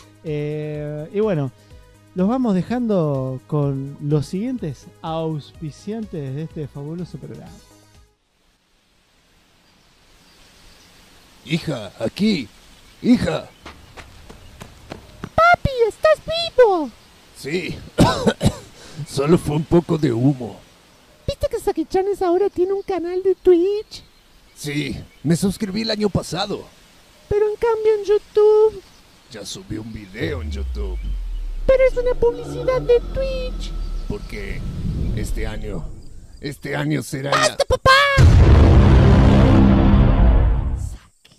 Y bueno, los vamos dejando con los siguientes auspiciantes de este fabuloso programa. Hija, aquí. Hija. ¡Papi, estás vivo! Sí. Solo fue un poco de humo. ¿Viste que Saki Chanes ahora tiene un canal de Twitch? Sí, me suscribí el año pasado. Pero en cambio en YouTube... Ya subí un video en YouTube. Pero es una publicidad de Twitch. Porque este año será ya... ¡Basta, papá! Saki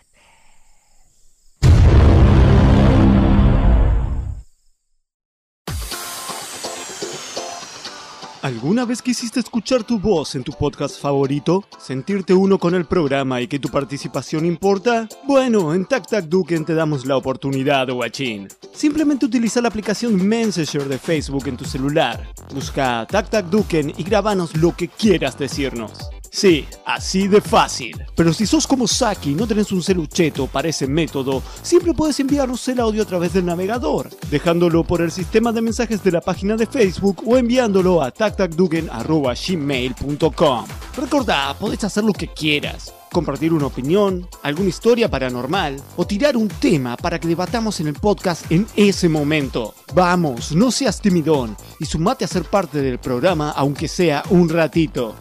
¿Alguna vez quisiste escuchar tu voz en tu podcast favorito? ¿Sentirte uno con el programa y que tu participación importa? Bueno, en TacTacDuken te damos la oportunidad, guachín. Simplemente utiliza la aplicación Messenger de Facebook en tu celular. Busca TacTacDuken y grabanos lo que quieras decirnos. Sí, así de fácil. Pero si sos como Saki y no tenés un celucheto para ese método, siempre puedes enviarnos el audio a través del navegador, dejándolo por el sistema de mensajes de la página de Facebook o enviándolo a tactacduken@gmail.com. Recordá, podés hacer lo que quieras. compartir una opinión, alguna historia paranormal o tirar un tema para que debatamos en el podcast en ese momento. Vamos, no seas timidón y sumate a ser parte del programa aunque sea un ratito.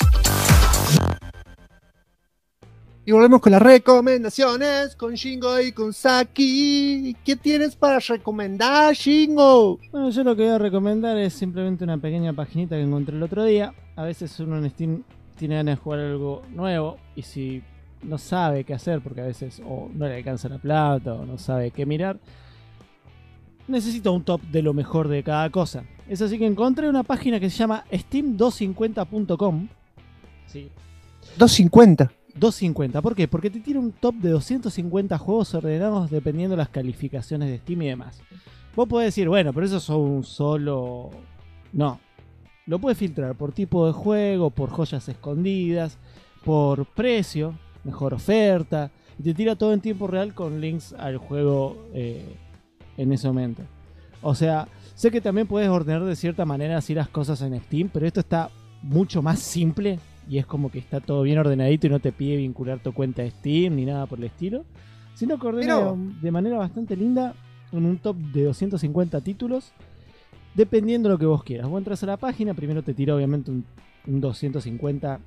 Y volvemos con las recomendaciones, con Shingo y con Saki. ¿Qué tienes para recomendar, Shingo? Bueno, yo lo que voy a recomendar es simplemente una pequeña paginita que encontré el otro día. A veces uno en Steam tiene ganas de jugar algo nuevo y si no sabe qué hacer, porque a veces o no le alcanza la plata o no sabe qué mirar, necesita un top de lo mejor de cada cosa. Es así que encontré una página que se llama steam250.com. Sí. 250. 250, ¿por qué? Porque te tira un top de 250 juegos ordenados dependiendo de las calificaciones de Steam y demás. Vos podés decir, bueno, pero eso son un solo... No. Lo puedes filtrar por tipo de juego, por joyas escondidas, por precio, mejor oferta. Y te tira todo en tiempo real con links al juego en ese momento. O sea, sé que también puedes ordenar de cierta manera así las cosas en Steam, pero esto está mucho más simple. Y es como que está todo bien ordenadito y no te pide vincular tu cuenta de Steam ni nada por el estilo. Sino que ordena de manera bastante linda en un top de 250 títulos. Dependiendo de lo que vos quieras. Vos entras a la página, primero te tira obviamente un 250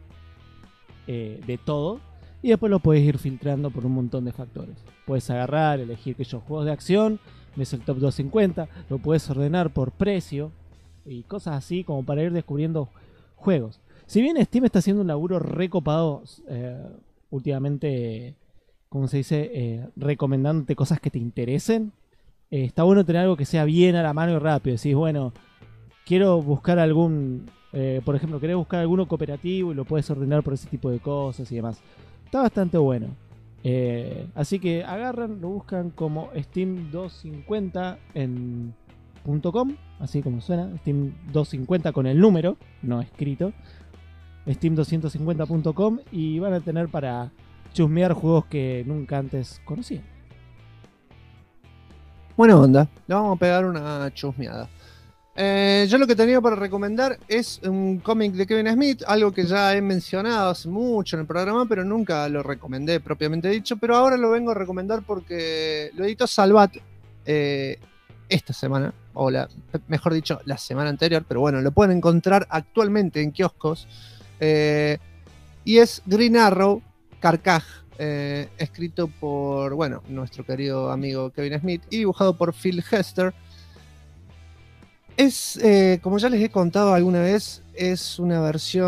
de todo. Y después lo puedes ir filtrando por un montón de factores. Puedes agarrar, elegir aquellos juegos de acción. Ves el top 250. Lo puedes ordenar por precio. Y cosas así como para ir descubriendo juegos. Si bien Steam está haciendo un laburo recopado últimamente, ¿cómo se dice? Recomendándote cosas que te interesen. Está bueno tener algo que sea bien a la mano y rápido. Decís, bueno, quiero buscar algún... por ejemplo, querés buscar alguno cooperativo y lo puedes ordenar por ese tipo de cosas y demás. Está bastante bueno. Así que agarran, lo buscan como Steam250 en .com, así como suena. Steam250 con el número, no escrito. Steam250.com y van a tener para chusmear juegos que nunca antes conocían. Buena onda, le vamos a pegar una chusmeada. Yo lo que tenía para recomendar es un cómic de Kevin Smith, algo que ya he mencionado hace mucho en el programa, pero nunca lo recomendé propiamente dicho, pero ahora lo vengo a recomendar porque lo editó Salvat esta semana, o mejor dicho, la semana anterior, pero bueno, lo pueden encontrar actualmente en kioscos. Y es Green Arrow, Carcaj, escrito por, bueno, nuestro querido amigo Kevin Smith y dibujado por Phil Hester. Es, como ya les he contado alguna vez, es una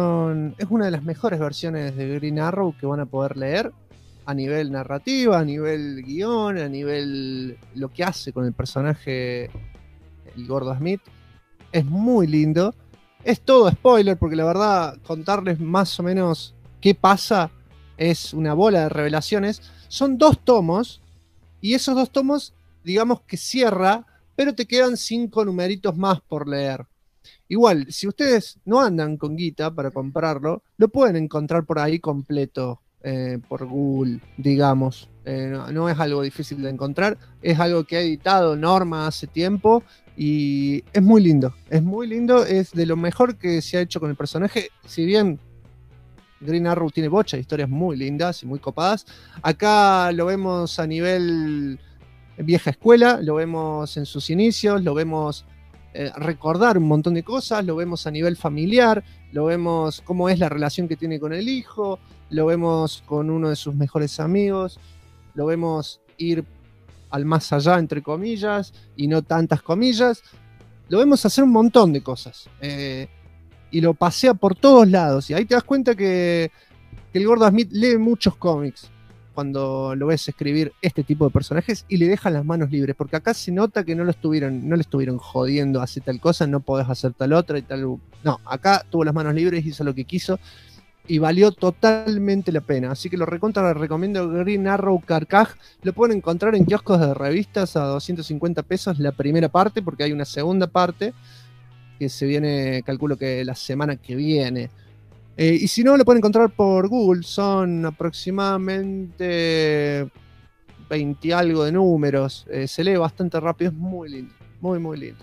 de las mejores versiones de Green Arrow que van a poder leer a nivel narrativa, a nivel guión, a nivel lo que hace con el personaje, el Gordo Smith. Es muy lindo. Es todo spoiler porque la verdad contarles más o menos qué pasa es una bola de revelaciones. Son 2 tomos y esos 2 tomos digamos que cierra, pero te quedan 5 numeritos más por leer. Igual, si ustedes no andan con guita para comprarlo, lo pueden encontrar por ahí completo por Google, digamos. No es algo difícil de encontrar, es algo que ha editado Norma hace tiempo. Y es muy lindo, es de lo mejor que se ha hecho con el personaje. Si bien Green Arrow tiene bocha de historias muy lindas y muy copadas, acá lo vemos a nivel vieja escuela, lo vemos en sus inicios, lo vemos recordar un montón de cosas, lo vemos a nivel familiar, lo vemos cómo es la relación que tiene con el hijo, lo vemos con uno de sus mejores amigos, lo vemos ir al más allá, entre comillas, y no tantas comillas. Lo vemos hacer un montón de cosas. Y lo pasea por todos lados. Y ahí te das cuenta que el Gordo Smith lee muchos cómics cuando lo ves escribir este tipo de personajes y le dejan las manos libres. Porque acá se nota que no le estuvieron jodiendo, hacer tal cosa, no podés hacer tal otra y tal. No, acá tuvo las manos libres, hizo lo que quiso. Y valió totalmente la pena. Así que lo recomiendo. Green Arrow Carcaj. Lo pueden encontrar en kioscos de revistas a 250 pesos la primera parte, porque hay una segunda parte que se viene, calculo que la semana que viene. Y si no, lo pueden encontrar por Google. Son aproximadamente 20 y algo de números. Se lee bastante rápido, es muy lindo. Muy, muy lindo.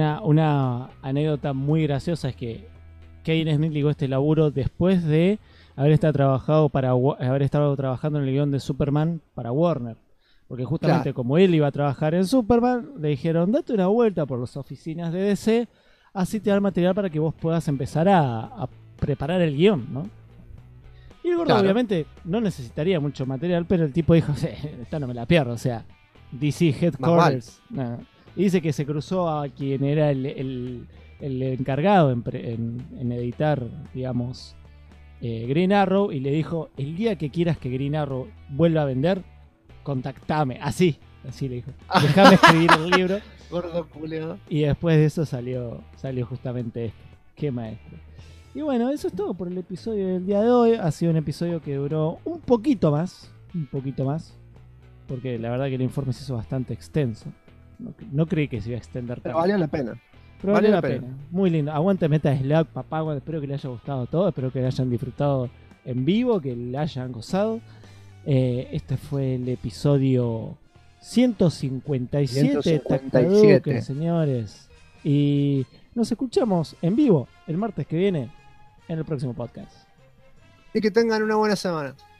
Una anécdota muy graciosa es que Kevin Smith ligó este laburo después de haber estado trabajando en el guión de Superman para Warner. Porque justamente como él iba a trabajar en Superman, le dijeron, date una vuelta por las oficinas de DC, así te da el material para que vos puedas empezar a preparar el guión, ¿no? Y el gordo obviamente no necesitaría mucho material, pero el tipo dijo, esta no me la pierdo, o sea, DC Headquarters. No. Y dice que se cruzó a quien era el encargado en editar, digamos, Green Arrow, y le dijo, el día que quieras que Green Arrow vuelva a vender, contactame. Así le dijo. Déjame escribir el libro. Gordo culiado. Y después de eso salió justamente esto. Qué maestro. Y bueno, eso es todo por el episodio del día de hoy. Ha sido un episodio que duró un poquito más. Porque la verdad que el informe se hizo bastante extenso. No creí que se iba a extender pero tanto. valió la pena. Pero valió la pena. Muy lindo. Aguante Meta Slug, papá. Espero que les haya gustado todo. Espero que le hayan disfrutado en vivo, que le hayan gozado. Este fue el episodio 157 de Tactaduken, señores. Y nos escuchamos en vivo el martes que viene en el próximo podcast. Y que tengan una buena semana.